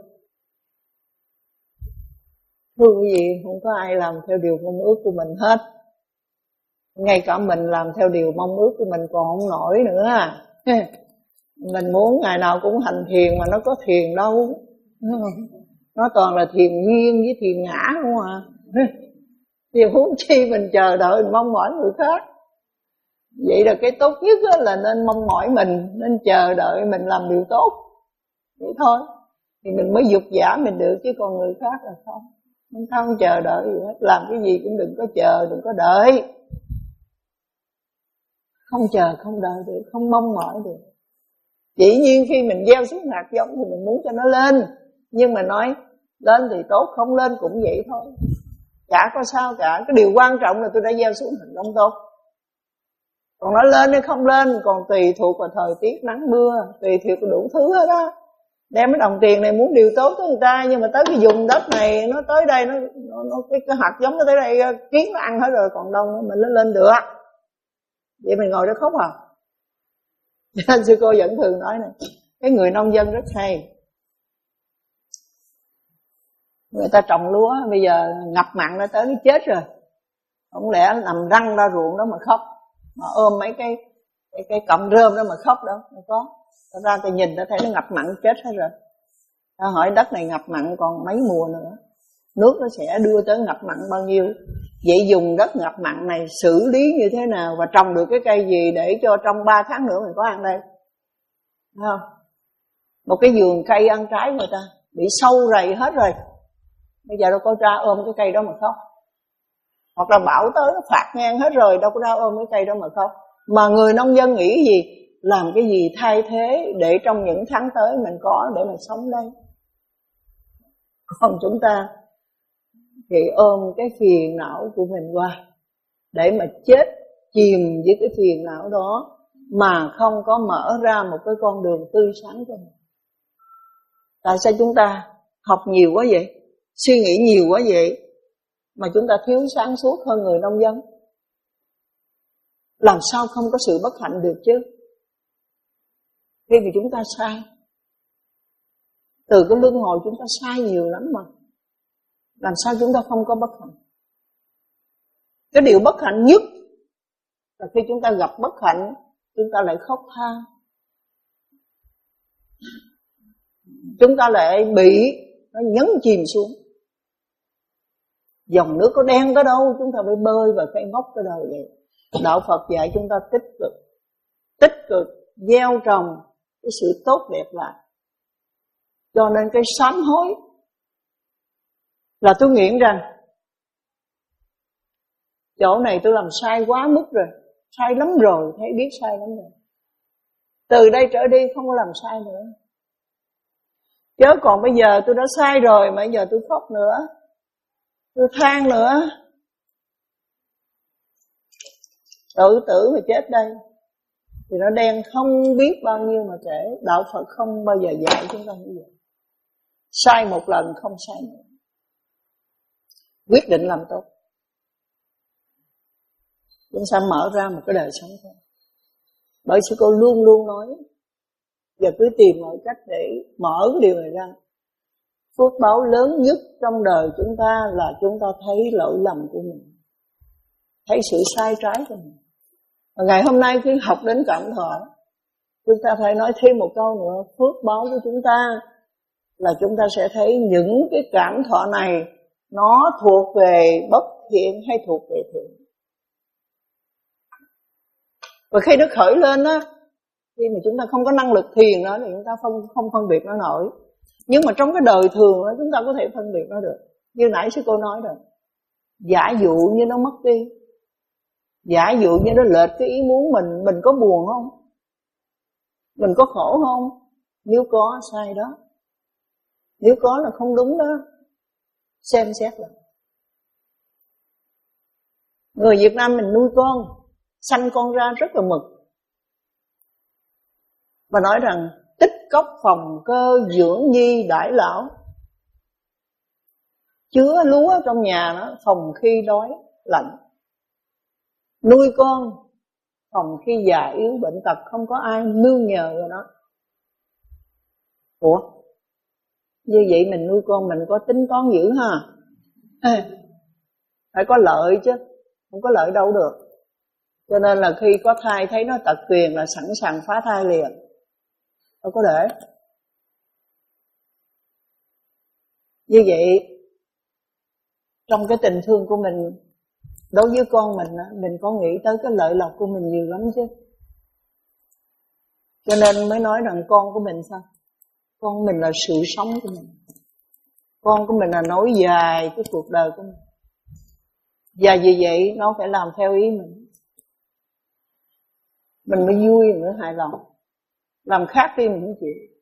Thưa quý vị, không có ai làm theo điều mong ước của mình hết. Ngay cả mình làm theo điều mong ước của mình còn không nổi nữa. Mình muốn ngày nào cũng hành thiền mà nó có thiền đâu. Nó toàn là thiền duyên với thiền ngã không à. Thì huống chi mình chờ đợi, mình mong mỏi người khác. Vậy là cái tốt nhất là nên mong mỏi mình, nên chờ đợi mình làm điều tốt. Vậy thôi, thì mình mới dục giả mình được, chứ còn người khác là không. Không không chờ đợi gì hết. Làm cái gì cũng đừng có chờ, đừng có đợi. Không chờ, không đợi được, không mong mỏi được. Dĩ nhiên khi mình gieo xuống hạt giống thì mình muốn cho nó lên, nhưng mà nói lên thì tốt, không lên cũng vậy thôi, chả có sao cả. Cái điều quan trọng là tôi đã gieo xuống hạt giống tốt. Còn nó lên hay không lên còn tùy thuộc vào thời tiết nắng mưa, tùy thuộc vào đủ thứ hết đó. Đem cái đồng tiền này muốn điều tốt tới người ta, nhưng mà tới cái vùng đất này nó tới đây nó, nó, nó cái, cái hạt giống nó tới đây kiến nó ăn hết rồi, còn đâu mình nó lên được. Vậy mình ngồi đó khóc à? Nên sư cô vẫn thường nói này, cái người nông dân rất hay. Người ta trồng lúa bây giờ ngập mặn nó tới nó chết rồi, không lẽ nằm răng ra ruộng đó mà khóc, mà ôm mấy cái cái, cái cọng rơm đó mà khóc đâu, không có. Thật ra tôi nhìn ta thấy nó ngập mặn chết hết rồi. Ta hỏi đất này ngập mặn còn mấy mùa nữa, nước nó sẽ đưa tới ngập mặn bao nhiêu. Vậy dùng đất ngập mặn này xử lý như thế nào, và trồng được cái cây gì để cho trong ba tháng nữa mình có ăn đây? Thấy không? Một cái vườn cây ăn trái người ta bị sâu rầy hết rồi, bây giờ đâu có ra ôm cái cây đó mà khóc. Hoặc là bão tới nó phạt ngang hết rồi, đâu có ra ôm cái cây đó mà khóc. Mà người nông dân nghĩ gì? Làm cái gì thay thế để trong những tháng tới mình có để mình sống đây. Còn chúng ta thì ôm cái phiền não của mình qua, để mà chết chìm với cái phiền não đó, mà không có mở ra một cái con đường tươi sáng cho mình. Tại sao chúng ta học nhiều quá vậy, suy nghĩ nhiều quá vậy, mà chúng ta thiếu sáng suốt hơn người nông dân? Làm sao không có sự bất hạnh được chứ? Khi mà chúng ta sai, từ cái luân hồi chúng ta sai nhiều lắm mà, làm sao chúng ta không có bất hạnh? Cái điều bất hạnh nhất là khi chúng ta gặp bất hạnh, chúng ta lại khóc than, chúng ta lại bị nó nhấn chìm xuống. Dòng nước có đen tới đâu chúng ta phải bơi vào cái ngóc tới đời vậy. Đạo Phật dạy chúng ta tích cực, tích cực gieo trồng cái sự tốt đẹp lại. Cho nên cái sám hối là tôi nghĩ rằng chỗ này tôi làm sai quá mức rồi, sai lắm rồi, thấy biết sai lắm rồi. Từ đây trở đi không có làm sai nữa. Chớ còn bây giờ tôi đã sai rồi mà bây giờ tôi khóc nữa, tôi than nữa, tự tử mà chết đây thì nó đen không biết bao nhiêu mà kể. Đạo Phật không bao giờ dạy chúng ta như vậy. Sai một lần không sai nữa, quyết định làm tốt, chúng ta mở ra một cái đời sống thôi. Bởi sư cô luôn luôn nói, giờ cứ tìm mọi cách để mở cái điều này ra. Phước báo lớn nhất trong đời chúng ta là chúng ta thấy lỗi lầm của mình, thấy sự sai trái của mình. Và ngày hôm nay khi học đến cảm thọ, chúng ta phải nói thêm một câu nữa. Phước báo của chúng ta là chúng ta sẽ thấy những cái cảm thọ này nó thuộc về bất thiện hay thuộc về thiện. Và khi nó khởi lên á, khi mà chúng ta không có năng lực thiền đó thì chúng ta không, không phân biệt nó nổi. Nhưng mà trong cái đời thường đó, chúng ta có thể phân biệt nó được. Như nãy sư cô nói rồi, giả dụ như nó mất đi, giả dụ như nó lệch cái ý muốn mình, mình có buồn không? Mình có khổ không? Nếu có, sai đó. Nếu có là không đúng đó, xem xét lại. Người Việt Nam mình nuôi con, sanh con ra rất là mực, và nói rằng tích cốc phòng cơ dưỡng nhi đãi lão. Chứa lúa trong nhà nó phòng khi đói lạnh, nuôi con phòng khi già yếu bệnh tật, không có ai nương nhờ vào nó. Ủa, như vậy mình nuôi con mình có tính toán dữ ha. Phải có lợi chứ, không có lợi đâu được. Cho nên là khi có thai thấy nó tật quyền là sẵn sàng phá thai liền, đâu có để. Như vậy trong cái tình thương của mình đối với con mình, mình có nghĩ tới cái lợi lộc của mình nhiều lắm chứ. Cho nên mới nói rằng con của mình sao? Con mình là sự sống của mình. Con của mình là nối dài cái cuộc đời của mình. Và vì vậy nó phải làm theo ý mình, mình mới vui, mình mới hài lòng. Làm khác đi mình không chịu.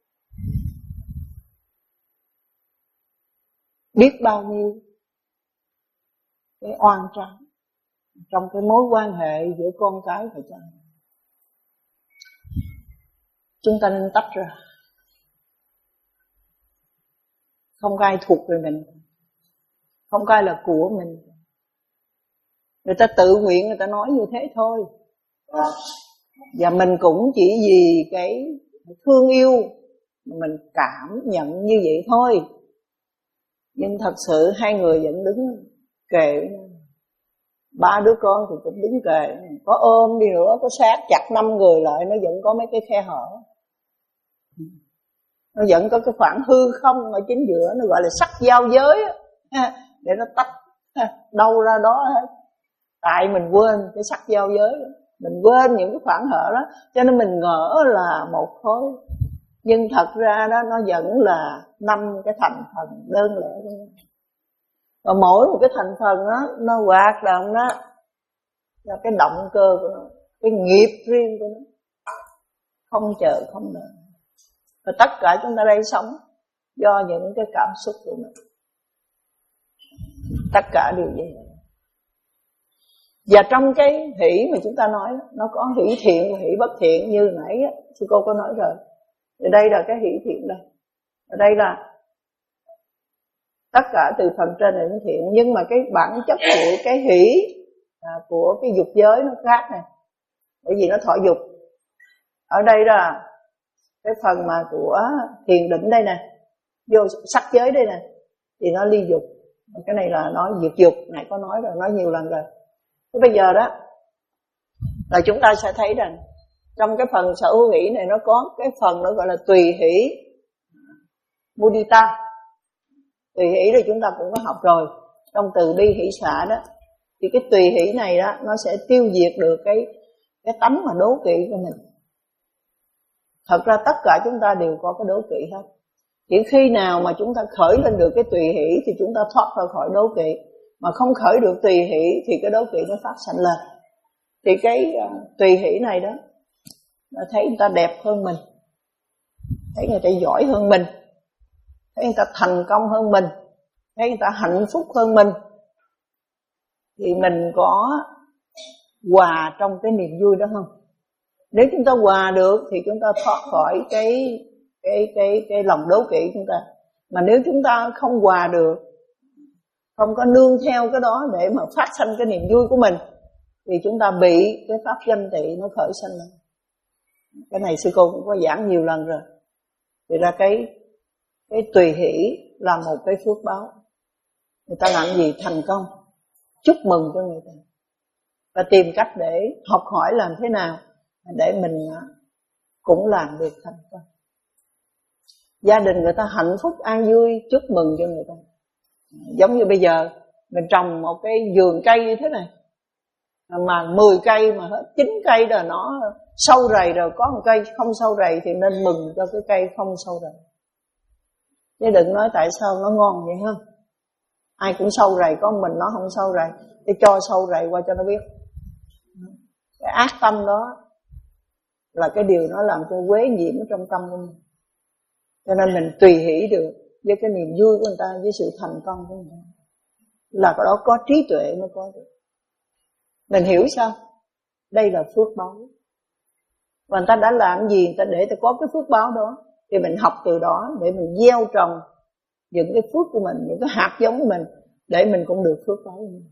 Biết bao nhiêu cái oan trái trong cái mối quan hệ giữa con cái và cha. Chúng ta nên tách ra. Không có ai thuộc về mình, không có ai là của mình. Người ta tự nguyện người ta nói như thế thôi. Và mình cũng chỉ vì cái thương yêu mình cảm nhận như vậy thôi. Nhưng thật sự hai người vẫn đứng kề với nhau. Ba đứa con thì cũng đứng kề, có ôm đi nữa, có sát chặt năm người lại, nó vẫn có mấy cái khe hở. Nó vẫn có cái khoảng hư không ở chính giữa, nó gọi là sắc giao giới để nó tách đâu ra đó hết. Tại mình quên cái sắc giao giới đó. Mình quên những cái khoảng hở đó, cho nên mình ngỡ là một khối. Nhưng thật ra đó nó vẫn là năm cái thành phần đơn lẻ. Và mỗi một cái thành phần đó, nó hoạt động đó là cái động cơ của nó, cái nghiệp riêng của nó, không chờ không đợi. Và tất cả chúng ta đây sống do những cái cảm xúc của mình. Tất cả đều vậy. Và trong cái hỷ mà chúng ta nói, nó có hỷ thiện và hỷ bất thiện. Như nãy sư cô có nói rồi. Ở đây là cái hỷ thiện đây. Ở đây là tất cả từ phần trên đến thiện. Nhưng mà cái bản chất của cái hỷ à, của cái dục giới nó khác này. Bởi vì nó thọ dục. Ở đây là cái phần mà của thiền định đây nè, vô sắc giới đây nè, thì nó ly dục. Cái này là nói diệt dục, này có nói rồi, nói nhiều lần rồi. Thế bây giờ đó là chúng ta sẽ thấy rằng trong cái phần sở hữu hỷ này nó có cái phần nó gọi là tùy hỷ mudita. Tùy hỷ thì chúng ta cũng có học rồi, trong từ bi hỷ xả đó. Thì cái tùy hỷ này đó nó sẽ tiêu diệt được cái cái tánh mà đố kỵ của mình. Thật ra tất cả chúng ta đều có cái đố kỵ hết. Chỉ khi nào mà chúng ta khởi lên được cái tùy hỷ thì chúng ta thoát ra khỏi đố kỵ. Mà không khởi được tùy hỷ thì cái đố kỵ nó phát sanh lên. Thì cái uh, tùy hỷ này đó, nó thấy người ta đẹp hơn mình, thấy người ta giỏi hơn mình, thấy người ta thành công hơn mình, thấy người ta hạnh phúc hơn mình, thì mình có hòa trong cái niềm vui đó không? Nếu chúng ta hòa được thì chúng ta thoát khỏi cái cái cái cái lòng đố kỵ chúng ta. Mà nếu chúng ta không hòa được, không có nương theo cái đó để mà phát sanh cái niềm vui của mình, thì chúng ta bị cái pháp ganh tị nó khởi sanh lên. Cái này sư cô cũng có giảng nhiều lần rồi. Thì ra cái cái tùy hỷ là một cái phước báo. Người ta làm gì thành công, chúc mừng cho người ta, và tìm cách để học hỏi làm thế nào để mình cũng làm được thành công. Gia đình người ta hạnh phúc an vui, chúc mừng cho người ta. Giống như bây giờ mình trồng một cái vườn cây như thế này, mà mười cây mà hết chín cây rồi nó sâu rầy rồi, có một cây không sâu rầy thì nên mừng cho cái cây không sâu rầy. Chứ đừng nói tại sao nó ngon vậy ha. Ai cũng sâu rầy, có mình nó không sâu rầy, thì cho sâu rầy qua cho nó biết. Cái ác tâm đó là cái điều nó làm cho quế nhiễm trong tâm của mình. Cho nên mình tùy hỷ được với cái niềm vui của người ta, với sự thành công của người ta, là cái đó có trí tuệ mới có được. Mình hiểu sao? Đây là phước báo. Và người ta đã làm gì người ta để ta có cái phước báo đó, thì mình học từ đó để mình gieo trồng những cái phước của mình, những cái hạt giống của mình, để mình cũng được phước báo của mình.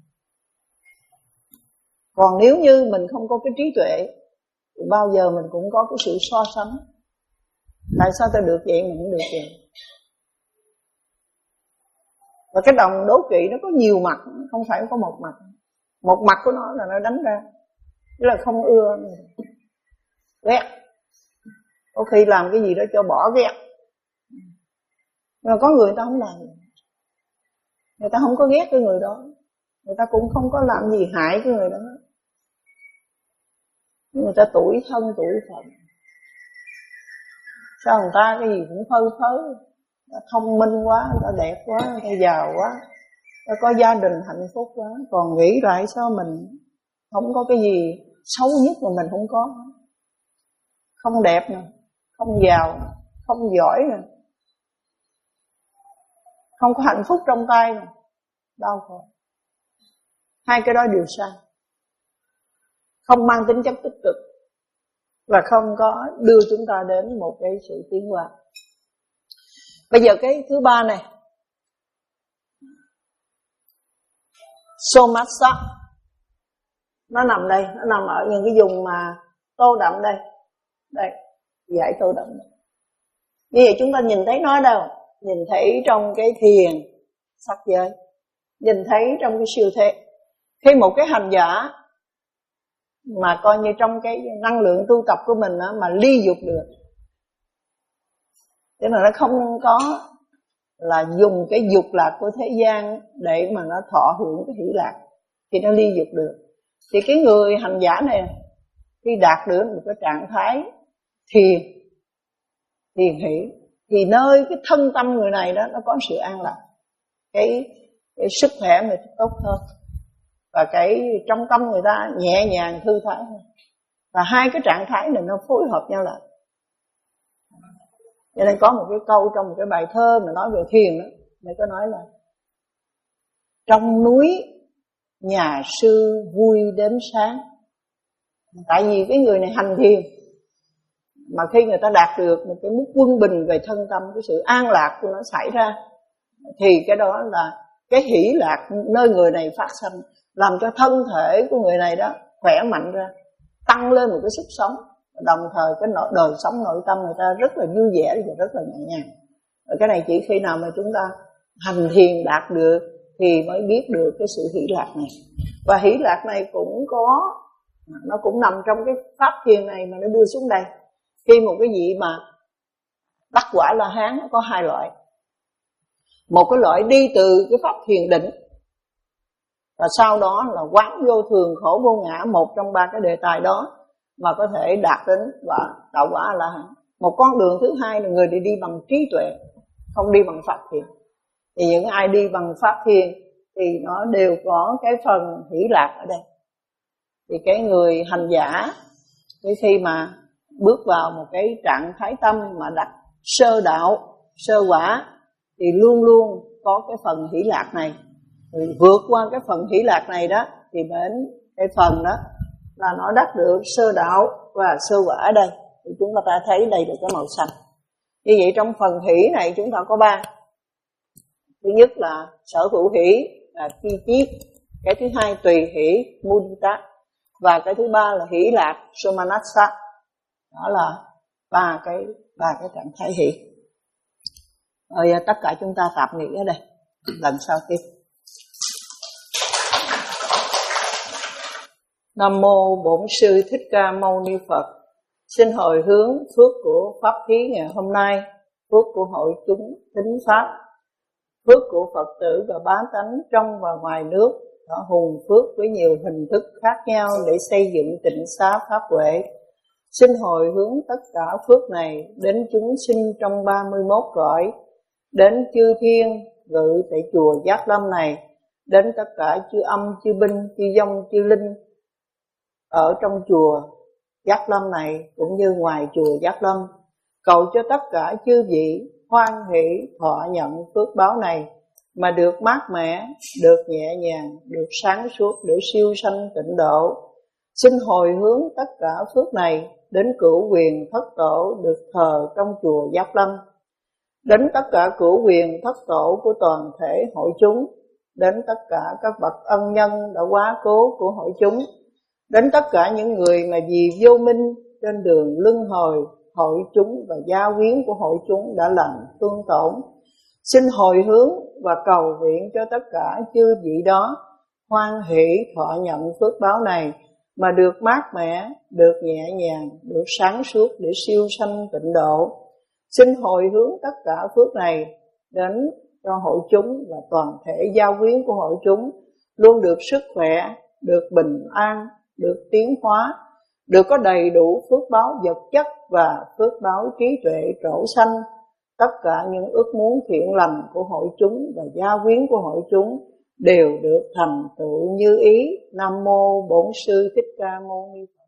Còn nếu như mình không có cái trí tuệ thì bao giờ mình cũng có cái sự so sánh. Tại sao ta được vậy mình không được vậy? Và cái đồng đố kỵ nó có nhiều mặt, không phải có một mặt. Một mặt của nó là nó đánh ra, tức là không ưa, ghét. Có khi làm cái gì đó cho bỏ ghét. Nhưng mà có người, người ta không làm. Người ta không có ghét cái người đó, người ta cũng không có làm gì hại cái người đó. Người ta tuổi thân tuổi phận. Sao người ta cái gì cũng phơ phớ, thông minh quá, người ta đẹp quá, người ta giàu quá, người ta có gia đình hạnh phúc quá. Còn nghĩ lại sao mình không có cái gì xấu nhất mà mình không có. Không đẹp nè, không giàu, không giỏi nè, không có hạnh phúc trong tay nè, đau khổ. Hai cái đó đều sai. Không mang tính chất tích cực, và không có đưa chúng ta đến một cái sự tiến hóa. Bây giờ cái thứ ba này, Somasa, nó nằm đây, nó nằm ở những cái vùng mà tô đậm đây. Đây, giải tô đậm. Như vậy chúng ta nhìn thấy nó đâu? Nhìn thấy trong cái thiền sắc giới, nhìn thấy trong cái siêu thế. Khi một cái hành giả mà coi như trong cái năng lượng tu tập của mình đó, mà ly dục được, thế mà nó không có là dùng cái dục lạc của thế gian để mà nó thọ hưởng cái hỷ lạc, thì nó ly dục được. Thì cái người hành giả này khi đạt được một cái trạng thái thiền, thiền hỷ, thì nơi cái thân tâm người này đó nó có sự an lạc, cái, cái sức khỏe người ta tốt hơn, và cái trong tâm người ta nhẹ nhàng thư thái hơn. Và hai cái trạng thái này nó phối hợp nhau lại. Cho nên có một cái câu trong một cái bài thơ mà nói về thiền đó, người có nói là trong núi nhà sư vui đến sáng. Tại vì cái người này hành thiền, mà khi người ta đạt được một cái mức quân bình về thân tâm, cái sự an lạc của nó xảy ra, thì cái đó là cái hỷ lạc nơi người này phát sinh, làm cho thân thể của người này đó khỏe mạnh ra, tăng lên một cái sức sống. Đồng thời cái đời sống nội tâm người ta rất là vui vẻ và rất là nhẹ nhàng. Và cái này chỉ khi nào mà chúng ta hành thiền đạt được thì mới biết được cái sự hỷ lạc này. Và hỷ lạc này cũng có, nó cũng nằm trong cái pháp thiền này mà nó đưa xuống đây. Khi một cái vị mà đắc quả La Hán nó có hai loại. Một cái loại đi từ cái pháp thiền định, và sau đó là quán vô thường khổ vô ngã, một trong ba cái đề tài đó mà có thể đạt đến và đạo quả A La Hán. Một con đường thứ hai là người đi đi bằng trí tuệ, không đi bằng pháp thiền. Thì những ai đi bằng pháp thiền thì nó đều có cái phần hỷ lạc ở đây. Thì cái người hành giả cái khi mà bước vào một cái trạng thái tâm mà đặt sơ đạo, sơ quả, thì thì luôn luôn có cái phần hỷ lạc này. Rồi vượt qua cái phần hỷ lạc này đó thì đến cái phần đó là nó đắc được sơ đạo và sơ quả ở đây. Thì chúng ta thấy đây là cái màu xanh. Như vậy trong phần hỷ này chúng ta có ba. Thứ nhất là sở hữu hỷ là chi chiết, cái thứ hai tùy hỷ mudita, và cái thứ ba là hỷ lạc somanassa. Đó là ba cái ba cái trạng thái hỷ. Rồi tất cả chúng ta tạm nghỉ ở đây, lần sau tiếp. Nam mô Bổn Sư Thích Ca Mâu Ni Phật. Xin hồi hướng phước của pháp thí ngày hôm nay, phước của hội chúng thính pháp, phước của Phật tử và bá tánh trong và ngoài nước đã hùng phước với nhiều hình thức khác nhau để xây dựng tịnh xá pháp huệ. Xin hồi hướng tất cả phước này đến chúng sinh trong ba mươi mốt cõi, đến chư thiên ngự tại chùa Giác Lâm này, đến tất cả chư âm, chư binh, chư dông, chư linh ở trong chùa Giác Lâm này cũng như ngoài chùa Giác Lâm. Cầu cho tất cả chư vị hoan hỷ thọ nhận phước báo này mà được mát mẻ, được nhẹ nhàng, được sáng suốt để siêu sanh tịnh độ. Xin hồi hướng tất cả phước này đến cửu quyền thất tổ được thờ trong chùa Giác Lâm, đến tất cả cửu quyền thất tổ của toàn thể hội chúng, đến tất cả các bậc ân nhân đã quá cố của hội chúng, đến tất cả những người mà vì vô minh trên đường luân hồi hội chúng và gia quyến của hội chúng đã lành tương tổn. Xin hồi hướng và cầu nguyện cho tất cả chư vị đó hoan hỷ thọ nhận phước báo này mà được mát mẻ, được nhẹ nhàng, được sáng suốt để siêu sanh tịnh độ. Xin hồi hướng tất cả phước này đến cho hội chúng và toàn thể gia quyến của hội chúng luôn được sức khỏe, được bình an, được tiến hóa, được có đầy đủ phước báo vật chất và phước báo trí tuệ trổ sanh. Tất cả những ước muốn thiện lành của hội chúng và gia quyến của hội chúng đều được thành tựu như ý. Nam mô Bổn Sư Thích Ca Mâu Ni Phật.